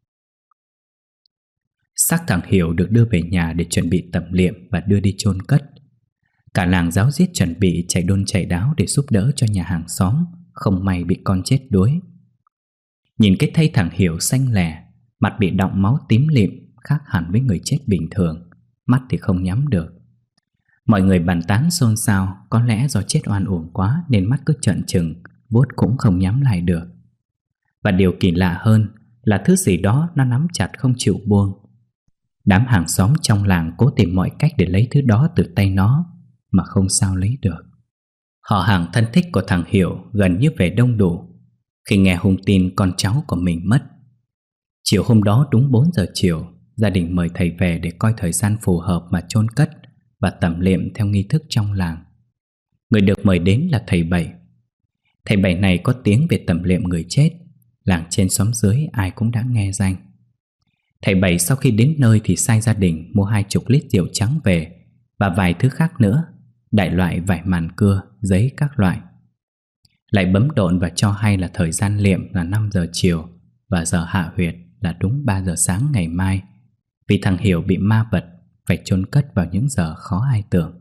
Xác thằng Hiểu được đưa về nhà để chuẩn bị tẩm liệm và đưa đi chôn cất. Cả làng ráo riết chuẩn bị chạy đôn chạy đáo để giúp đỡ cho nhà hàng xóm không may bị con chết đuối. Nhìn cái thây thằng Hiểu xanh lè, mặt bị đọng máu tím lịm, khác hẳn với người chết bình thường, mắt thì không nhắm được. Mọi người bàn tán xôn xao, có lẽ do chết oan uổng quá nên mắt cứ trợn trừng, vuốt cũng không nhắm lại được. Và điều kỳ lạ hơn là thứ gì đó nó nắm chặt không chịu buông. Đám hàng xóm trong làng cố tìm mọi cách để lấy thứ đó từ tay nó, mà không sao lấy được. Họ hàng thân thích của thằng Hiểu gần như về đông đủ khi nghe hung tin con cháu của mình mất. Chiều hôm đó đúng 4 giờ chiều, gia đình mời thầy về để coi thời gian phù hợp mà chôn cất và tẩm liệm theo nghi thức trong làng. Người được mời đến là thầy Bảy. Thầy Bảy này có tiếng về tẩm liệm người chết, làng trên xóm dưới ai cũng đã nghe danh. Thầy Bảy sau khi đến nơi thì sai gia đình mua 20 lít rượu trắng về và vài thứ khác nữa, đại loại vải màn cưa, giấy các loại. Lại bấm độn và cho hay là thời gian liệm là 5 giờ chiều và giờ hạ huyệt là đúng 3 giờ sáng ngày mai, vì thằng Hiểu bị ma vật phải chôn cất vào những giờ khó ai tưởng.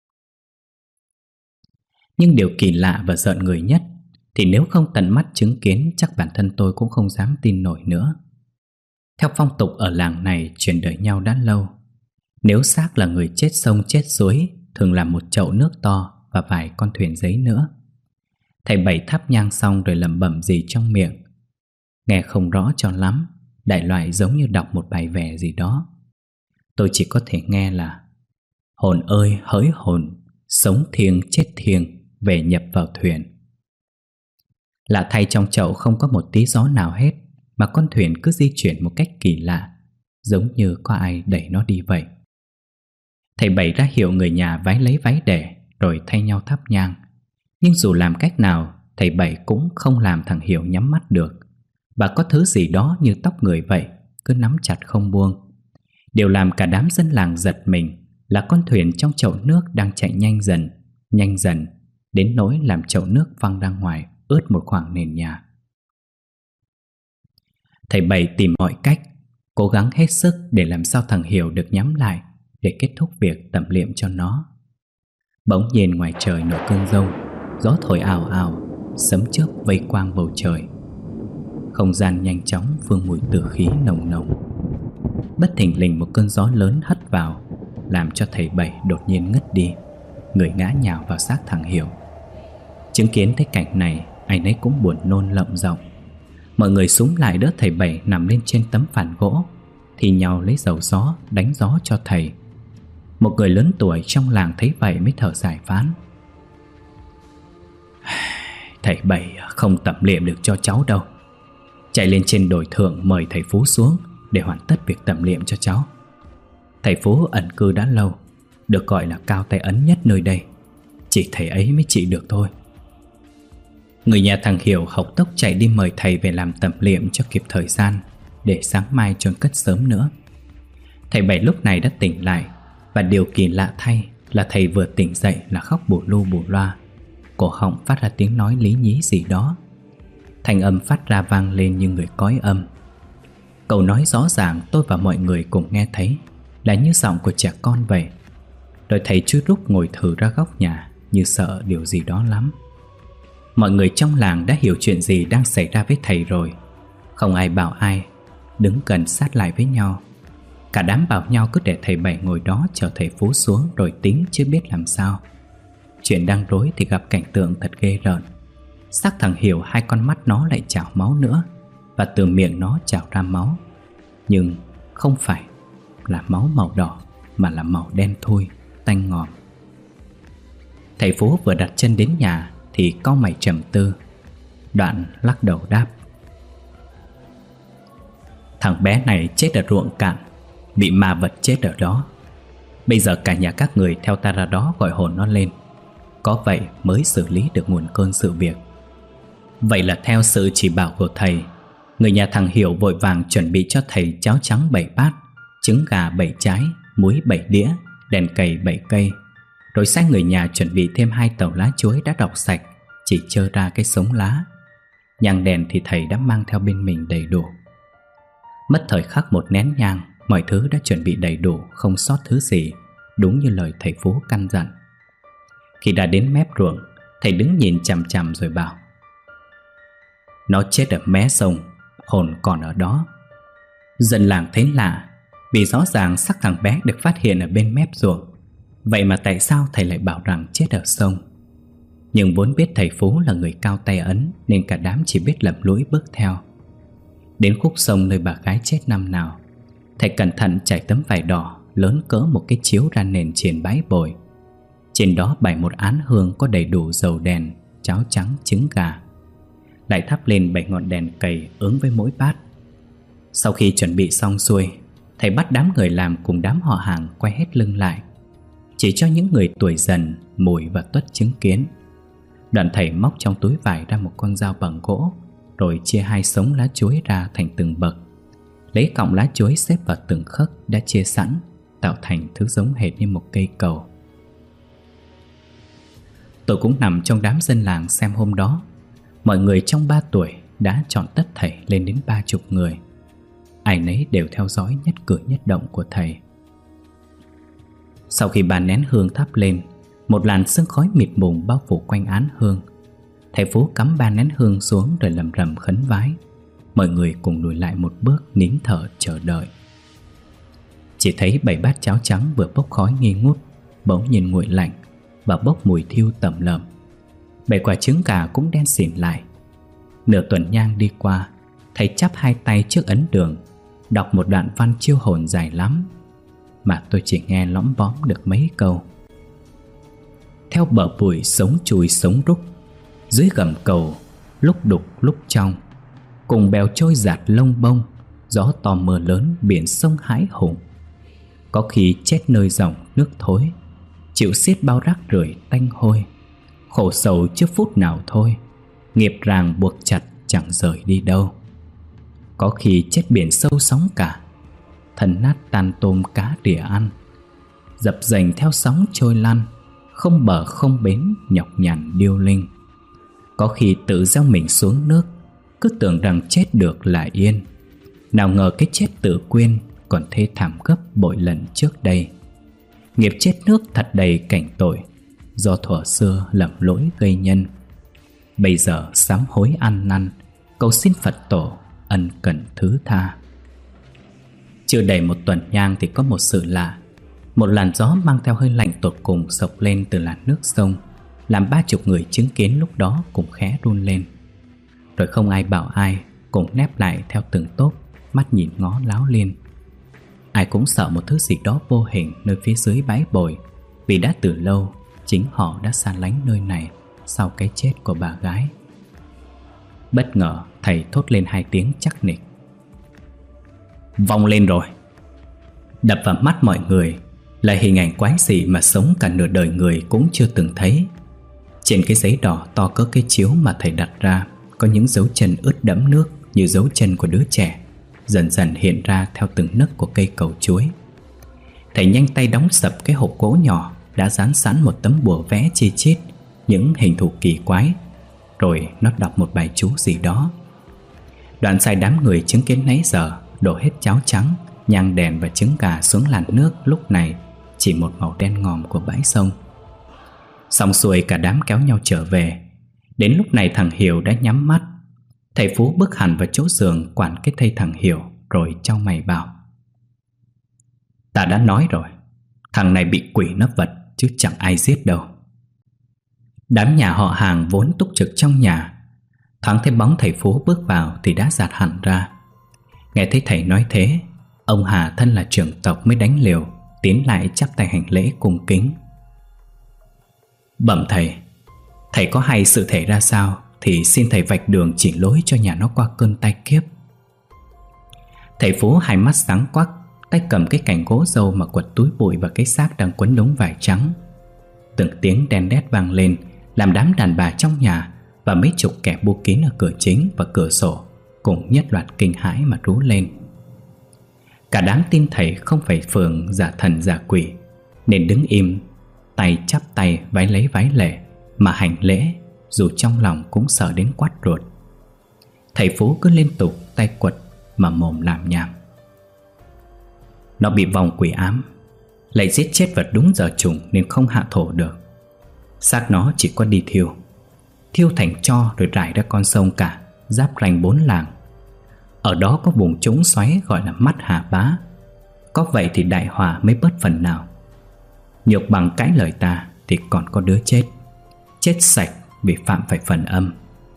Nhưng điều kỳ lạ và rợn người nhất thì nếu không tận mắt chứng kiến chắc bản thân tôi cũng không dám tin nổi nữa. Theo phong tục ở làng này truyền đời nhau đã lâu, nếu xác là người chết sông chết suối thường làm một chậu nước to và vài con thuyền giấy nữa. Thầy Bảy thắp nhang xong rồi lẩm bẩm gì trong miệng, nghe không rõ cho lắm, đại loại giống như đọc một bài vè gì đó. Tôi chỉ có thể nghe là: hồn ơi hỡi hồn, sống thiêng chết thiêng, về nhập vào thuyền. Lạ thay trong chậu không có một tí gió nào hết, mà con thuyền cứ di chuyển một cách kỳ lạ, giống như có ai đẩy nó đi vậy. Thầy Bảy ra hiệu người nhà vái lấy váy để rồi thay nhau thắp nhang. Nhưng dù làm cách nào, thầy Bảy cũng không làm thằng Hiểu nhắm mắt được. Và có thứ gì đó như tóc người vậy, cứ nắm chặt không buông. Điều làm cả đám dân làng giật mình là con thuyền trong chậu nước đang chạy nhanh dần, đến nỗi làm chậu nước văng ra ngoài, ướt một khoảng nền nhà. Thầy Bảy tìm mọi cách, cố gắng hết sức để làm sao thằng Hiểu được nhắm lại để kết thúc việc tẩm liệm cho nó. Bỗng nhiên ngoài trời nổi cơn giông, gió thổi ào ào, sấm chớp vây quang bầu trời. Không gian nhanh chóng vương mùi tử khí nồng nồng. Bất thình lình một cơn gió lớn hất vào, làm cho thầy Bảy đột nhiên ngất đi, người ngã nhào vào xác thằng Hiểu. Chứng kiến thấy cảnh này, ai nấy cũng buồn nôn lợm giọng. Mọi người xúm lại đỡ thầy Bảy nằm lên trên tấm phản gỗ, thì nhau lấy dầu gió đánh gió cho thầy. Một người lớn tuổi trong làng thấy vậy mới thở dài phán: thầy Bảy không tẩm liệm được cho cháu đâu. Chạy lên trên đồi thượng mời thầy Phú xuống để hoàn tất việc tẩm liệm cho cháu. Thầy Phú ẩn cư đã lâu, được gọi là cao tay ấn nhất nơi đây, chỉ thầy ấy mới trị được thôi. Người nhà thằng Hiểu hộc tốc chạy đi mời thầy về làm tẩm liệm cho kịp thời gian, để sáng mai chôn cất sớm nữa. Thầy Bảy lúc này đã tỉnh lại, và điều kỳ lạ thay là thầy vừa tỉnh dậy là khóc bù lu bù loa, cổ họng phát ra tiếng nói lý nhí gì đó. Thanh âm phát ra vang lên như người cõi âm. Cậu nói rõ ràng tôi và mọi người cùng nghe thấy, là như giọng của trẻ con vậy. Rồi thầy chui rúc ngồi thừ ra góc nhà, như sợ điều gì đó lắm. Mọi người trong làng đã hiểu chuyện gì đang xảy ra với thầy rồi. Không ai bảo ai, đứng gần sát lại với nhau. Cả đám bảo nhau cứ để thầy Bảy ngồi đó chờ thầy Phú xuống rồi tính chứ biết làm sao. Chuyện đang rối thì gặp cảnh tượng thật ghê rợn. Xác thằng Hiểu hai con mắt nó lại trào máu nữa, và từ miệng nó trào ra máu. Nhưng không phải là máu màu đỏ, mà là màu đen thui, tanh ngòm. Thầy Phú vừa đặt chân đến nhà thì cau mày trầm tư. Đoạn lắc đầu đáp: thằng bé này chết ở ruộng cạn, bị ma vật chết ở đó. Bây giờ cả nhà các người theo ta ra đó gọi hồn nó lên. Có vậy mới xử lý được nguồn cơn sự việc. Vậy là theo sự chỉ bảo của thầy, người nhà thằng Hiểu vội vàng chuẩn bị cho thầy cháo trắng 7 bát, trứng gà 7 trái, muối 7 đĩa, đèn cầy 7 cây. Rồi sai người nhà chuẩn bị thêm 2 tàu lá chuối đã đọc sạch, chỉ trơ ra cái sống lá. Nhang đèn thì thầy đã mang theo bên mình đầy đủ. Mất thời khắc một nén nhang, mọi thứ đã chuẩn bị đầy đủ, không sót thứ gì, đúng như lời thầy Phú căn dặn. Khi đã đến mép ruộng, thầy đứng nhìn chằm chằm rồi bảo: nó chết ở mé sông, hồn còn ở đó. Dân làng thấy lạ, vì rõ ràng xác thằng bé được phát hiện ở bên mép ruộng. Vậy mà tại sao thầy lại bảo rằng chết ở sông? Nhưng vốn biết thầy Phú là người cao tay ấn, nên cả đám chỉ biết lầm lũi bước theo. Đến khúc sông nơi bà gái chết năm nào, thầy cẩn thận trải tấm vải đỏ lớn cỡ một cái chiếu ra nền trên bãi bồi. Trên đó bày một án hương có đầy đủ dầu đèn, cháo trắng, trứng gà. Lại thắp lên 7 ngọn đèn cầy ứng với mỗi bát. Sau khi chuẩn bị xong xuôi, thầy bắt đám người làm cùng đám họ hàng quay hết lưng lại, chỉ cho những người tuổi dần, Mùi và Tuất chứng kiến. Đoạn thầy móc trong túi vải ra một con dao bằng gỗ, rồi chia 2 sống lá chuối ra thành từng bậc, lấy cọng lá chuối xếp vào từng khấc đã chia sẵn, tạo thành thứ giống hệt như một cây cầu. Tôi cũng nằm trong đám dân làng xem hôm đó. Mọi người trong 3 tuổi đã chọn tất thầy lên đến 30 người. Ai nấy đều theo dõi nhất cử nhất động của thầy. Sau khi 3 nén hương thắp lên, một làn sương khói mịt mùng bao phủ quanh án hương. Thầy Phú cắm 3 nén hương xuống rồi lầm rầm khấn vái. Mọi người cùng lùi lại một bước, nín thở chờ đợi. Chỉ thấy 7 bát cháo trắng vừa bốc khói nghi ngút, bỗng nhiên nguội lạnh và bốc mùi thiêu tẩm lợm. 7 quả trứng gà cũng đen xỉn lại. Nửa tuần nhang đi qua, thầy chắp 2 tay trước ấn đường, đọc một đoạn văn chiêu hồn dài lắm, mà tôi chỉ nghe lõm bõm được mấy câu. Theo bờ bụi sống chùi sống rúc, dưới gầm cầu lúc đục lúc trong, cùng bèo trôi giạt lông bông, gió to mưa lớn biển sông hãi hùng. Có khi chết nơi dòng nước thối, chịu xiết bao rác rưởi tanh hôi. Khổ sầu chưa phút nào thôi, nghiệp ràng buộc chặt chẳng rời đi đâu. Có khi chết biển sâu sóng cả, thân nát tan tôm cá đỉa ăn. Dập dềnh theo sóng trôi lăn, không bờ không bến nhọc nhằn điêu linh. Có khi tự gieo mình xuống nước, cứ tưởng rằng chết được là yên. Nào ngờ cái chết tự quên còn thê thảm gấp bội lần trước đây. Nghiệp chết nước thật đầy cảnh tội, do thuở xưa lầm lỗi gây nhân. Bây giờ sám hối ăn năn, cầu xin Phật tổ ân cần thứ tha. Chưa đầy một tuần nhang thì có một sự lạ. Một làn gió mang theo hơi lạnh tột cùng sộc lên từ làn nước sông, làm 30 người chứng kiến lúc đó cùng khẽ run lên. Rồi không ai bảo ai, cùng nép lại theo từng tốp, mắt nhìn ngó láo liên. Ai cũng sợ một thứ gì đó vô hình nơi phía dưới bãi bồi, vì đã từ lâu chính họ đã xa lánh nơi này sau cái chết của bà gái. Bất ngờ thầy thốt lên 2 tiếng chắc nịch: vong lên rồi! Đập vào mắt mọi người là hình ảnh quái dị mà sống cả nửa đời người cũng chưa từng thấy. Trên cái giấy đỏ to cỡ cái chiếu mà thầy đặt ra, có những dấu chân ướt đẫm nước như dấu chân của đứa trẻ, dần dần hiện ra theo từng nấc của cây cầu chuối. Thầy nhanh tay đóng sập cái hộp gỗ nhỏ, đã dán sẵn một tấm bùa vẽ chi chít những hình thù kỳ quái, rồi nó đọc một bài chú gì đó. Đoạn sai đám người chứng kiến nãy giờ đổ hết cháo trắng, nhang đèn và trứng gà xuống làn nước, lúc này chỉ một màu đen ngòm của bãi sông. Xong xuôi cả đám kéo nhau trở về. Đến lúc này thằng Hiểu đã nhắm mắt. Thầy Phú bước hẳn vào chỗ giường quản cái thây thằng Hiểu, rồi chau mày bảo: "Ta đã nói rồi, thằng này bị quỷ nó vật, chứ chẳng ai giết đâu." Đám nhà họ hàng vốn túc trực trong nhà, thoáng thấy bóng thầy Phú bước vào thì đã giạt hẳn ra. Nghe thấy thầy nói thế, ông Hà thân là trưởng tộc mới đánh liều, tiến lại chắp tay hành lễ cung kính: "Bẩm thầy, thầy có hay sự thể ra sao thì xin thầy vạch đường chỉ lối cho nhà nó qua cơn tai kiếp." Thầy Phú hai mắt sáng quắc, tay cầm cái cành gỗ dâu mà quật túi bụi và cái xác đang quấn đống vải trắng. Từng tiếng đen đét vang lên, làm đám đàn bà trong nhà và mấy chục kẻ bu kín ở cửa chính và cửa sổ cùng nhất loạt kinh hãi mà rú lên. Cả đám tin thầy không phải phường giả thần giả quỷ, nên đứng im, tay chắp tay vái lấy vái lệ mà hành lễ, dù trong lòng cũng sợ đến quắt ruột. Thầy Phú cứ liên tục tay quật mà mồm làm nhảm: "Nó bị vong quỷ ám, lại giết chết vật đúng giờ trùng nên không hạ thổ được. Xác nó chỉ có đi thiêu thành tro rồi rải ra con sông cả, giáp ranh 4 làng. Ở đó có vùng trũng xoáy gọi là mắt Hà Bá. Có vậy thì đại họa mới bớt phần nào. Nhược bằng cãi lời ta thì còn có đứa chết, chết sạch vì phạm phải phần âm."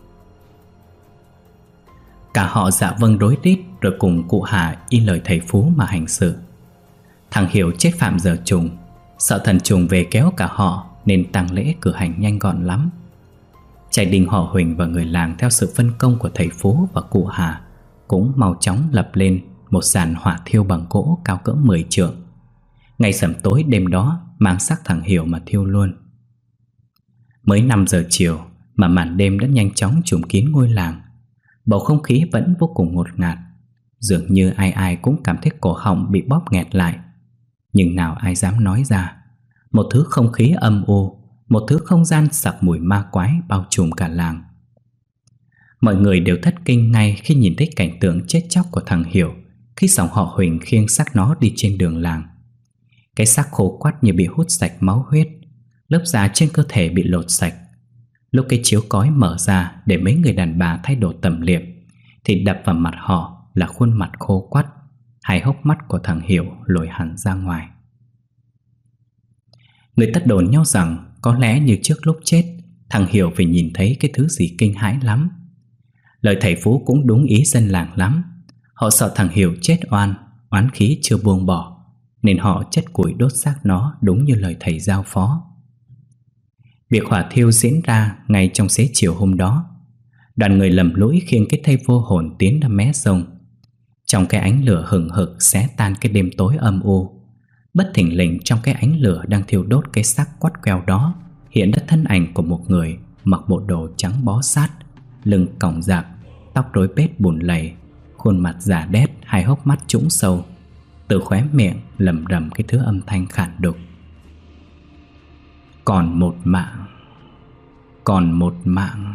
Cả họ dạ vâng rối rít, rồi cùng cụ Hà y lời thầy Phú mà hành sự. Thằng Hiểu chết phạm giờ trùng, sợ thần trùng về kéo cả họ nên tang lễ cử hành nhanh gọn lắm. Trại đình họ Huỳnh và người làng theo sự phân công của thầy Phú và cụ Hà cũng mau chóng lập lên một giàn hỏa thiêu bằng gỗ cao cỡ 10 trượng. Ngày sẩm tối đêm đó mang xác thằng Hiểu mà thiêu luôn. Mới 5 giờ chiều mà màn đêm đã nhanh chóng trùm kín ngôi làng. Bầu không khí vẫn vô cùng ngột ngạt, dường như ai ai cũng cảm thấy cổ họng bị bóp nghẹt lại. Nhưng nào ai dám nói ra. Một thứ không khí âm u, một thứ không gian sặc mùi ma quái bao trùm cả làng. Mọi người đều thất kinh ngay khi nhìn thấy cảnh tượng chết chóc của thằng Hiểu khi dòng họ Huỳnh khiêng xác nó đi trên đường làng. Cái xác khô quắt như bị hút sạch máu huyết, lớp da trên cơ thể bị lột sạch. Lúc cái chiếu cói mở ra để mấy người đàn bà thay đồ tẩm liệm thì đập vào mặt họ là khuôn mặt khô quắt, hai hốc mắt của thằng Hiểu lồi hẳn ra ngoài. Người ta đồn nhau rằng có lẽ như trước lúc chết, thằng Hiểu phải nhìn thấy cái thứ gì kinh hãi lắm. Lời thầy Phú cũng đúng ý dân làng lắm. Họ sợ thằng Hiểu chết oán khí chưa buông bỏ, nên họ chất củi đốt xác nó đúng như lời thầy giao phó. Việc hỏa thiêu diễn ra ngay trong xế chiều hôm đó. Đoàn người lầm lũi khiêng cái thây vô hồn tiến ra mé sông. Trong cái ánh lửa hừng hực xé tan cái đêm tối âm u, bất thình lình trong cái ánh lửa đang thiêu đốt cái xác quắt queo đó hiện ra thân ảnh của một người mặc bộ đồ trắng bó sát, lưng còng rạc, tóc rối bết bùn lầy, khuôn mặt già đét, hai hốc mắt trũng sâu. Từ khóe miệng lẩm rẩm cái thứ âm thanh khản đục: "Còn một mạng, còn một mạng."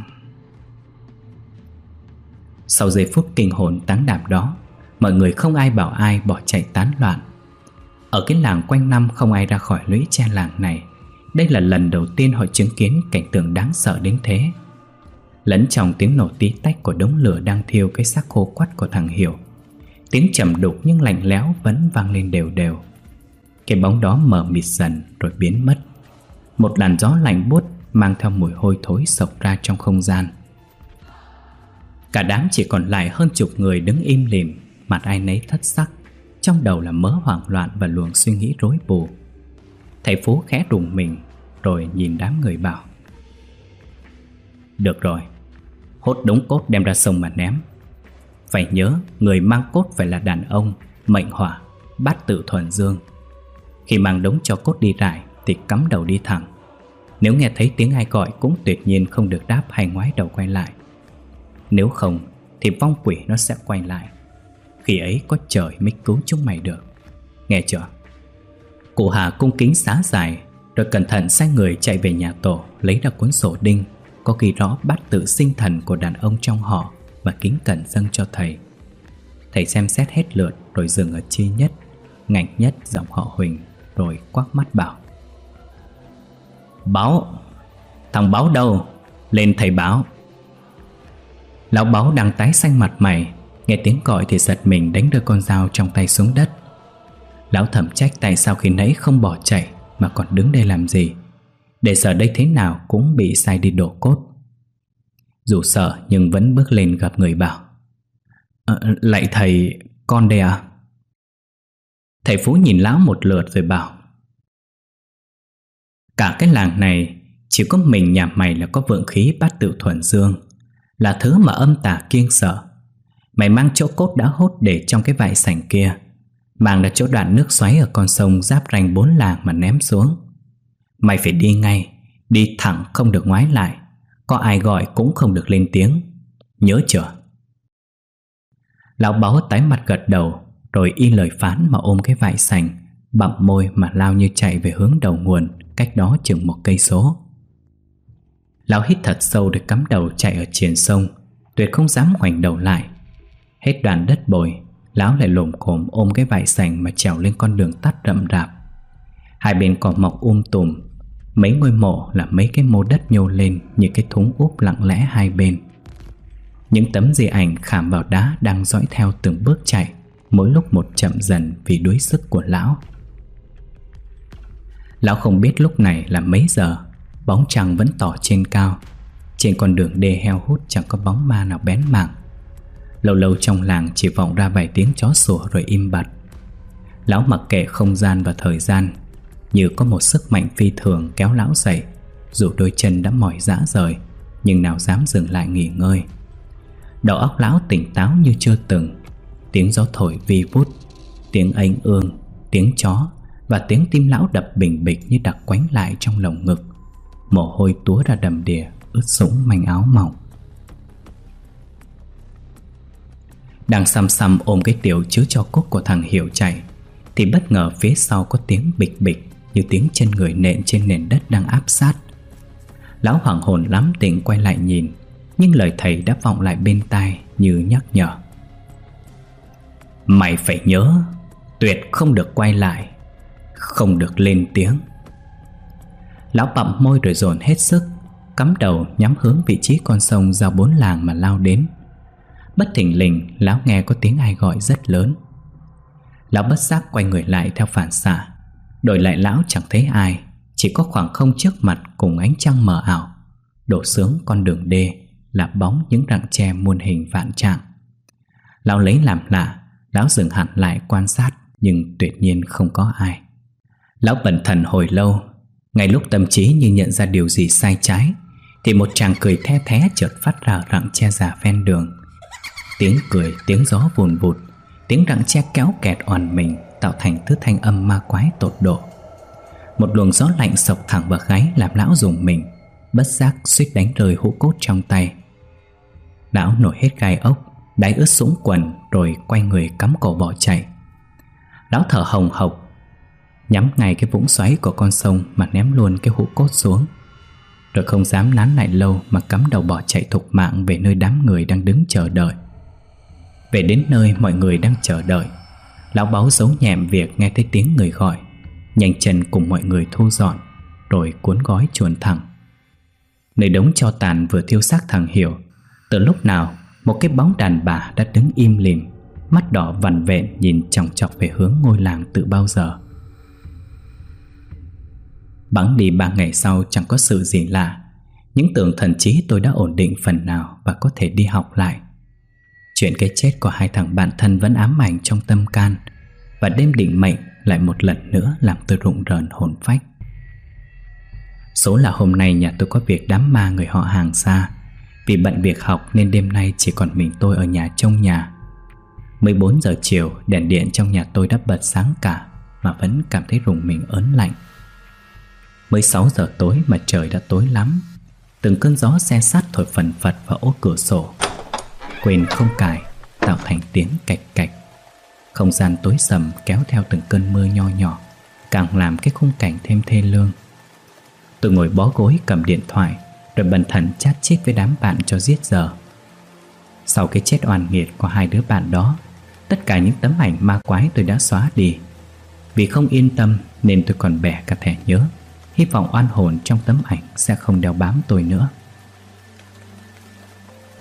Sau giây phút kinh hồn táng đảm đó, mọi người không ai bảo ai bỏ chạy tán loạn. Ở cái làng quanh năm không ai ra khỏi lũy tre làng này. Đây là lần đầu tiên họ chứng kiến cảnh tượng đáng sợ đến thế. Lẫn trong tiếng nổ tí tách của đống lửa đang thiêu cái xác khô quắt của thằng Hiểu, tiếng trầm đục nhưng lạnh lẽo vẫn vang lên đều đều. Cái bóng đó mờ mịt dần rồi biến mất. Một làn gió lạnh buốt mang theo mùi hôi thối xộc ra trong không gian. Cả đám chỉ còn lại hơn chục người đứng im lìm, mặt ai nấy thất sắc, trong đầu là mớ hoảng loạn và luồng suy nghĩ rối bù. Thầy Phú khẽ rùng mình rồi nhìn đám người bảo: "Được rồi, hốt đống cốt đem ra sông mà ném. Phải nhớ người mang cốt phải là đàn ông, mệnh hỏa, bát tự thuần dương. Khi mang đống cho cốt đi rải thì cắm đầu đi thẳng. Nếu nghe thấy tiếng ai gọi cũng tuyệt nhiên không được đáp hay ngoái đầu quay lại. Nếu không thì vong quỷ nó sẽ quay lại. Khi ấy có trời mới cứu chúng mày được. Nghe chưa?" Cụ Hà cung kính xá dài, rồi cẩn thận sai người chạy về nhà tổ lấy ra cuốn sổ đinh có ghi rõ bát tự sinh thần của đàn ông trong họ và kính cẩn dâng cho thầy. Thầy xem xét hết lượt rồi dừng ở chi nhất, ngạch nhất dòng họ Huỳnh, rồi quắc mắt bảo: "Báo, thằng Báo đâu? Lên thầy báo. Lão Báu đang tái xanh mặt mày, nghe tiếng gọi thì giật mình đánh rơi con dao trong tay xuống đất. Lão thầm trách tại sao khi nãy không bỏ chạy mà còn đứng đây làm gì, để giờ đây thế nào cũng bị sai đi độ cốt. Dù sợ nhưng vẫn bước lên gặp người bảo: Lạy thầy, con đây à? Thầy Phú nhìn lão một lượt rồi bảo: Cả cái làng này chỉ có mình nhà mày là có vượng khí bát tự thuần dương, là thứ mà âm tà kiêng sợ. Mày mang chỗ cốt đã hốt để trong cái vại sành kia, mang ra chỗ đoạn nước xoáy ở con sông giáp ranh 4 làng mà ném xuống. Mày phải đi ngay, đi thẳng không được ngoái lại, có ai gọi cũng không được lên tiếng, nhớ chưa? Lão Báu tái mặt gật đầu, rồi y lời phán mà ôm cái vại sành, bặm môi mà lao như chạy về hướng đầu nguồn, cách đó chừng 1 cây số. Lão hít thật sâu rồi cắm đầu chạy ở triền sông, tuyệt không dám ngoảnh đầu lại. Hết đoạn đất bồi, lão lại lồm cồm ôm cái vại sành mà trèo lên con đường tắt rậm rạp. Hai bên cỏ mọc tùm, mấy ngôi mộ là mấy cái mô đất nhô lên như cái thúng úp lặng lẽ hai bên. Những tấm di ảnh khảm vào đá đang dõi theo từng bước chạy, mỗi lúc một chậm dần vì đuối sức của lão. Lão không biết lúc này là mấy giờ, bóng trăng vẫn tỏ trên cao. Trên con đường đê heo hút chẳng có bóng ma nào bén mảng. Lâu lâu trong làng chỉ vọng ra vài tiếng chó sủa rồi im bặt. Lão mặc kệ không gian và thời gian, như có một sức mạnh phi thường kéo lão dậy. Dù đôi chân đã mỏi rã rời, nhưng nào dám dừng lại nghỉ ngơi. Đầu óc lão tỉnh táo như chưa từng. Tiếng gió thổi vi vút, tiếng ếnh ương, tiếng chó và tiếng tim lão đập bình bịch như đặc quánh lại trong lồng ngực. Mồ hôi túa ra đầm đìa, ướt sũng manh áo mỏng. Đang xăm xăm ôm cái tiểu chứa cho cốt của thằng Hiểu chạy, thì bất ngờ phía sau có tiếng bịch bịch như tiếng chân người nện trên nền đất đang áp sát. Lão hoảng hồn lắm tỉnh quay lại nhìn, nhưng lời thầy đã vọng lại bên tai như nhắc nhở: Mày phải nhớ, tuyệt không được quay lại, không được lên tiếng. Lão bặm môi rồi dồn hết sức, cắm đầu nhắm hướng vị trí con sông giao 4 làng mà lao đến. Bất thình lình lão nghe có tiếng ai gọi rất lớn. Lão bất giác quay người lại theo phản xạ. Đổi lại lão chẳng thấy ai, chỉ có khoảng không trước mặt cùng ánh trăng mờ ảo. Đổ sướng con đường đê là bóng những rặng tre muôn hình vạn trạng. Lão lấy làm lạ, lão dừng hẳn lại quan sát, nhưng tuyệt nhiên không có ai. Lão bần thần hồi lâu, ngay lúc tâm trí như nhận ra điều gì sai trái, thì một tràng cười the thé chợt phát ra rặng tre già ven đường. Tiếng cười, tiếng gió vùn vụt, tiếng rặng tre kéo kẹt oằn mình tạo thành thứ thanh âm ma quái tột độ. Một luồng gió lạnh sộc thẳng vào gáy làm lão rùng mình, bất giác suýt đánh rơi hũ cốt trong tay. Lão nổi hết gai ốc, đáy ướt sũng quần, rồi quay người cắm cổ bỏ chạy. Lão thở hồng hộc, nhắm ngay cái vũng xoáy của con sông mà ném luôn cái hũ cốt xuống, rồi không dám nán lại lâu mà cắm đầu bỏ chạy thục mạng về nơi đám người đang đứng chờ đợi. Về đến nơi mọi người đang chờ đợi, lão Báu giấu nhẹm việc nghe thấy tiếng người gọi, nhanh chân cùng mọi người thu dọn, rồi cuốn gói chuồn thẳng. Nơi đống tro tàn vừa thiêu xác thằng Hiểu, từ lúc nào một cái bóng đàn bà đã đứng im lìm, mắt đỏ vằn vện nhìn chòng chọc về hướng ngôi làng từ bao giờ. Bẵng đi 3 ngày sau chẳng có sự gì lạ. Những tưởng thần trí tôi đã ổn định phần nào và có thể đi học lại. Chuyện cái chết của 2 thằng bạn thân vẫn ám ảnh trong tâm can, và đêm định mệnh lại một lần nữa làm tôi rụng rợn hồn phách. Số là hôm nay nhà tôi có việc đám ma người họ hàng xa. Vì bận việc học nên đêm nay chỉ còn mình tôi ở nhà trông nhà. 14 giờ chiều, đèn điện trong nhà tôi đã bật sáng cả, mà vẫn cảm thấy rùng mình ớn lạnh. Mới 6 giờ tối mà trời đã tối lắm. Từng cơn gió se sắt thổi phần phật vào ô cửa sổ, quên không cài, tạo thành tiếng cạch cạch. Không gian tối sầm kéo theo từng cơn mưa nho nhỏ, càng làm cái khung cảnh thêm thê lương. Tôi ngồi bó gối cầm điện thoại, rồi bần thần chat chít với đám bạn cho giết giờ. Sau cái chết oan nghiệt của 2 đứa bạn đó, tất cả những tấm ảnh ma quái tôi đã xóa đi. Vì không yên tâm nên tôi còn bẻ cả thẻ nhớ, hy vọng oan hồn trong tấm ảnh sẽ không đeo bám tôi nữa.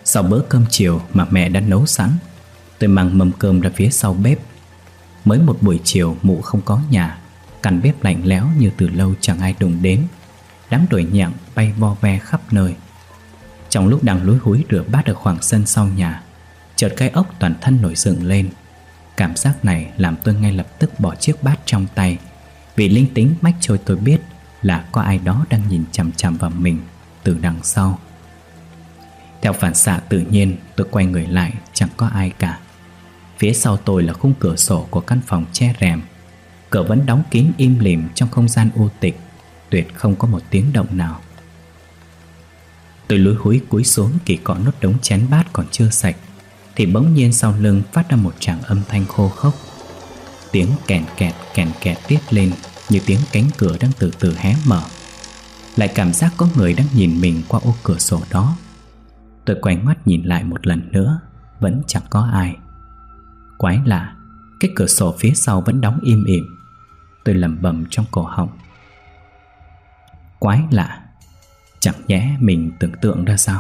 Sau bữa cơm chiều mà mẹ đã nấu sẵn, tôi mang mâm cơm ra phía sau bếp. Mới một buổi chiều mụ không có nhà, căn bếp lạnh lẽo như từ lâu chẳng ai đụng đến. Đám đuổi nhặng bay vo ve khắp nơi. Trong lúc đang lúi húi rửa bát ở khoảng sân sau nhà, chợt cái ốc toàn thân nổi dựng lên. Cảm giác này làm tôi ngay lập tức bỏ chiếc bát trong tay, vì linh tính mách cho tôi biết là có ai đó đang nhìn chằm chằm vào mình từ đằng sau. Theo phản xạ tự nhiên, tôi quay người lại, chẳng có ai cả. Phía sau tôi là khung cửa sổ của căn phòng che rèm. Cửa vẫn đóng kín im lìm trong không gian u tịch, tuyệt không có một tiếng động nào. Tôi lúi húi cúi xuống kỳ cọ nốt đống chén bát còn chưa sạch, thì bỗng nhiên sau lưng phát ra một tràng âm thanh khô khốc. Tiếng kèn kẹt tiếp lên, như tiếng cánh cửa đang từ từ hé mở. Lại cảm giác có người đang nhìn mình qua ô cửa sổ đó. Tôi quay mắt nhìn lại một lần nữa, vẫn chẳng có ai. Quái lạ, cái cửa sổ phía sau vẫn đóng im ỉm. Tôi lẩm bẩm trong cổ họng. Quái lạ, chẳng nhẽ mình tưởng tượng ra sao?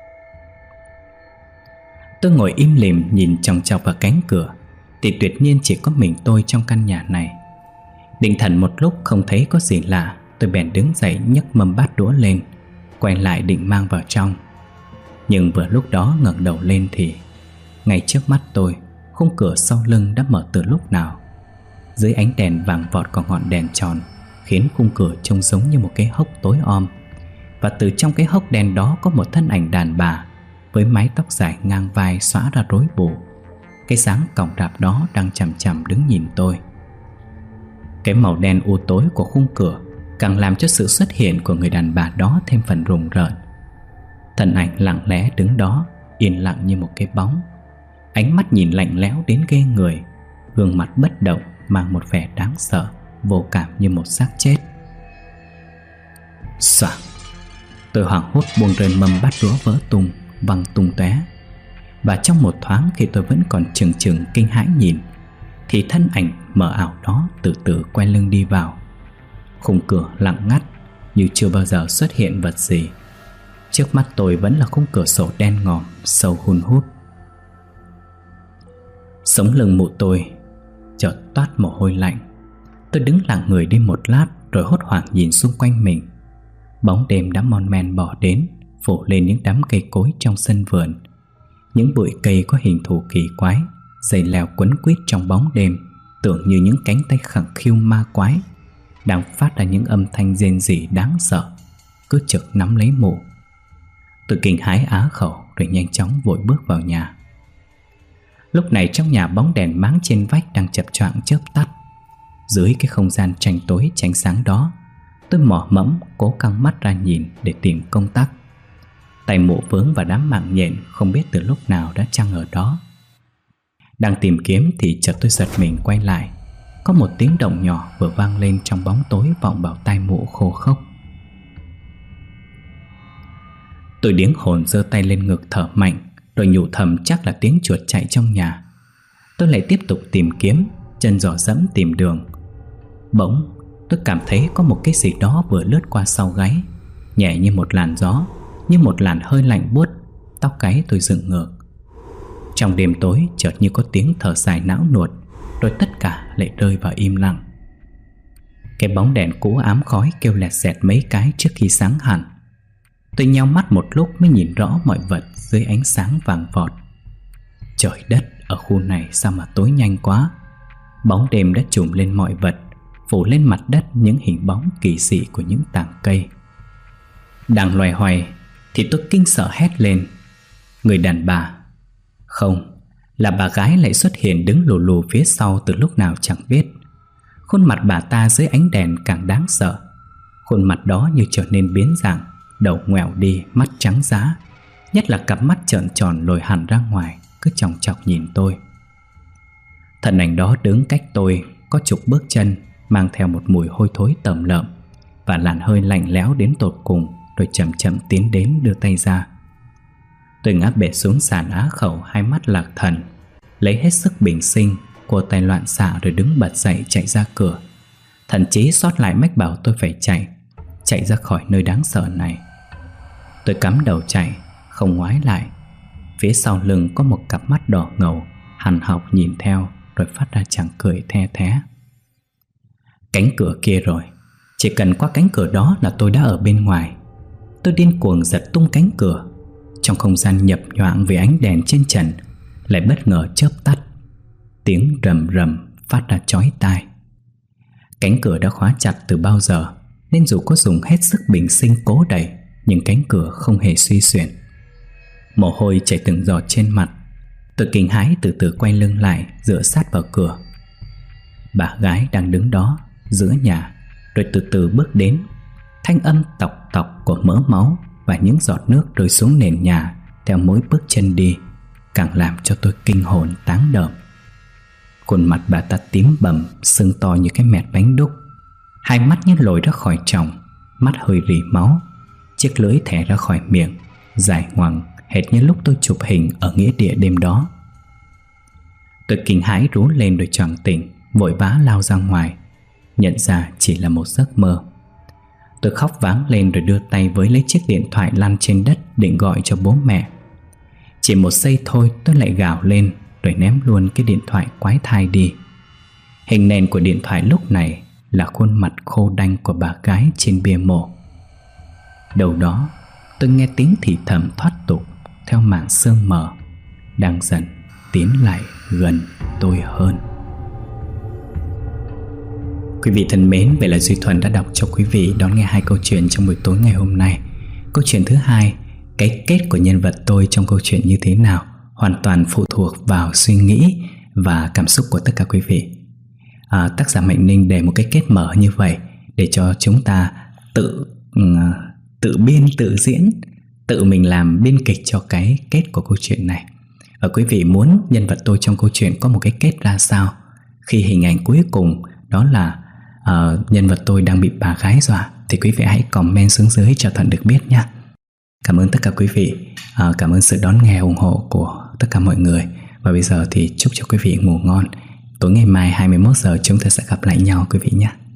Tôi ngồi im lìm nhìn chòng chọc vào cánh cửa, thì tuyệt nhiên chỉ có mình tôi trong căn nhà này. Định thần một lúc không thấy có gì lạ, tôi bèn đứng dậy nhấc mâm bát đũa lên, quay lại định mang vào trong. Nhưng vừa lúc đó ngẩng đầu lên thì ngay trước mắt tôi, khung cửa sau lưng đã mở từ lúc nào. Dưới ánh đèn vàng vọt của ngọn đèn tròn, khiến khung cửa trông giống như một cái hốc tối om. Và từ trong cái hốc đen đó có một thân ảnh đàn bà với mái tóc dài ngang vai xõa ra rối bù. Cái dáng còng rạp đó đang chằm chằm đứng nhìn tôi. Cái màu đen u tối của khung cửa càng làm cho sự xuất hiện của người đàn bà đó thêm phần rùng rợn. Thân ảnh lặng lẽ đứng đó, yên lặng như một cái bóng. Ánh mắt nhìn lạnh lẽo đến ghê người, gương mặt bất động mang một vẻ đáng sợ, vô cảm như một xác chết. Xoảng, tôi hoảng hốt buông rơi mâm bát đũa vỡ tung, văng tung tóe. Và trong một thoáng khi tôi vẫn còn chừng chừng kinh hãi nhìn, thì thân ảnh mờ ảo đó từ từ quay lưng đi vào. Khung cửa lặng ngắt, như chưa bao giờ xuất hiện vật gì. Trước mắt tôi vẫn là khung cửa sổ đen ngòm, sâu hun hút. Sống lưng mụ tôi chợt toát mồ hôi lạnh. Tôi đứng lặng người đi một lát, rồi hốt hoảng nhìn xung quanh mình. Bóng đêm đã mon men bỏ đến, phủ lên những đám cây cối trong sân vườn. Những bụi cây có hình thù kỳ quái, dây leo quấn quýt trong bóng đêm, tưởng như những cánh tay khẳng khiu ma quái, đang phát ra những âm thanh rên rỉ đáng sợ, cứ trực nắm lấy mụ. Tôi kinh hãi á khẩu, rồi nhanh chóng vội bước vào nhà. Lúc này trong nhà bóng đèn máng trên vách đang chập choạng chớp tắt. Dưới cái không gian tranh tối tranh sáng đó, tôi mò mẫm cố căng mắt ra nhìn để tìm công tắc. Tay mụ vướng vào đám mạng nhện không biết từ lúc nào đã chăng ở đó. Đang tìm kiếm thì chợt tôi giật mình quay lại. Có một tiếng động nhỏ vừa vang lên trong bóng tối vọng vào tai mụ khô khốc. Tôi điếng hồn giơ tay lên ngực thở mạnh, rồi nhủ thầm chắc là tiếng chuột chạy trong nhà. Tôi lại tiếp tục tìm kiếm, chân giỏ dẫm tìm đường. Bỗng tôi cảm thấy có một cái gì đó vừa lướt qua sau gáy, nhẹ như một làn gió, như một làn hơi lạnh buốt. Tóc gáy tôi dựng ngược. Trong đêm tối chợt như có tiếng thở dài não nuột, rồi tất cả lại rơi vào im lặng. Cái bóng đèn cũ ám khói kêu lẹt xẹt mấy cái trước khi sáng hẳn. Tôi nheo mắt một lúc mới nhìn rõ mọi vật dưới ánh sáng vàng vọt. Trời đất, ở khu này sao mà tối nhanh quá. Bóng đêm đã trùm lên mọi vật, phủ lên mặt đất những hình bóng kỳ dị của những tảng cây. Đang loay hoay thì tôi kinh sợ hét lên. Người đàn bà, không, là bà gái lại xuất hiện đứng lù lù phía sau từ lúc nào chẳng biết. Khuôn mặt bà ta dưới ánh đèn càng đáng sợ. Khuôn mặt đó như trở nên biến dạng, đầu ngoẹo đi, mắt trắng giá, nhất là cặp mắt trợn tròn lồi hẳn ra ngoài, cứ chòng chọc nhìn tôi. Thân ảnh đó đứng cách tôi có chục bước chân, mang theo một mùi hôi thối tởm lợm và làn hơi lạnh lẽo đến tột cùng, rồi chậm chậm tiến đến đưa tay ra. Tôi ngã bệt xuống sàn á khẩu, hai mắt lạc thần, lấy hết sức bình sinh, cô tay loạn xạ rồi đứng bật dậy chạy ra cửa. Thậm chí sót lại mách bảo tôi phải chạy ra khỏi nơi đáng sợ này. Tôi cắm đầu chạy, không ngoái lại, Phía sau lưng có một cặp mắt đỏ ngầu hằn học nhìn theo, rồi phát ra chàng cười the thé. Cánh cửa kia rồi. Chỉ cần qua cánh cửa đó là tôi đã ở bên ngoài. Tôi điên cuồng giật tung cánh cửa. Trong không gian nhập nhoạng vì ánh đèn trên trần lại bất ngờ chớp tắt. Tiếng rầm rầm phát ra chói tai. Cánh cửa đã khóa chặt từ bao giờ, nên dù có dùng hết sức bình sinh cố đẩy, nhưng cánh cửa không hề suy xuyển. Mồ hôi chảy từng giọt trên mặt. Tôi kinh hãi từ từ quay lưng lại, dựa sát vào cửa. Bà gái đang đứng đó giữa nhà, rồi từ từ bước đến. Thanh âm tọc tọc của mỡ máu và những giọt nước rơi xuống nền nhà theo mỗi bước chân đi càng làm cho tôi kinh hồn táng đờm. Khuôn mặt bà ta tím bầm, sưng to như cái mẹt bánh đúc. Hai mắt như lồi ra khỏi tròng, mắt hơi rỉ máu. Chiếc lưỡi thẻ ra khỏi miệng, dài ngoằng hệt như lúc tôi chụp hình ở nghĩa địa đêm đó. Tôi kinh hãi rú lên rồi choàng tỉnh, vội vã lao ra ngoài, nhận ra chỉ là một giấc mơ. Tôi khóc váng lên rồi đưa tay với lấy chiếc điện thoại lăn trên đất định gọi cho bố mẹ. Chỉ một giây thôi tôi lại gào lên rồi ném luôn cái điện thoại quái thai đi. Hình nền của điện thoại lúc này là khuôn mặt khô đanh của bà gái trên bia mộ. Đầu đó tôi nghe tiếng thì thầm thoát tục theo mảng sương mờ đang dần tiến lại gần tôi hơn. Quý vị thân mến, vậy là Duy Thuần đã đọc cho quý vị đón nghe 2 câu chuyện trong buổi tối ngày hôm nay. Câu chuyện thứ 2, cái kết của nhân vật tôi trong câu chuyện như thế nào hoàn toàn phụ thuộc vào suy nghĩ và cảm xúc của tất cả quý vị. Tác giả Mạnh Ninh để một cái kết mở như vậy để cho chúng ta tự biên tự diễn, tự mình làm biên kịch cho cái kết của câu chuyện này. Và quý vị muốn nhân vật tôi trong câu chuyện có một cái kết ra sao khi hình ảnh cuối cùng đó là nhân vật tôi đang bị bà gái dọa, thì quý vị hãy comment xuống dưới cho Thuận được biết nha. Cảm ơn tất cả quý vị, cảm ơn sự đón nghe ủng hộ của tất cả mọi người. Và bây giờ thì chúc cho quý vị ngủ ngon. Tối ngày mai 21 giờ chúng ta sẽ gặp lại nhau quý vị nhé.